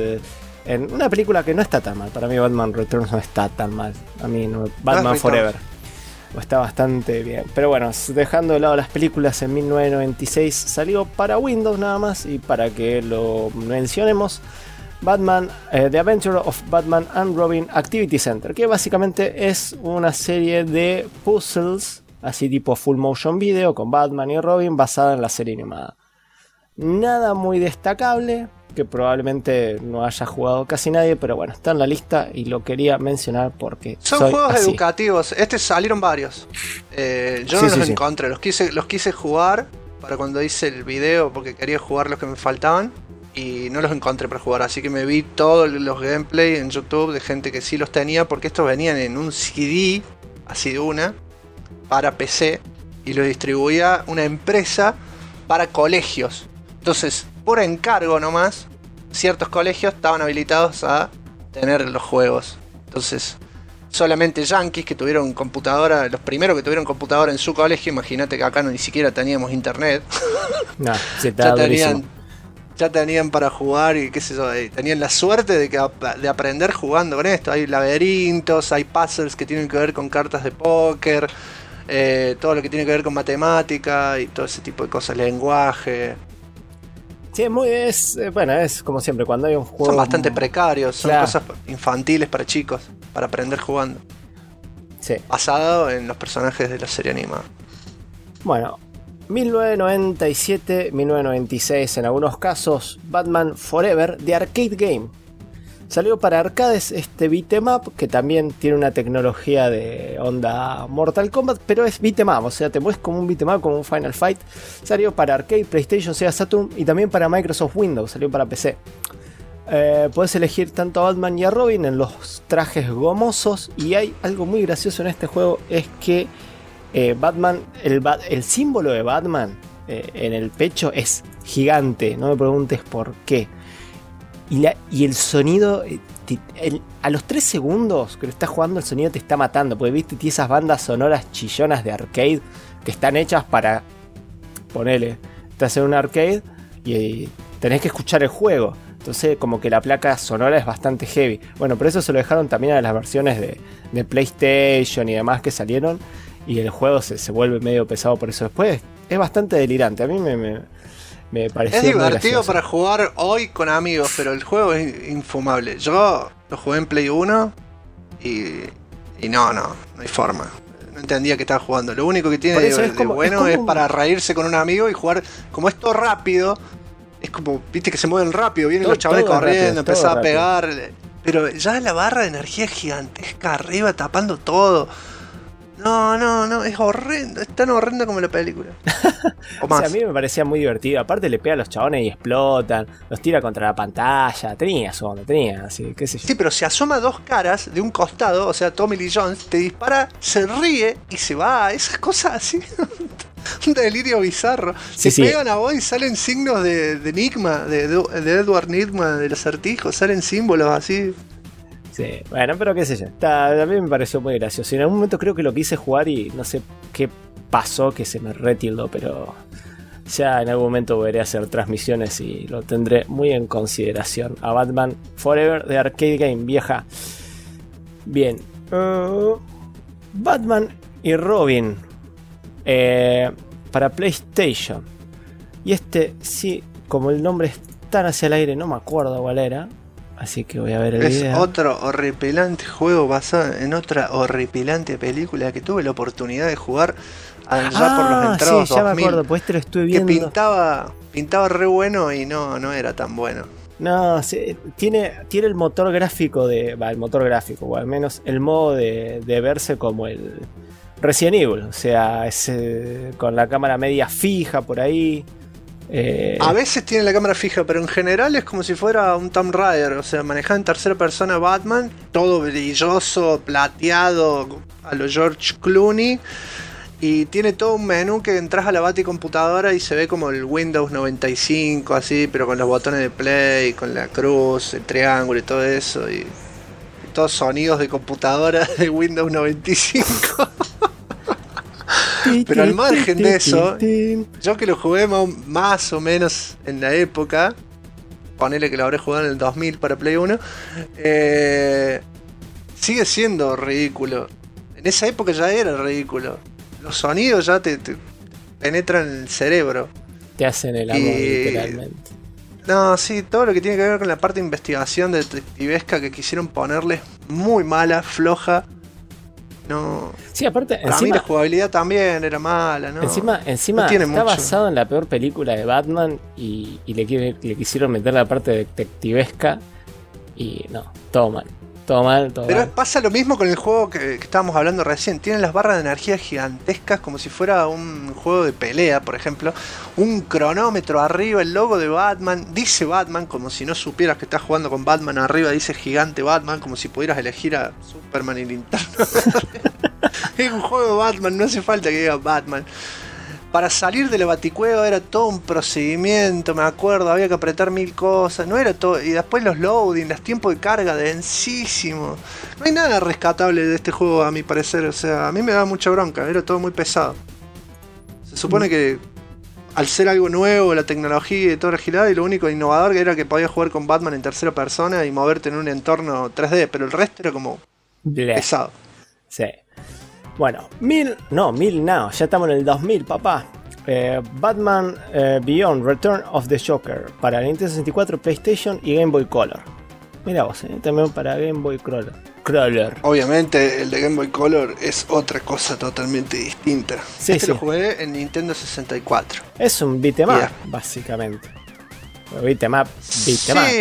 en una película que no está tan mal. Para mí Batman Returns no está tan mal. A mí no, Batman Returns. Forever está bastante bien. Pero bueno, dejando de lado las películas, en 1996 salió para Windows nada más. Y para que lo mencionemos, Batman, The Adventure of Batman and Robin Activity Center, que básicamente es una serie de puzzles, así tipo full motion video, con Batman y Robin, basada en la serie animada. Nada muy destacable, que probablemente no haya jugado casi nadie, pero bueno, está en la lista y lo quería mencionar porque Son soy juegos así. educativos. Salieron varios. Yo Sí, no sí, los sí. encontré. Los quise jugar para cuando hice el video porque quería jugar los que me faltaban. Y no los encontré para jugar. Así que me vi todos los gameplay en YouTube de gente que sí los tenía. Porque estos venían en un CD, así de una, para PC. Y los distribuía una empresa para colegios. Entonces, por encargo nomás, ciertos colegios estaban habilitados a tener los juegos. Entonces, solamente yankees que tuvieron computadora, los primeros que tuvieron computadora en su colegio, imagínate que acá ni siquiera teníamos internet, No, sí, está durísimo. ya tenían para jugar y qué sé yo, tenían la suerte de aprender jugando con esto. Hay laberintos, hay puzzles que tienen que ver con cartas de póker, todo lo que tiene que ver con matemática y todo ese tipo de cosas, lenguaje. Sí, es como siempre, cuando hay un juego... Son bastante precarios, son Claro. cosas infantiles para chicos, para aprender jugando. Sí. Basado en los personajes de la serie animada. Bueno, 1997, 1996 en algunos casos, Batman Forever de Arcade Game. Salió para arcades este beat'em up, que también tiene una tecnología de onda Mortal Kombat, pero es beat'em up, o sea, te mueves como un beat'em up, como un Final Fight. Salió para arcade, PlayStation, Sega Saturn y también para Microsoft Windows, salió para PC. Puedes elegir tanto a Batman y a Robin en los trajes gomosos, y hay algo muy gracioso en este juego, es que Batman, el símbolo de Batman en el pecho es gigante, no me preguntes por qué. Y el sonido, a los 3 segundos que lo estás jugando, el sonido te está matando. Porque viste, tiene esas bandas sonoras chillonas de arcade que están hechas para, ponele, estás en un arcade y tenés que escuchar el juego. Entonces como que la placa sonora es bastante heavy. Bueno, por eso se lo dejaron también a las versiones de PlayStation y demás que salieron. Y el juego se vuelve medio pesado por eso. Después es bastante delirante. A mí me pareció Es muy divertido gracioso. para jugar hoy con amigos, pero el juego es infumable. Yo lo jugué en Play 1 y no hay forma. No entendía que estaba jugando. Lo único que tiene Por eso de es como- bueno es es como- para reírse con un amigo y jugar. Como es todo rápido, es como, viste que se mueven rápido, vienen Todo- los chavales todo rápido, corriendo, todo empezás a rápido. pegar. Pero ya la barra de energía es gigantesca arriba, tapando todo. No, es horrendo, es tan horrendo como la película. O O más. sea, a mí me parecía muy divertido. Aparte le pega a los chabones y explotan. Los tira contra la pantalla. Tenía su onda, tenía así, qué sé yo. Sí, pero se asoma dos caras de un costado, o sea, Tommy Lee Jones te dispara, se ríe y se va. Esas cosas así. Un delirio bizarro. Sí, Se sí. pegan a vos y salen signos de Enigma, de Edward Nygma, del acertijo, salen símbolos así. Sí, bueno, pero qué sé yo. A mí me pareció muy gracioso. Y en algún momento creo que lo quise jugar y no sé qué pasó que se me retildó, pero ya en algún momento volveré a hacer transmisiones y lo tendré muy en consideración. A Batman Forever de Arcade Game, vieja. Bien. Batman y Robin para PlayStation. Y este, sí, como el nombre es tan hacia el aire, no me acuerdo cuál era. Así que voy a ver el Es video. otro horripilante juego basado en otra horripilante película que tuve la oportunidad de jugar allá por los entrados sí, ya 2000, me acuerdo, pues este lo estuve que viendo. pintaba re bueno y no era tan bueno. No, sí, tiene el motor gráfico el motor gráfico, o al menos el modo de verse como el Resident Evil. O sea, es con la cámara media fija por ahí. A veces tiene la cámara fija, pero en general es como si fuera un Tomb Raider, o sea, manejado en tercera persona Batman, todo brilloso, plateado, a lo George Clooney, y tiene todo un menú que entras a la baticomputadora y se ve como el Windows 95, así, pero con los botones de play, con la cruz, el triángulo y todo eso, y todos sonidos de computadora de Windows 95. Pero al margen de eso, yo que lo jugué más o menos en la época, ponele que lo habré jugado en el 2000 para Play 1, sigue siendo ridículo. En esa época ya era ridículo. Los sonidos ya te penetran en el cerebro. Te hacen el amor, literalmente. No, sí, todo lo que tiene que ver con la parte de investigación detectivesca que quisieron ponerle es muy mala, floja. No. Sí, aparte, Para mí la jugabilidad también era mala, ¿no? Encima no tiene está mucho. basado en la peor película de Batman y le quisieron meter la parte detectivesca y no, todo mal. Pero pasa lo mismo con el juego que estábamos hablando recién. Tienen las barras de energía gigantescas como si fuera un juego de pelea, por ejemplo. Un cronómetro arriba, el logo de Batman. Dice Batman como si no supieras que estás jugando con Batman arriba. Dice gigante Batman como si pudieras elegir a Superman y Linterna. Es un juego de Batman, no hace falta que diga Batman. Para salir de la baticueva era todo un procedimiento, me acuerdo, había que apretar 1000 cosas, no era todo, y después los loading, los tiempos de carga densísimos. No hay nada rescatable de este juego a mi parecer, o sea, a mí me da mucha bronca, era todo muy pesado. Se supone que al ser algo nuevo, la tecnología y toda la girada, y lo único innovador que era que podías jugar con Batman en tercera persona y moverte en un entorno 3D, pero el resto era como pesado. Sí. Bueno, ya estamos en el 2000, papá. Batman Beyond Return of the Joker para Nintendo 64, PlayStation y Game Boy Color. Mira vos, también para Game Boy Color. Obviamente el de Game Boy Color es otra cosa totalmente distinta. Sí, sí. Lo jugué en Nintendo 64. Es un beat'em up, básicamente. Beat'em up. Sí,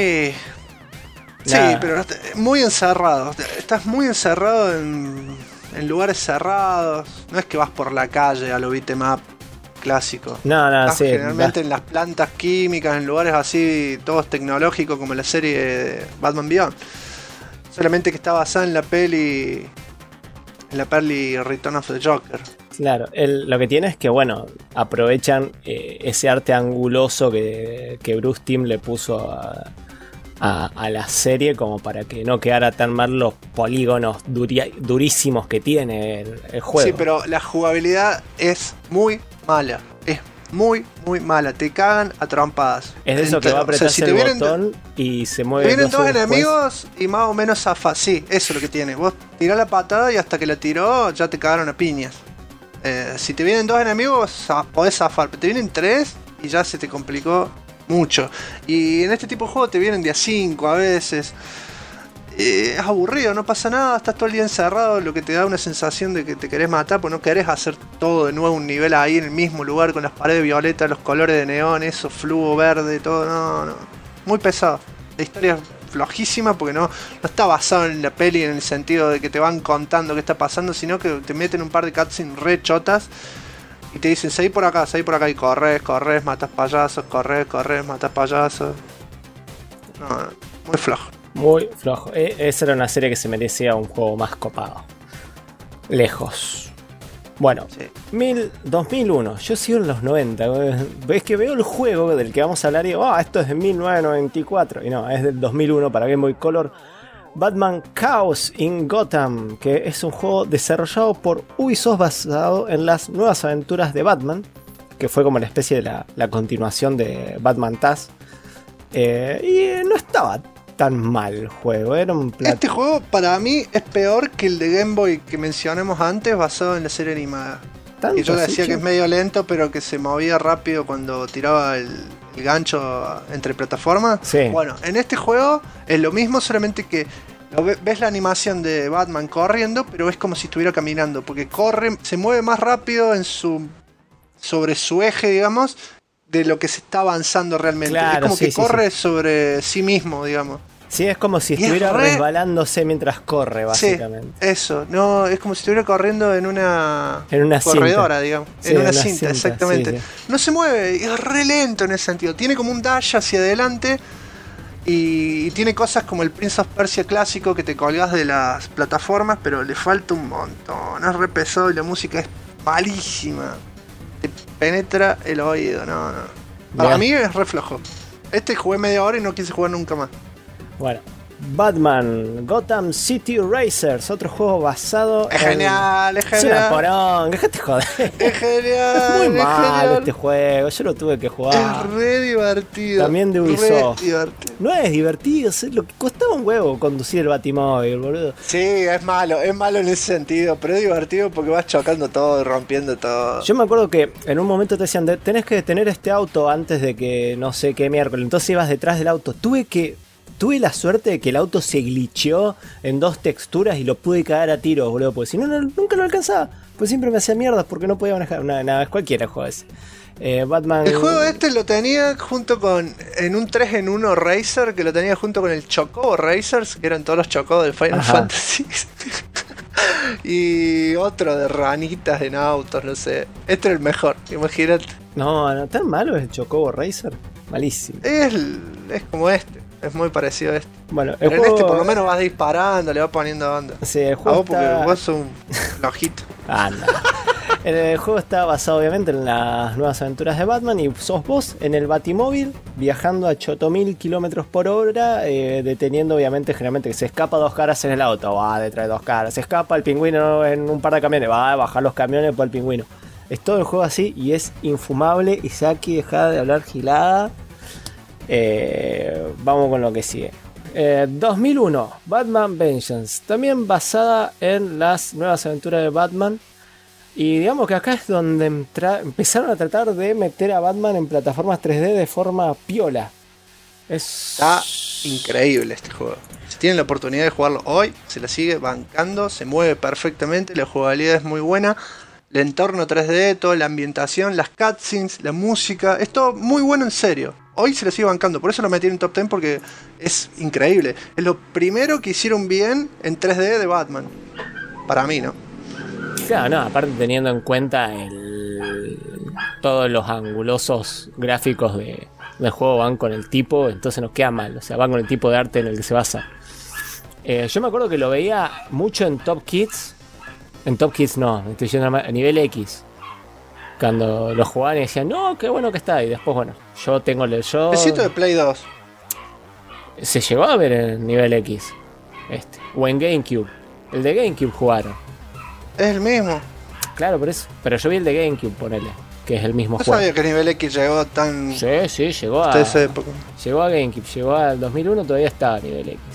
Nah. pero muy encerrado. Estás muy encerrado en lugares cerrados. No es que vas por la calle a lo beat'em up clásico. No, Estás sí. generalmente en las plantas químicas, en lugares así, todos tecnológicos como la serie Batman Beyond. Solamente que está basada en la peli Return of the Joker. Claro, lo que tiene es que, bueno, aprovechan ese arte anguloso que Bruce Timm le puso a la serie como para que no quedara tan mal los polígonos durísimos que tiene el juego. Sí, pero la jugabilidad es muy mala. Es muy, muy mala. Te cagan a trompadas. Es de eso que va a apretar el botón y se mueve. Te vienen dos enemigos y más o menos zafás. Sí, eso es lo que tiene. Vos tirás la patada y hasta que la tiró ya te cagaron a piñas. Si te vienen dos enemigos podés zafar, pero te vienen tres y ya se te complicó mucho. Y en este tipo de juego te vienen de a 5 a veces. Es aburrido, no pasa nada, estás todo el día encerrado, lo que te da una sensación de que te querés matar, pues no querés hacer todo de nuevo un nivel ahí en el mismo lugar con las paredes violetas, los colores de neón, eso, fluo verde, todo, no. Muy pesado. La historia es flojísima porque no está basado en la peli en el sentido de que te van contando qué está pasando, sino que te meten un par de cutscenes re chotas y te dicen, seguí por acá y corres, matas payasos, corres, matas payasos. No, muy flojo. Muy flojo. Esa era una serie que se merecía un juego más copado. Lejos. Bueno, sí. 2001. Yo sigo en los 90. Ves que veo el juego del que vamos a hablar y digo, esto es de 1994. Y no, es del 2001 para Game Boy Color. Batman Chaos in Gotham, que es un juego desarrollado por Ubisoft basado en las nuevas aventuras de Batman, que fue como una especie de la continuación de Batman Taz. Y no estaba tan mal el juego, era un Este juego para mí es peor que el de Game Boy que mencionamos antes, basado en la serie animada. Y yo decía que es medio lento, pero que se movía rápido cuando tiraba el gancho entre plataformas. Sí. Bueno, en este juego es lo mismo, solamente que ves la animación de Batman corriendo, pero es como si estuviera caminando, porque corre, se mueve más rápido sobre su eje, digamos, de lo que se está avanzando realmente. Claro, es como que corre sobre sí mismo, digamos. Sí, es como si estuviera resbalándose mientras corre, básicamente. Sí, eso. No, es como si estuviera corriendo en una corredora, cinta, digamos. Sí, en una cinta, exactamente. Sí. No se mueve, es re lento en ese sentido. Tiene como un dash hacia adelante y tiene cosas como el Prince of Persia clásico que te colgás de las plataformas, pero le falta un montón. Es re pesado y la música es malísima. Te penetra el oído, no. Para mí es re flojo. Jugué media hora y no quise jugar nunca más. Bueno, Batman Gotham City Racers, otro juego basado es genial. Es una porón, déjate joder. Es genial. Es muy mal este juego, yo lo tuve que jugar. Es re divertido. También de Ubisoft. No es divertido, es lo que costaba un huevo conducir el Batimóvil, boludo. Sí, es malo en ese sentido, pero es divertido porque vas chocando todo y rompiendo todo. Yo me acuerdo que en un momento te decían, tenés que detener este auto antes de que no sé qué miércoles, entonces ibas detrás del auto. Tuve la suerte de que el auto se glitcheó en 2 texturas y lo pude cagar a tiros, boludo. Porque si no, nunca lo alcanzaba. Pues siempre me hacía mierdas porque no podía manejar. Nada, cualquiera juego ese. Batman. El juego lo tenía junto con. En un 3-en-1 Racer, que lo tenía junto con el Chocobo Racers, que eran todos los Chocobos del Final Fantasy. Y otro de ranitas en autos, no sé. Este era el mejor, imagínate. No, tan malo es el Chocobo Racer. Malísimo. Es como este. Es muy parecido a este. Bueno, pero en este por lo menos vas disparando, le vas poniendo onda. Sí, el juego porque vos sos un flojito. Anda. El juego está basado obviamente en las nuevas aventuras de Batman y sos vos en el Batimóvil viajando a 8000 km/h, deteniendo obviamente generalmente que se escapa 2 caras en el auto, va detrás de 2 caras, se escapa el pingüino en un par de camiones, va a bajar los camiones por el pingüino. Es todo el juego así y es infumable. Isaki, deja de hablar gilada. Vamos con lo que sigue. 2001, Batman Vengeance, también basada en las nuevas aventuras de Batman. Y digamos que acá es donde empezaron a tratar de meter a Batman en plataformas 3D de forma piola. Está increíble este juego. Si tienen la oportunidad de jugarlo hoy, se la sigue bancando, se mueve perfectamente, la jugabilidad es muy buena. El entorno 3D, toda la ambientación, las cutscenes, la música, es todo muy bueno en serio. Hoy se lo sigue bancando, por eso lo metí en top 10 porque es increíble. Es lo primero que hicieron bien en 3D de Batman. Para mí, ¿no? Claro, no, aparte teniendo en cuenta todos los angulosos gráficos del juego van con el tipo, entonces nos queda mal. O sea, van con el tipo de arte en el que se basa. Yo me acuerdo que lo veía mucho en Top Kids. En Top Kids no, estoy yendo a nivel X. Cuando lo jugaban y decían, no, qué bueno que está. Y después, bueno, yo tengo el besito de Play 2. Se llegó a ver en nivel X. O en GameCube. El de GameCube jugaron. Es el mismo. Claro, por eso. Pero yo vi el de GameCube, ponele. que es el mismo No juego. sabía que Nivel X llegó tan... Sí, llegó hasta a, esa época. llegó a GameCube, llegó al 2001, todavía estaba a nivel X.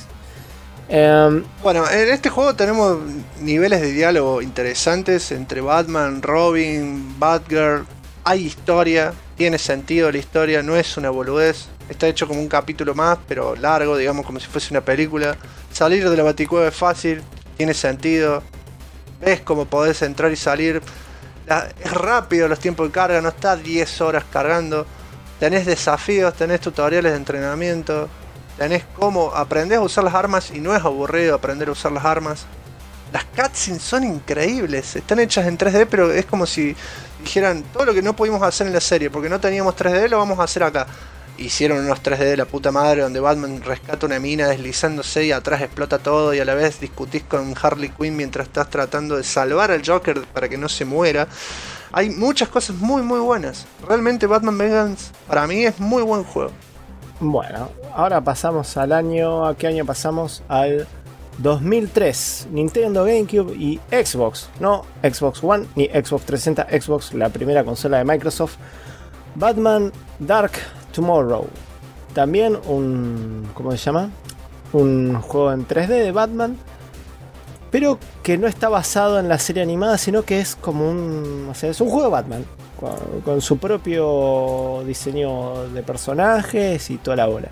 Bueno, en este juego tenemos niveles de diálogo interesantes entre Batman, Robin, Batgirl. Hay historia, tiene sentido la historia, no es una boludez. Está hecho como un capítulo más, pero largo, digamos, como si fuese una película. Salir de la Baticueva es fácil, tiene sentido. Ves cómo podés entrar y salir. Es rápido los tiempos de carga, no está 10 horas cargando. Tenés desafíos, tenés tutoriales de entrenamiento. Tenés cómo aprendés a usar las armas y no es aburrido aprender a usar las armas. Las cutscenes son increíbles, están hechas en 3D, pero es como si dijeran todo lo que no pudimos hacer en la serie porque no teníamos 3D lo vamos a hacer acá. Hicieron unos 3D de la puta madre donde Batman rescata una mina deslizándose y atrás explota todo y a la vez discutís con Harley Quinn mientras estás tratando de salvar al Joker para que no se muera. Hay muchas cosas muy buenas. Realmente Batman Begins para mí es muy buen juego. Bueno, ahora pasamos al año... ¿A qué año pasamos? Al 2003. Nintendo, GameCube y Xbox. No Xbox One ni Xbox 360. Xbox, la primera consola de Microsoft. Batman Dark Tomorrow. También un... ¿Cómo se llama? Un juego en 3D de Batman. Pero que no está basado en la serie animada, sino que es como un... O sea, es un juego de Batman. Con su propio diseño de personajes y toda la bola.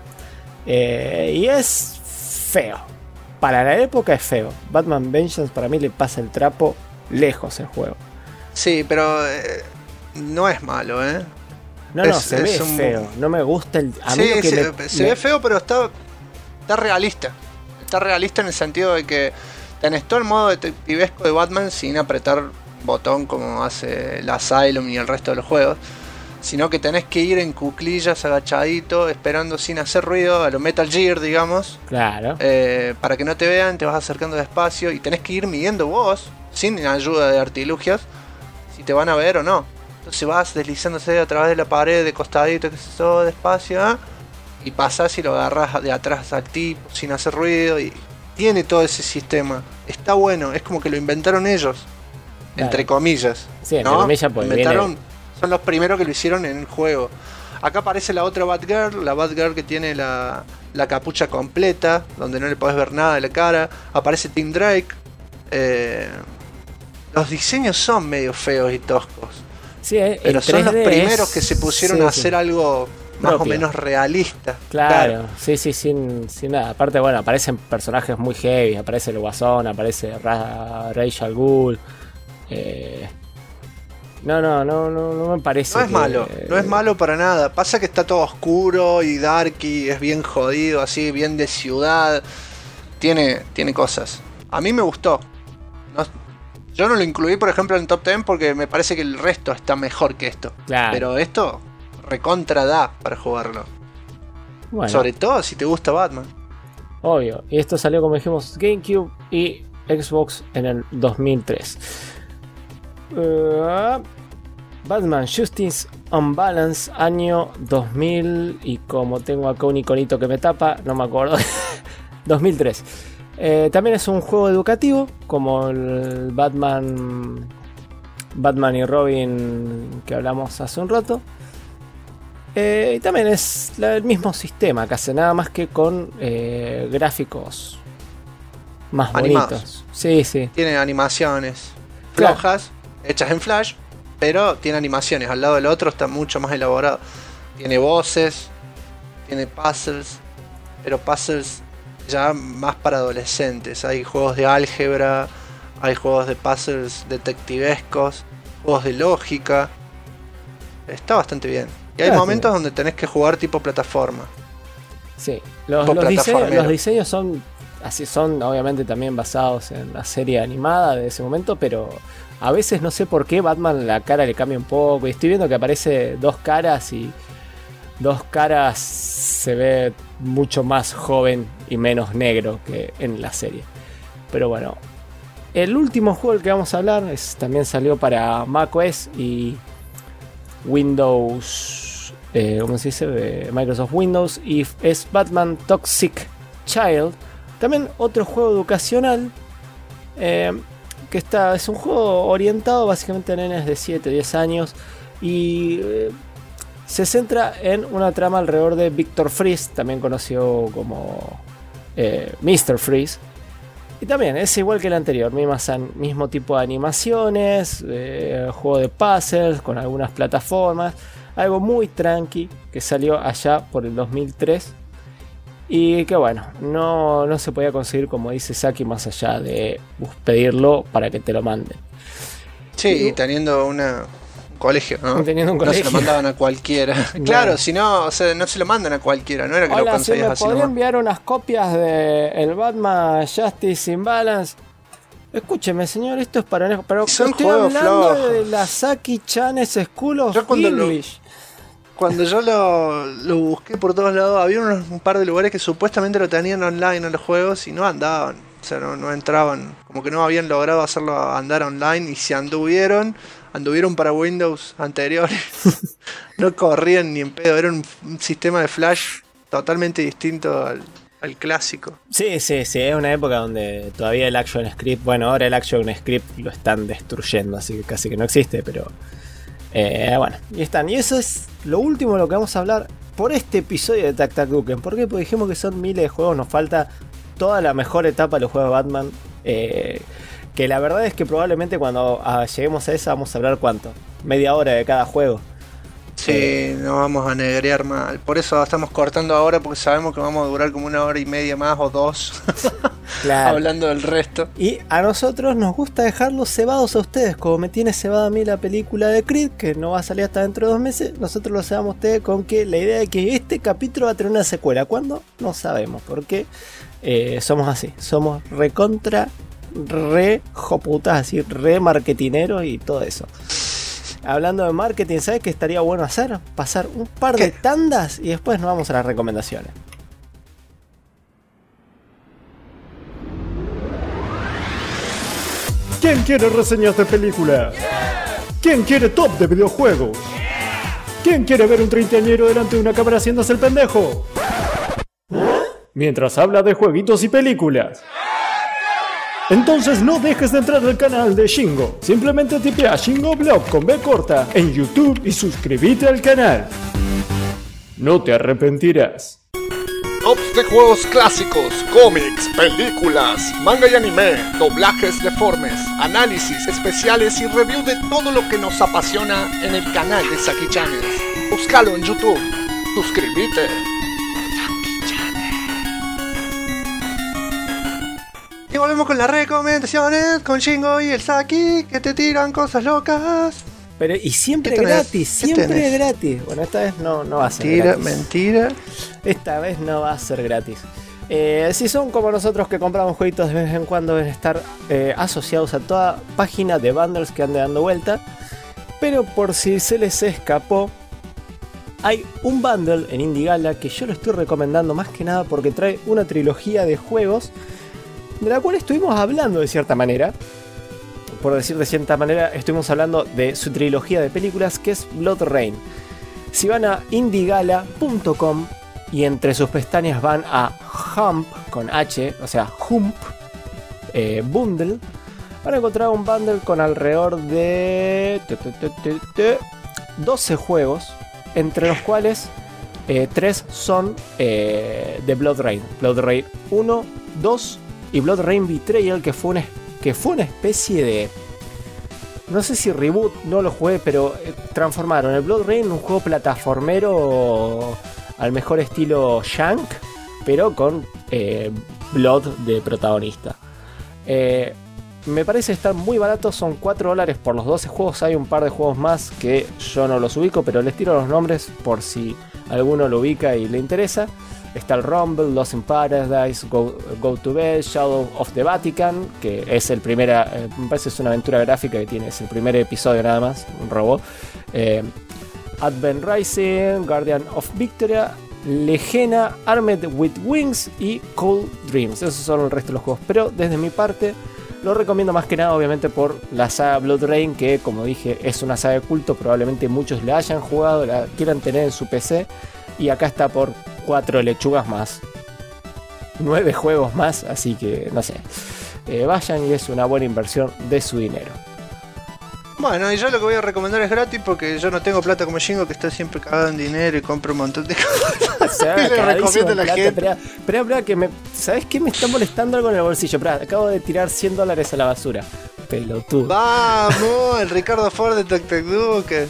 Y es feo. Para la época es feo. Batman Vengeance para mí le pasa el trapo lejos el juego. Sí, pero no es malo, ¿eh? No, se ve feo. No me gusta el... A mí sí, lo que se ve feo, pero está realista. Está realista en el sentido de que tenés todo el modo detectivesco de Batman sin apretar botón como hace el Asylum y el resto de los juegos, sino que tenés que ir en cuclillas agachadito, esperando sin hacer ruido, a lo Metal Gear, digamos. Claro. Para que no te vean, te vas acercando despacio y tenés que ir midiendo vos, sin ayuda de artilugios, si te van a ver o no. Entonces vas deslizándose a través de la pared, de costadito, que es todo despacio, ¿eh? Y pasás y lo agarrás de atrás al tipo, sin hacer ruido, y tiene todo ese sistema. Está bueno, es como que lo inventaron ellos. Claro. Entre comillas. Sí, entre ¿no? comillas, pues inventaron, son los primeros que lo hicieron en el juego. Acá aparece la otra Batgirl, la Batgirl que tiene la capucha completa, donde no le podés ver nada de la cara. Aparece Tim Drake. Los diseños son medio feos y toscos. Sí, pero son los primeros que se pusieron a hacer algo más propio, o menos realista. Claro. Sí, sin nada. Aparte, bueno, aparecen personajes muy heavy. Aparece el Guasón, aparece Ra's al Ghul. No me parece. No es malo, no es malo para nada. Pasa que está todo oscuro y darky, es bien jodido, así, bien de ciudad. Tiene cosas. A mí me gustó. Yo no lo incluí, por ejemplo, en el top 10 porque me parece que el resto está mejor que esto. Claro. Pero esto recontra da para jugarlo. Bueno, sobre todo si te gusta Batman. Obvio. Y esto salió, como dijimos, GameCube y Xbox en el 2003. Batman Justice on Balance, año 2000. Y como tengo acá un iconito que me tapa, no me acuerdo. 2003. También es un juego educativo, como el Batman y Robin que hablamos hace un rato. Y también es el mismo sistema, casi nada más que con gráficos más animados. bonitos. Sí. Tiene animaciones flojas, hechas en Flash, pero tiene animaciones. Al lado del otro está mucho más elaborado. Tiene voces, tiene puzzles, pero puzzles ya más para adolescentes. Hay juegos de álgebra, hay juegos de puzzles detectivescos, juegos de lógica. Está bastante bien. Y hay momentos donde tenés que jugar tipo plataforma. Sí, los diseños son así, son obviamente también basados en la serie animada de ese momento, pero a veces no sé por qué Batman la cara le cambia un poco. Y estoy viendo que aparece dos caras y dos caras se ve mucho más joven y menos negro que en la serie. Pero bueno, el último juego del que vamos a hablar también salió para macOS y Windows, ¿cómo se dice? Microsoft Windows, y es Batman Toxic Child. También otro juego educacional que es un juego orientado básicamente a nenes de 7-10 años Y se centra en una trama alrededor de Victor Freeze, también conocido como Mr. Freeze. Y también es igual que el anterior, mismo tipo de animaciones, juego de puzzles con algunas plataformas, algo muy tranqui que salió allá por el 2003 y que bueno, no se podía conseguir, como dice Saki, más allá de pedirlo para que te lo manden. Sí, y teniendo un colegio, ¿no? Teniendo un No colegio. se lo mandaban a cualquiera. Claro, si no, o sea, no se lo mandan a cualquiera, no era que lo Hola, ¿sí conseguías me así podría nomás. enviar unas copias de el Batman Justice Imbalance? Escúcheme, señor, esto es para... Pero Son estoy juegos hablando flojos. de la Saki-Chan's School of Yo cuando English. Cuando yo lo busqué por todos lados, había un par de lugares que supuestamente lo tenían online en los juegos y no andaban. O sea, no entraban. Como que no habían logrado hacerlo andar online. Y si anduvieron para Windows anteriores. No corrían ni en pedo. Era un sistema de Flash totalmente distinto al clásico. Sí, es una época donde todavía el Action Script, bueno, ahora el Action Script lo están destruyendo, así que casi que no existe, pero bueno, y están. Y eso es lo último de lo que vamos a hablar por este episodio de Tac Tac Duken. ¿Por qué? Porque dijimos que son miles de juegos, nos falta toda la mejor etapa de los juegos de Batman, que la verdad es que probablemente cuando lleguemos a esa vamos a hablar ¿cuánto? Media hora de cada juego. Sí, no vamos a negrear mal. Por eso estamos cortando ahora, porque sabemos que vamos a durar como 1 hora y media más o 2. Claro. Hablando del resto. Y a nosotros nos gusta dejarlos cebados a ustedes, como me tiene cebada a mí la película de Creed, que no va a salir hasta dentro de 2 meses. Nosotros lo cebamos a ustedes con que la idea de que este capítulo va a tener una secuela. ¿Cuándo? No sabemos, porque somos así, somos recontra, re joputas, así, re marketineros y todo eso. Hablando de marketing, ¿sabes qué estaría bueno hacer? Pasar un par de tandas y después nos vamos a las recomendaciones. ¿Quién quiere reseñas de películas? ¿Quién quiere top de videojuegos? ¿Quién quiere ver un treintañero delante de una cámara haciéndose el pendejo? Mientras habla de jueguitos y películas. Entonces no dejes de entrar al canal de Shingo. Simplemente tipea Shingo Blog con B corta en YouTube y suscríbete al canal. No te arrepentirás. Tops de juegos clásicos, cómics, películas, manga y anime, doblajes deformes, análisis especiales y review de todo lo que nos apasiona en el canal de Saki-Chan's. Búscalo en YouTube. Suscríbete. Y volvemos con las recomendaciones con Shingo y el Saki, que te tiran cosas locas. Pero y siempre ¿Qué tenés? gratis, ¿Qué siempre tenés? gratis. Bueno, esta vez no va a ser Mentira, gratis. mentira. Esta vez no va a ser gratis. Si son como nosotros que compramos jueguitos de vez en cuando, deben estar asociados a toda página de bundles que ande dando vuelta. Pero por si se les escapó, hay un bundle en Indigala que yo lo estoy recomendando más que nada porque trae una trilogía de juegos de la cual estuvimos hablando de cierta manera. Por decir de cierta manera, estuvimos hablando de su trilogía de películas, que es Blood Rain. Si van a indigala.com y entre sus pestañas van a Hump con H, o sea Hump Bundle, van a encontrar un bundle con alrededor de 12 juegos, entre los cuales 3 son de Blood Rain. Blood Rain 1, 2 y Blood Rain Betrayal, que fue una especie de... No sé si reboot, no lo jugué, pero transformaron el Blood Rain en un juego plataformero al mejor estilo Shank, pero con Blood de protagonista. Me parece estar muy barato, son $4 por los 12 juegos. Hay un par de juegos más que yo no los ubico, pero les tiro los nombres por si alguno lo ubica y le interesa. Está el Rumble, Lost in Paradise, Go to Bed, Shadow of the Vatican, que es el primer, me parece es una aventura gráfica que tiene, es el primer episodio nada más, un robot. Advent Rising, Guardian of Victoria, Legena, Armed with Wings y Cold Dreams. Esos son el resto de los juegos, pero desde mi parte lo recomiendo más que nada obviamente por la saga Blood Rain, que como dije es una saga de culto, probablemente muchos la hayan jugado, la quieran tener en su PC, y acá está por 4 lechugas más, 9 juegos más, así que no sé, vayan y es una buena inversión de su dinero. Bueno, y yo lo que voy a recomendar es gratis porque yo no tengo plata como Shingo, que está siempre cagado en dinero y compra un montón de cosas. Se va Y le recomiendo a la plata, gente. Espera, que me. ¿Sabes qué? Me está molestando algo en el bolsillo. Espera, acabo de tirar $100 a la basura. Pelotudo. Vamos, el Ricardo Ford de TacTacDuque.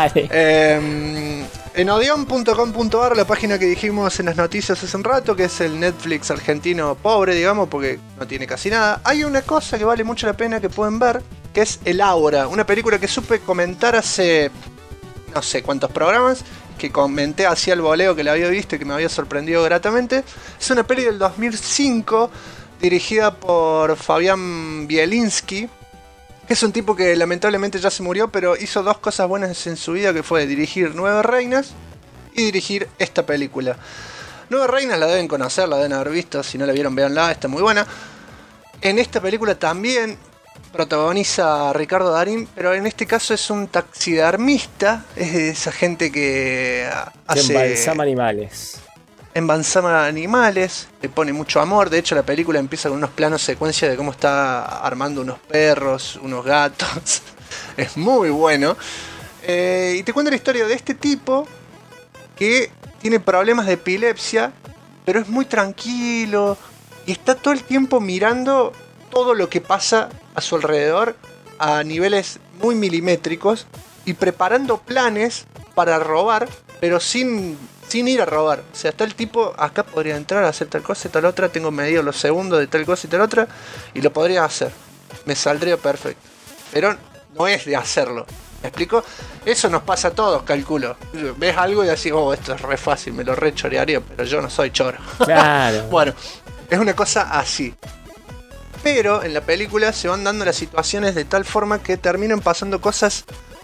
Dale. En Odeon.com.ar, la página que dijimos en las noticias hace un rato, que es el Netflix argentino pobre, digamos, porque no tiene casi nada. Hay una cosa que vale mucho la pena que pueden ver, que es El Aura, una película que supe comentar hace no sé cuántos programas, que comenté hacia el voleo que la había visto y que me había sorprendido gratamente. Es una peli del 2005, dirigida por Fabián Bielinski, que es un tipo que lamentablemente ya se murió, pero hizo dos cosas buenas en su vida, que fue dirigir Nueve Reinas y dirigir esta película. Nueve Reinas la deben conocer, la deben haber visto, si no la vieron, véanla, está muy buena. En esta película también protagoniza a Ricardo Darín, pero en este caso es un taxidermista, es de esa gente que hace... embalsama animales. Embalsama animales, le pone mucho amor. De hecho, la película empieza con unos planos secuencia de cómo está armando unos perros, unos gatos. Es muy bueno. Y te cuento la historia de este tipo que tiene problemas de epilepsia, pero es muy tranquilo y está todo el tiempo mirando todo lo que pasa a su alrededor a niveles muy milimétricos y preparando planes para robar, pero sin ir a robar. O sea, está el tipo, acá podría entrar a hacer tal cosa y tal otra, tengo medido los segundos de tal cosa y tal otra, y lo podría hacer. Me saldría perfecto. Pero no es de hacerlo. ¿Me explico? Eso nos pasa a todos, calculo. Ves algo y decís, oh, esto es re fácil, me lo re chorearía, pero yo no soy choro. Claro. Bueno, es una cosa así. Pero en la película se van dando las situaciones de tal forma que terminan pasando cosas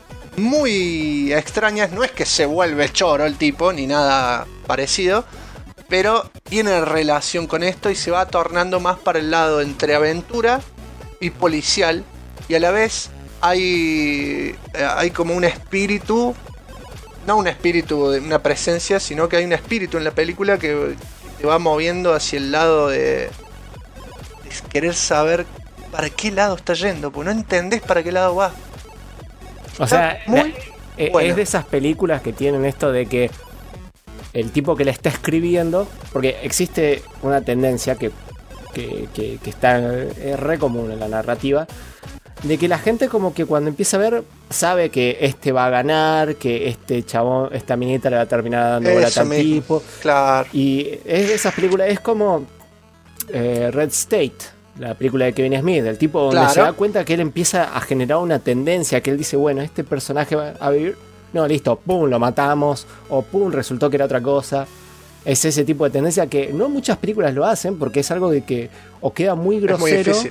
muy extrañas. No es que se vuelve choro el tipo, ni nada parecido, pero tiene relación con esto y se va tornando más para el lado entre aventura y policial. Y a la vez hay como un espíritu, no un espíritu de una presencia, sino que hay un espíritu en la película que te va moviendo hacia el lado de querer saber para qué lado está yendo, porque no entendés para qué lado va. O sea, muy bueno. es de esas películas que tienen esto de que el tipo que la está escribiendo, porque existe una tendencia que está re común en la narrativa, de que la gente como que cuando empieza a ver sabe que este va a ganar, que este chabón, esta minita le va a terminar dando bola a tal tipo. Claro. Y es de esas películas, es como Red State, la película de Kevin Smith, el tipo donde Claro. se da cuenta que él empieza a generar una tendencia, que él dice, bueno, este personaje va a vivir, no, listo, pum, lo matamos, o pum, resultó que era otra cosa. Es ese tipo de tendencia que no muchas películas lo hacen, porque es algo de que o queda muy grosero, muy difícil.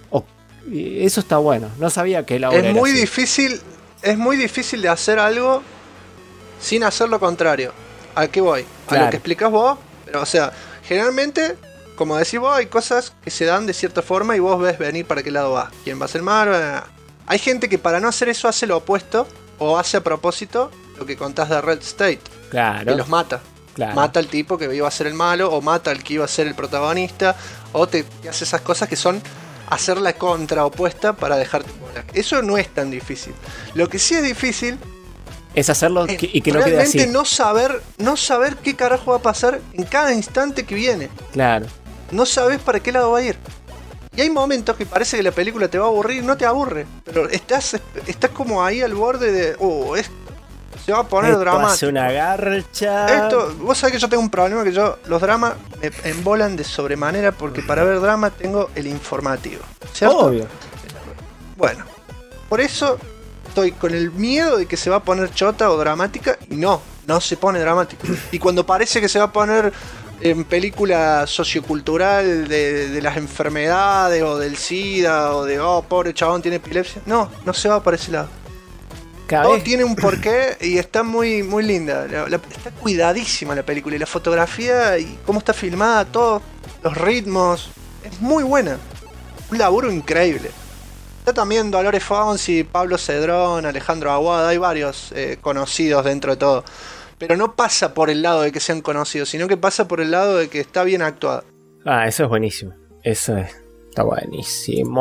y eso está bueno. No sabía que la obra Es era muy así. difícil, es muy difícil de hacer algo sin hacer lo contrario. ¿A qué voy? A Claro. lo que explicás vos, pero o sea, generalmente, como decís vos, hay cosas que se dan de cierta forma y vos ves venir para qué lado va. ¿Quién va a ser malo? Hay gente que para no hacer eso hace lo opuesto, o hace a propósito lo que contás de Red State, que Claro, los mata. claro. Mata al tipo que iba a ser el malo, o mata al que iba a ser el protagonista, o te hace esas cosas que son hacer la contraopuesta para dejarte volar. Eso no es tan difícil. Lo que sí es difícil Es hacerlo es y que no quede realmente así. no saber qué carajo va a pasar en cada instante que viene. Claro. No sabes para qué lado va a ir. Y hay momentos que parece que la película te va a aburrir, no te aburre, pero estás como ahí al borde de, se va a poner Esto dramático. hace una garcha. Esto, vos sabés que yo tengo un problema, que los dramas me embolan de sobremanera, porque para ver drama tengo el informativo, ¿cierto? Obvio. Bueno, por eso estoy con el miedo de que se va a poner chota o dramática, y no se pone dramática. Y cuando parece que se va a poner en película sociocultural de las enfermedades o del SIDA o de, pobre chabón tiene epilepsia, no se va para ese lado. Cada Todo vez- tiene un porqué y está muy, muy linda. Está cuidadísima la película, y la fotografía y cómo está filmada, todos los ritmos. Es muy buena. Un laburo increíble. Está también Dolores Fonsi, Pablo Cedrón, Alejandro Aguada. Hay varios conocidos dentro de todo. Pero no pasa por el lado de que sean conocidos, sino que pasa por el lado de que está bien actuada. Ah, eso es buenísimo. Eso está buenísimo.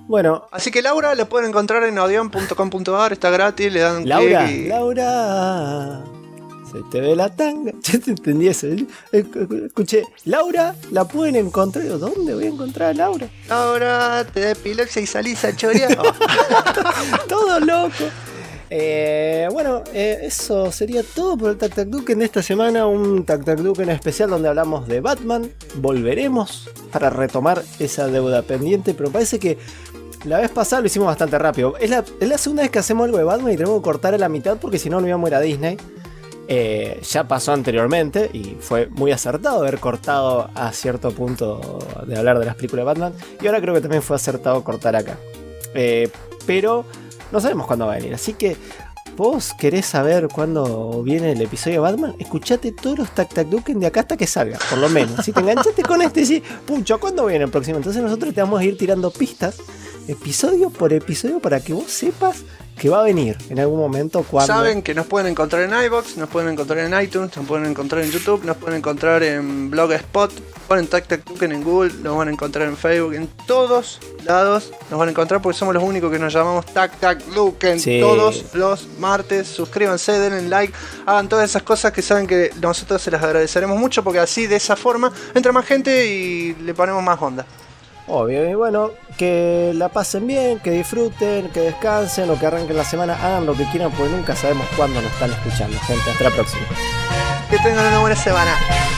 Bueno, Así que Laura la pueden encontrar en audion.com.ar, está gratis, le dan Laura, clic y... Laura, se te ve la tanga. Ya te entendí eso. Escuché, Laura, la pueden encontrar. ¿Dónde voy a encontrar a Laura? Laura, te da epilepsia y salís a chorear. Todo loco. Bueno, eso sería todo por el Tac Tac Duken de esta semana. Un Tac Tac Duken especial donde hablamos de Batman. Volveremos para retomar esa deuda pendiente, pero parece que la vez pasada lo hicimos bastante rápido. Es la segunda vez que hacemos algo de Batman y tenemos que cortar a la mitad porque si no íbamos a ir a Disney. Ya pasó anteriormente y fue muy acertado haber cortado a cierto punto de hablar de las películas de Batman. Y ahora creo que también fue acertado cortar acá. Pero no sabemos cuándo va a venir. Así que vos querés saber cuándo viene el episodio de Batman. Escuchate todos los Tac Tac Duken de acá hasta que salga, por lo menos. Si te enganchaste con este y decís, pucha, ¿cuándo viene el próximo? Entonces nosotros te vamos a ir tirando pistas, episodio por episodio, para que vos sepas que va a venir en algún momento. Cuando Saben que nos pueden encontrar en iVoox, nos pueden encontrar en iTunes, nos pueden encontrar en YouTube, nos pueden encontrar en Blogspot, ponen Tac Tac Duken en Google, nos van a encontrar en Facebook, en todos lados nos van a encontrar porque somos los únicos que nos llamamos Tac Tac Duken. Sí. Todos los martes, suscríbanse, denle like, hagan todas esas cosas que saben que nosotros se las agradeceremos mucho porque así de esa forma entra más gente y le ponemos más onda. Obvio, y bueno, que la pasen bien, que disfruten, que descansen o que arranquen la semana, hagan lo que quieran porque nunca sabemos cuándo nos están escuchando, gente. Hasta la próxima. Que tengan una buena semana.